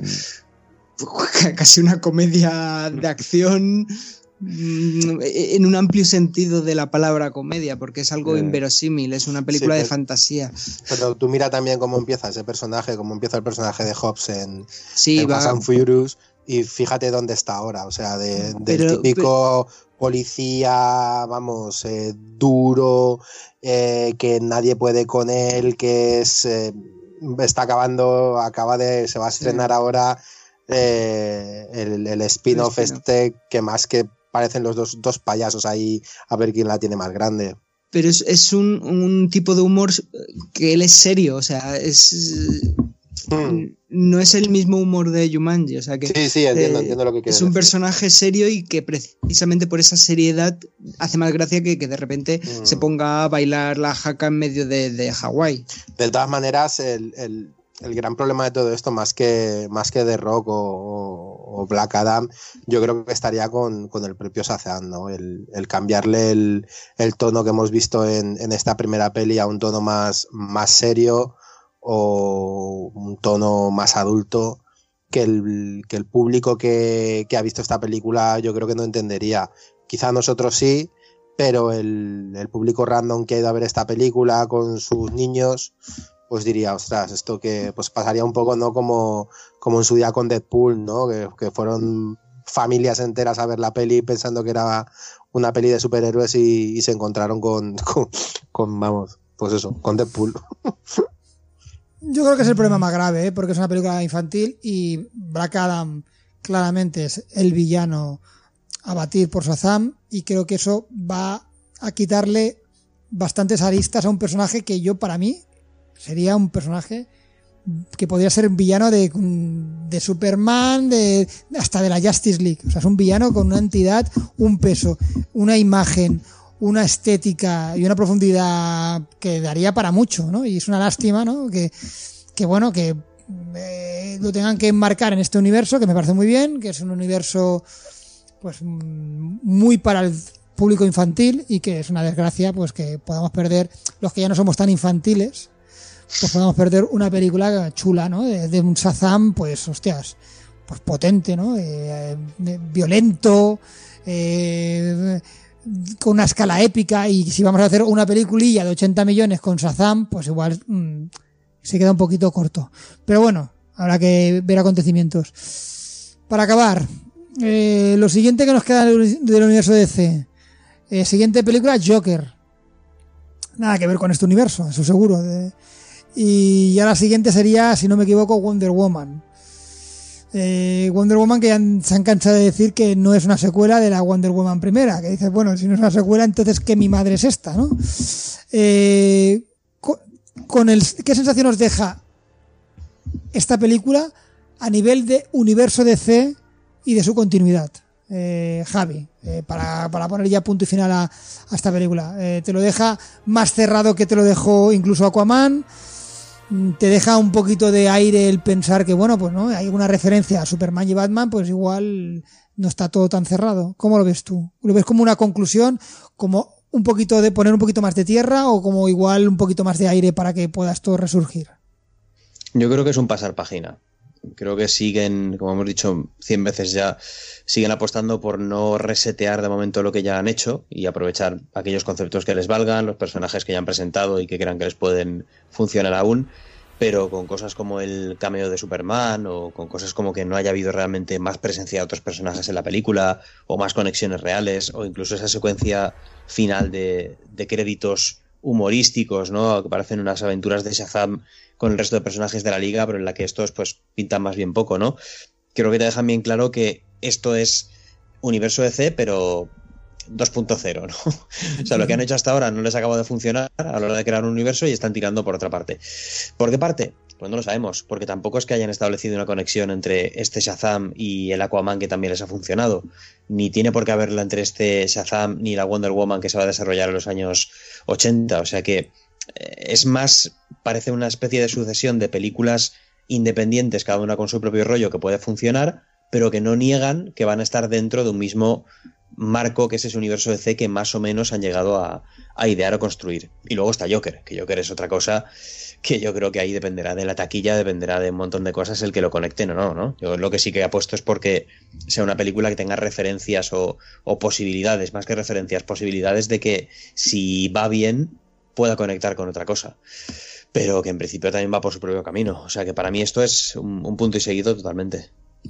uh-huh. casi una comedia de acción en un amplio sentido de la palabra comedia, porque es algo yeah. inverosímil, es una película sí, pero, de fantasía.
Pero tú mira también cómo empieza ese personaje, cómo empieza el personaje de Hobbs en,
sí,
en Fast and Furious, y fíjate dónde está ahora, o sea, de, del pero, típico pero, policía, vamos, eh, duro, eh, que nadie puede con él, que es eh, está acabando, acaba de, se va a estrenar sí. ahora eh, el, el spin-off el spin-off. este, que más que parecen los dos, dos payasos ahí a ver quién la tiene más grande.
Pero es, es un, un tipo de humor que él es serio, o sea, es mm. no es el mismo humor de Jumanji, o sea que
sí, sí, entiendo, eh, entiendo lo que quieres
es un
decir.
Personaje serio y que precisamente por esa seriedad hace más gracia que, que de repente mm. se ponga a bailar la jaca en medio de, de Hawái.
De todas maneras, el, el El gran problema de todo esto, más que, más que The Rock o, o, o Black Adam, yo creo que estaría con, con el propio Shazam, ¿no? El, el cambiarle el, el tono que hemos visto en, en esta primera peli a un tono más, más serio o un tono más adulto que el, que el público que, que ha visto esta película yo creo que no entendería. Quizá nosotros sí, pero el, el público random que ha ido a ver esta película con sus niños pues diría, ostras, esto que pues pasaría un poco, ¿no? Como, como en su día con Deadpool, ¿no? Que, que fueron familias enteras a ver la peli pensando que era una peli de superhéroes y, y se encontraron con, con, con, vamos, pues eso, con Deadpool.
Yo creo que es el problema más grave, ¿eh? Porque es una película infantil y Black Adam claramente es el villano a batir por Shazam y creo que eso va a quitarle bastantes aristas a un personaje que yo, para mí, sería un personaje que podría ser un villano de, de Superman, de, hasta de la Justice League. O sea, es un villano con una entidad, un peso, una imagen, una estética y una profundidad que daría para mucho, ¿no? Y es una lástima, ¿no? Que, que bueno, que eh, lo tengan que enmarcar en este universo, que me parece muy bien, que es un universo pues muy para el público infantil y que es una desgracia pues que podamos perder, los que ya no somos tan infantiles, pues podemos perder una película chula, ¿no? De, de un Shazam, pues, hostias, pues potente, ¿no? Eh, eh, violento, eh, con una escala épica, y si vamos a hacer una peliculilla de ochenta millones con Shazam, pues igual mmm, se queda un poquito corto. Pero bueno, habrá que ver acontecimientos. Para acabar, eh, lo siguiente que nos queda del universo D C, eh, siguiente película, Joker. Nada que ver con este universo, eso seguro. De, y ya la siguiente sería, si no me equivoco, Wonder Woman. Eh, Wonder Woman, que ya han, se han cansado de decir que no es una secuela de la Wonder Woman primera, que dices, bueno, si no es una secuela, entonces ¿qué mi madre es esta, no? Eh, con, con el, ¿qué sensación os deja esta película a nivel de universo D C y de su continuidad? Eh, Javi, eh, para, para poner ya punto y final a, a esta película, eh, ¿te lo deja más cerrado que te lo dejó incluso Aquaman? ¿Te deja un poquito de aire el pensar que, bueno, pues no, hay una referencia a Superman y Batman, pues igual no está todo tan cerrado? ¿Cómo lo ves tú? ¿Lo ves como una conclusión, como un poquito de poner un poquito más de tierra, o como igual un poquito más de aire para que puedas todo resurgir?
Yo creo que es un pasar página. Creo que siguen, como hemos dicho cien veces ya, siguen apostando por no resetear de momento lo que ya han hecho y aprovechar aquellos conceptos que les valgan, los personajes que ya han presentado y que crean que les pueden funcionar aún, pero con cosas como el cameo de Superman, o con cosas como que no haya habido realmente más presencia de otros personajes en la película, o más conexiones reales, o incluso esa secuencia final de, de créditos humorísticos, ¿no? Que parecen unas aventuras de Shazam con el resto de personajes de la liga, pero en la que estos pues pintan más bien poco, ¿no? Creo que te dejan bien claro que esto es universo D C, pero dos punto cero, ¿no? O sea, lo que han hecho hasta ahora no les acaba de funcionar a la hora de crear un universo y están tirando por otra parte. ¿Por qué parte? Pues no lo sabemos, porque tampoco es que hayan establecido una conexión entre este Shazam y el Aquaman, que también les ha funcionado. Ni tiene por qué haberla entre este Shazam ni la Wonder Woman, que se va a desarrollar en los años ochenta. O sea que es más, parece una especie de sucesión de películas independientes, cada una con su propio rollo, que puede funcionar, pero que no niegan que van a estar dentro de un mismo marco, que es ese universo D C que más o menos han llegado a, a idear o construir. Y luego está Joker, que Joker es otra cosa que yo creo que ahí dependerá de la taquilla, dependerá de un montón de cosas el que lo conecten o no, ¿no? Yo lo que sí que apuesto es porque sea una película que tenga referencias o, o posibilidades, más que referencias, posibilidades de que si va bien pueda conectar con otra cosa, pero que en principio también va por su propio camino. O sea que para mí esto es un, un punto y seguido totalmente.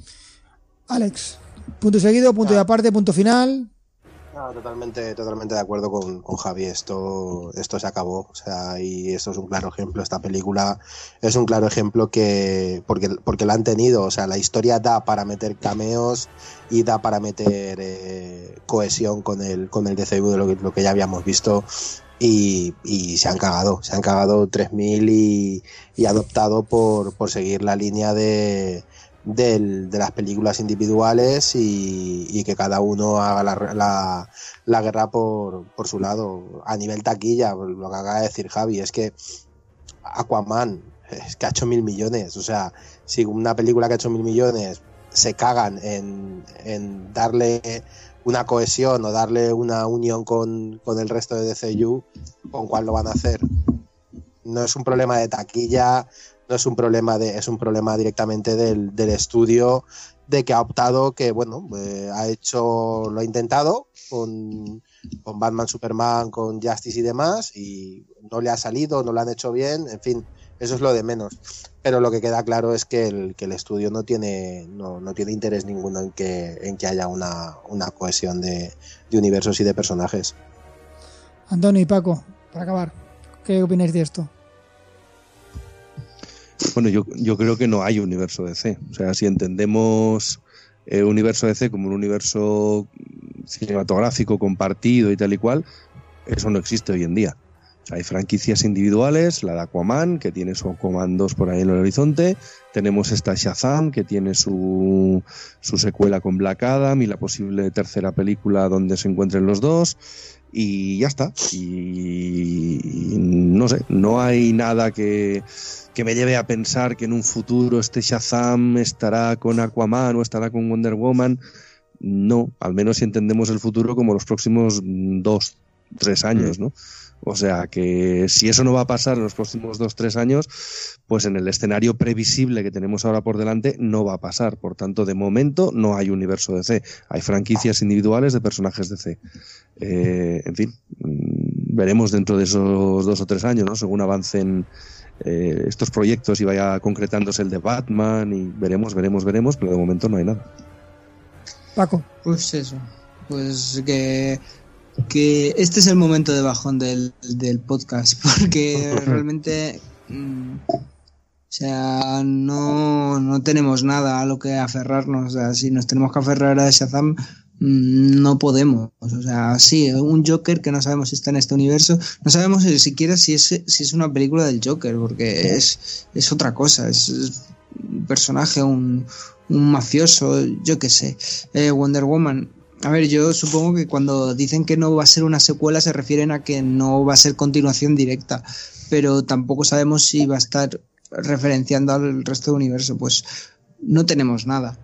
Alex, punto y seguido, punto y aparte, punto final.
No, totalmente, totalmente de acuerdo con, con Javi. Esto, esto se acabó. O sea, y esto es un claro ejemplo. Esta película es un claro ejemplo que, porque, porque la han tenido. O sea, la historia da para meter cameos y da para meter eh, cohesión con el, con el D C U de lo que, lo que ya habíamos visto. Y, y se han cagado, se han cagado tres mil y, y adoptado por, por seguir la línea de, de, de las películas individuales y, y que cada uno haga la, la, la guerra por, por su lado. A nivel taquilla, lo que acaba de decir Javi, es que Aquaman, es que ha hecho mil millones. O sea, si una película que ha hecho mil millones se cagan en, en darle una cohesión o darle una unión con, con el resto de D C U, ¿con cuál lo van a hacer? No es un problema de taquilla, no es un problema de, es un problema directamente del, del estudio, de que ha optado que, bueno, eh, ha hecho, lo ha intentado con, con Batman, Superman, con Justice y demás, y no le ha salido, no lo han hecho bien, en fin, eso es lo de menos. Pero lo que queda claro es que el, que el estudio no tiene, no, no tiene interés ninguno en que, en que haya una, una cohesión de, de universos y de personajes.
Antonio y Paco, para acabar, ¿qué opináis de esto?
Bueno, yo, yo creo que no hay universo D C. O sea, si entendemos el eh, universo D C como un universo cinematográfico compartido y tal y cual, eso no existe hoy en día. O sea, hay franquicias individuales, la de Aquaman, que tiene su Aquaman dos por ahí en el horizonte. Tenemos esta Shazam, que tiene su, su secuela con Black Adam y la posible tercera película donde se encuentren los dos. Y ya está. Y, y no sé, no hay nada que, que me lleve a pensar que en un futuro este Shazam estará con Aquaman o estará con Wonder Woman. No, al menos si entendemos el futuro como los próximos dos, tres años, ¿no? O sea que si eso no va a pasar en los próximos dos, tres años, pues en el escenario previsible que tenemos ahora por delante no va a pasar. Por tanto, de momento no hay universo D C. Hay franquicias individuales de personajes D C. Eh, en fin, veremos dentro de esos dos o tres años, ¿no? Según avancen eh, estos proyectos y vaya concretándose el de Batman, y veremos, veremos, veremos, pero de momento no hay nada.
Paco.
Pues eso, pues que... que este es el momento de bajón del, del podcast, porque realmente mmm, o sea, no, no tenemos nada a lo que aferrarnos. O sea, si nos tenemos que aferrar a Shazam, mmm, no podemos. O sea, sí, un Joker que no sabemos si está en este universo, no sabemos ni siquiera si es, si es una película del Joker, porque es, es otra cosa, es, es un personaje, un, un mafioso, yo qué sé. eh, Wonder Woman, a ver, yo supongo que cuando dicen que no va a ser una secuela se refieren a que no va a ser continuación directa, pero tampoco sabemos si va a estar referenciando al resto del universo. Pues no tenemos nada.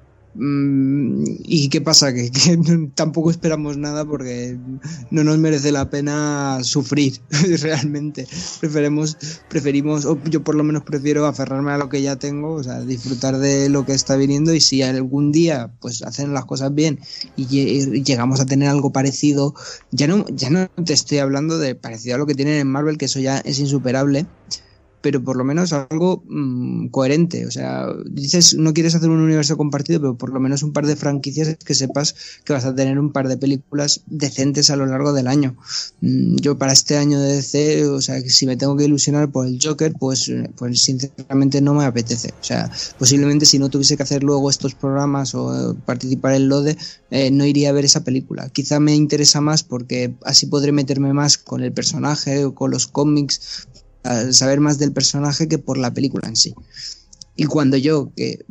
¿Y qué pasa? Que, que tampoco esperamos nada porque no nos merece la pena sufrir realmente. Preferimos, preferimos, o yo por lo menos prefiero aferrarme a lo que ya tengo, o sea, disfrutar de lo que está viniendo, y si algún día pues hacen las cosas bien y llegamos a tener algo parecido, ya no, ya no te estoy hablando de parecido a lo que tienen en Marvel, que eso ya es insuperable, pero por lo menos algo mmm, coherente. O sea, dices, no quieres hacer un universo compartido, pero por lo menos un par de franquicias que sepas que vas a tener un par de películas decentes a lo largo del año. Mm, yo para este año de D C, o sea, si me tengo que ilusionar por el Joker, pues, pues sinceramente no me apetece. O sea, posiblemente si no tuviese que hacer luego estos programas o participar en LODE, eh, no iría a ver esa película. Quizá me interesa más porque así podré meterme más con el personaje o con los cómics, a saber más del personaje que por la película en sí. Y cuando yo, que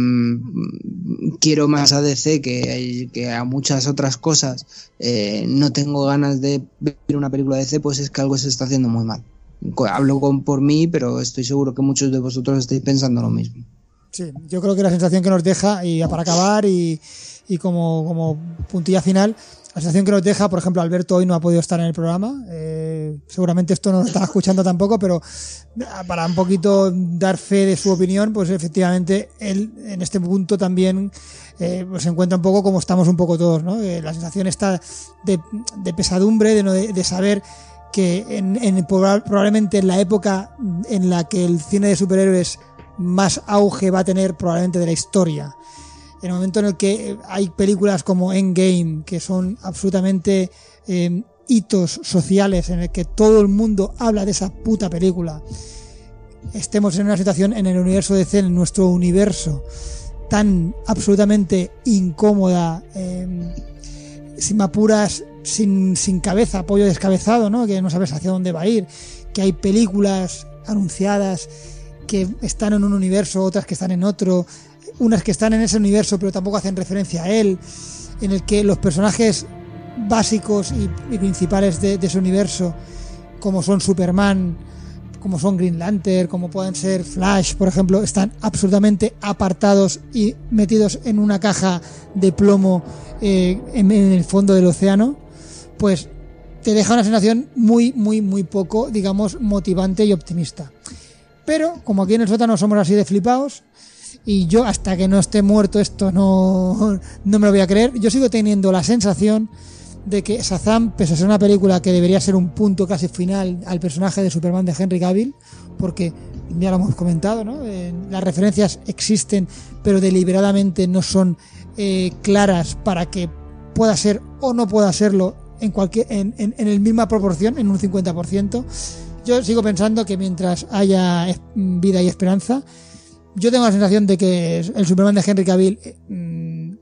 mmm, quiero más a D C que, que a muchas otras cosas, eh, no tengo ganas de ver una película de D C, pues es que algo se está haciendo muy mal. Hablo con, por mí, pero estoy seguro que muchos de vosotros estáis pensando lo mismo.
Sí, yo creo que la sensación que nos deja, y para acabar y, y como, como puntilla final, la sensación que nos deja, por ejemplo, Alberto hoy no ha podido estar en el programa, eh, seguramente esto no lo estará escuchando tampoco, pero para un poquito dar fe de su opinión, pues efectivamente él en este punto también eh, pues se encuentra un poco como estamos un poco todos, ¿no? Eh, la sensación está de, de pesadumbre, de, no, de, de saber que en, en, probablemente en la época en la que el cine de superhéroes más auge va a tener probablemente de la historia, en el momento en el que hay películas como Endgame, que son absolutamente eh, hitos sociales, en el que todo el mundo habla de esa puta película, estemos en una situación en el universo de D C, en nuestro universo, tan absolutamente incómoda, eh, sin me apuras, sin, sin cabeza, pollo descabezado, ¿no? Que no sabes hacia dónde va a ir, que hay películas anunciadas que están en un universo, otras que están en otro, unas que están en ese universo pero tampoco hacen referencia a él, en el que los personajes básicos y, y principales de, de ese universo, como son Superman, como son Green Lantern, como pueden ser Flash, por ejemplo, están absolutamente apartados y metidos en una caja de plomo eh, en, en el fondo del océano, pues te deja una sensación muy, muy, muy poco, digamos, motivante y optimista. Pero, como aquí en el sótano somos así de flipados, y yo hasta que no esté muerto esto no, no me lo voy a creer, yo sigo teniendo la sensación de que Shazam, pese a ser una película que debería ser un punto casi final al personaje de Superman de Henry Cavill, porque ya lo hemos comentado, ¿no? Eh, las referencias existen, pero deliberadamente no son eh, claras para que pueda ser o no pueda serlo en cualquier en, en, en el misma proporción, en un cincuenta por ciento. Yo sigo pensando que mientras haya vida y esperanza, yo tengo la sensación de que el Superman de Henry Cavill mmm,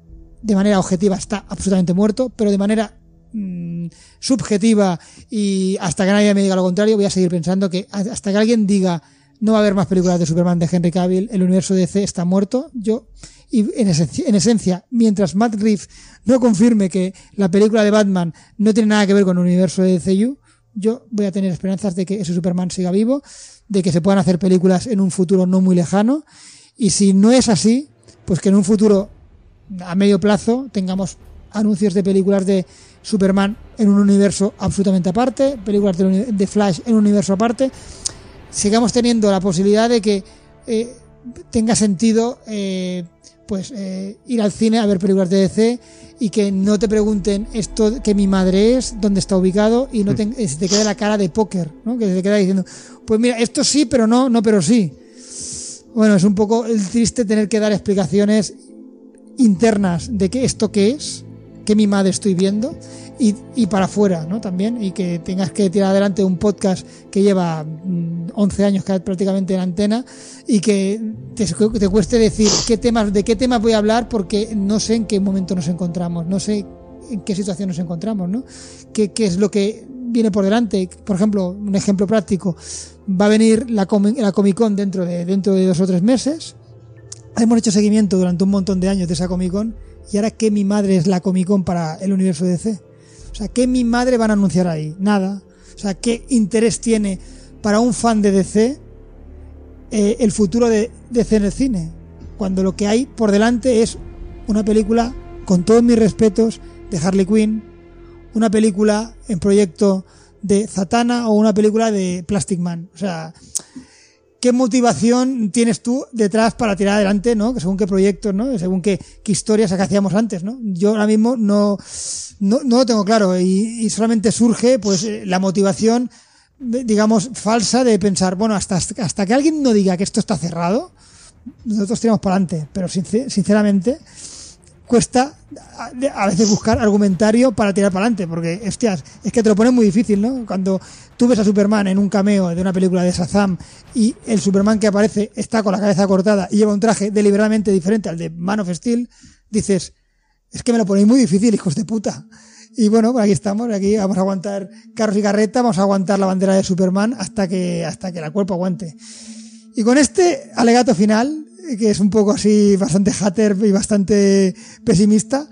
de manera objetiva está absolutamente muerto, pero de manera mmm, subjetiva, y hasta que nadie me diga lo contrario, voy a seguir pensando que hasta que alguien diga no va a haber más películas de Superman de Henry Cavill, el universo de D C está muerto. Yo, y en esencia, en esencia, mientras Matt Reeves no confirme que la película de Batman no tiene nada que ver con el universo de D C U, yo voy a tener esperanzas de que ese Superman siga vivo, de que se puedan hacer películas en un futuro no muy lejano, y si no es así, pues que en un futuro a medio plazo tengamos anuncios de películas de Superman en un universo absolutamente aparte, películas de, de Flash en un universo aparte, sigamos teniendo la posibilidad de que eh, tenga sentido eh, pues eh, ir al cine a ver películas de D C y que no te pregunten esto que mi madre es, dónde está ubicado, y no te, se te quede la cara de póker, ¿no? Que se te queda diciendo, pues mira, esto sí, pero no, no, pero sí. Bueno, es un poco el triste tener que dar explicaciones internas de que esto qué es, que mi madre estoy viendo, y, y para afuera, ¿no? También, y que tengas que tirar adelante un podcast que lleva once años prácticamente en antena y que te, te cueste decir qué temas, de qué temas voy a hablar, porque no sé en qué momento nos encontramos, no sé en qué situación nos encontramos, ¿no? ¿Qué, qué es lo que viene por delante? Por ejemplo, un ejemplo práctico, va a venir la, la Comic Con dentro de, dentro de dos o tres meses. Hemos hecho seguimiento durante un montón de años de esa Comic Con, y ahora ¿qué mi madre es la Comic Con para el universo de D C? O sea, ¿qué mi madre van a anunciar ahí? Nada. O sea, ¿qué interés tiene para un fan de D C eh, el futuro de D C en el cine? Cuando lo que hay por delante es una película, con todos mis respetos, de Harley Quinn, una película en proyecto de Zatanna o una película de Plastic Man. O sea, ¿qué motivación tienes tú detrás para tirar adelante, ¿no? Según qué proyectos, ¿no? Según qué, qué historias que hacíamos antes, ¿no? Yo ahora mismo no, no, no lo tengo claro, y, y solamente surge, pues, la motivación, digamos, falsa de pensar, bueno, hasta, hasta que alguien no diga que esto está cerrado, nosotros tiramos para adelante, pero sinceramente cuesta a veces buscar argumentario para tirar para adelante, porque, hostias, es que te lo pones muy difícil, ¿no? Cuando tú ves a Superman en un cameo de una película de Shazam y el Superman que aparece está con la cabeza cortada y lleva un traje deliberadamente diferente al de Man of Steel, dices, es que me lo ponéis muy difícil, hijos de puta. Y bueno, pues aquí estamos, aquí vamos a aguantar carros y carreta, vamos a aguantar la bandera de Superman hasta que, hasta que el cuerpo aguante. Y con este alegato final, que es un poco así bastante hater y bastante pesimista,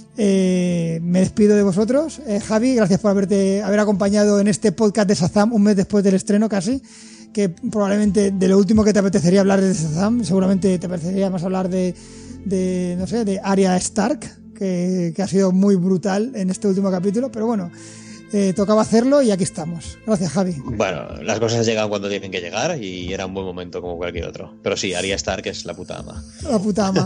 eh, me despido de vosotros. eh, Javi, gracias por haberte haber acompañado en este podcast de Shazam un mes después del estreno casi, que probablemente de lo último que te apetecería hablar de Shazam, seguramente te apetecería más hablar de, de no sé, de Arya Stark, que, que ha sido muy brutal en este último capítulo, pero bueno, Eh, tocaba hacerlo y aquí estamos. Gracias, Javi.
Bueno, las cosas llegan cuando tienen que llegar y era un buen momento como cualquier otro. Pero sí, Arya Stark es la puta ama.
La puta ama.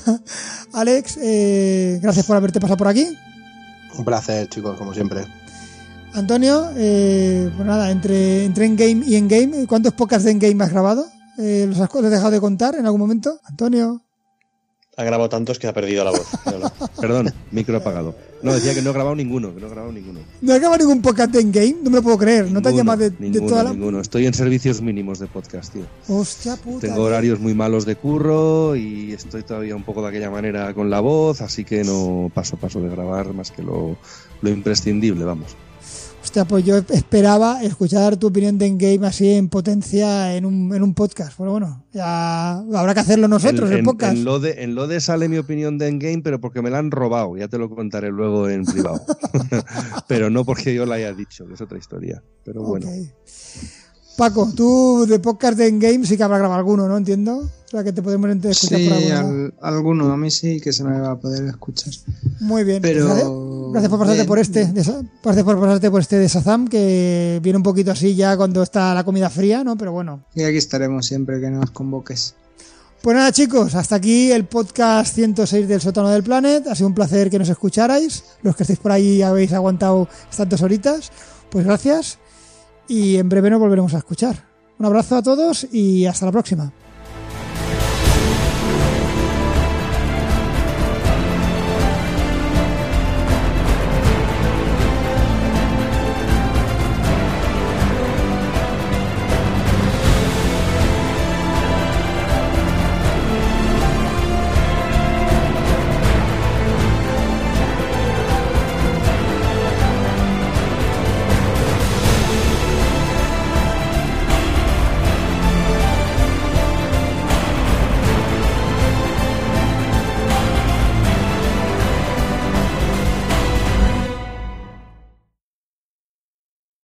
Alex, eh, gracias por haberte pasado por aquí.
Un placer, chicos, como siempre.
Antonio, eh, pues nada, entre, entre Endgame y Endgame, ¿cuántos podcasts de Endgame has grabado? Eh, ¿Los has, los has dejado de contar en algún momento? Antonio.
Ha grabado tantos que ha perdido la voz.
Perdón, micro apagado. No, decía que no he grabado ninguno, que no he grabado ninguno.
¿No has grabado ningún podcast de Endgame? No me lo puedo creer. ¿No te han llamado de,
ninguno,
de toda la...?
Ninguno, estoy en servicios mínimos de podcast, tío.
Hostia puta.
Tengo horarios muy malos de curro y estoy todavía un poco de aquella manera con la voz, así que no paso paso de grabar más que lo, lo imprescindible, vamos.
Hostia, pues yo esperaba escuchar tu opinión de Endgame así en potencia en un, en un podcast. Pero bueno, ya habrá que hacerlo nosotros,
en,
el podcast.
En, en, lo de, en lo de sale mi opinión de Endgame, pero porque me la han robado. Ya te lo contaré luego en privado. Pero no porque yo la haya dicho, que es otra historia. Pero bueno.
Okay. Paco, tú de podcast de Endgame sí que habrá grabado alguno, ¿no? Entiendo. O sea, que te podemos escuchar
sí,
por alguno.
Al, alguno, a mí sí que se me va a poder escuchar.
Muy bien.
Pero...
Gracias, gracias por pasarte bien. por este, de, gracias por pasarte por este de Shazam, que viene un poquito así ya cuando está la comida fría, ¿no? Pero bueno.
Y aquí estaremos siempre que nos convoques.
Pues nada, chicos, hasta aquí el podcast ciento seis del Sótano del Planet. Ha sido un placer que nos escucharais. Los que estéis por ahí habéis aguantado estas dos horitas. Pues gracias. Y en breve nos volveremos a escuchar. Un abrazo a todos y hasta la próxima.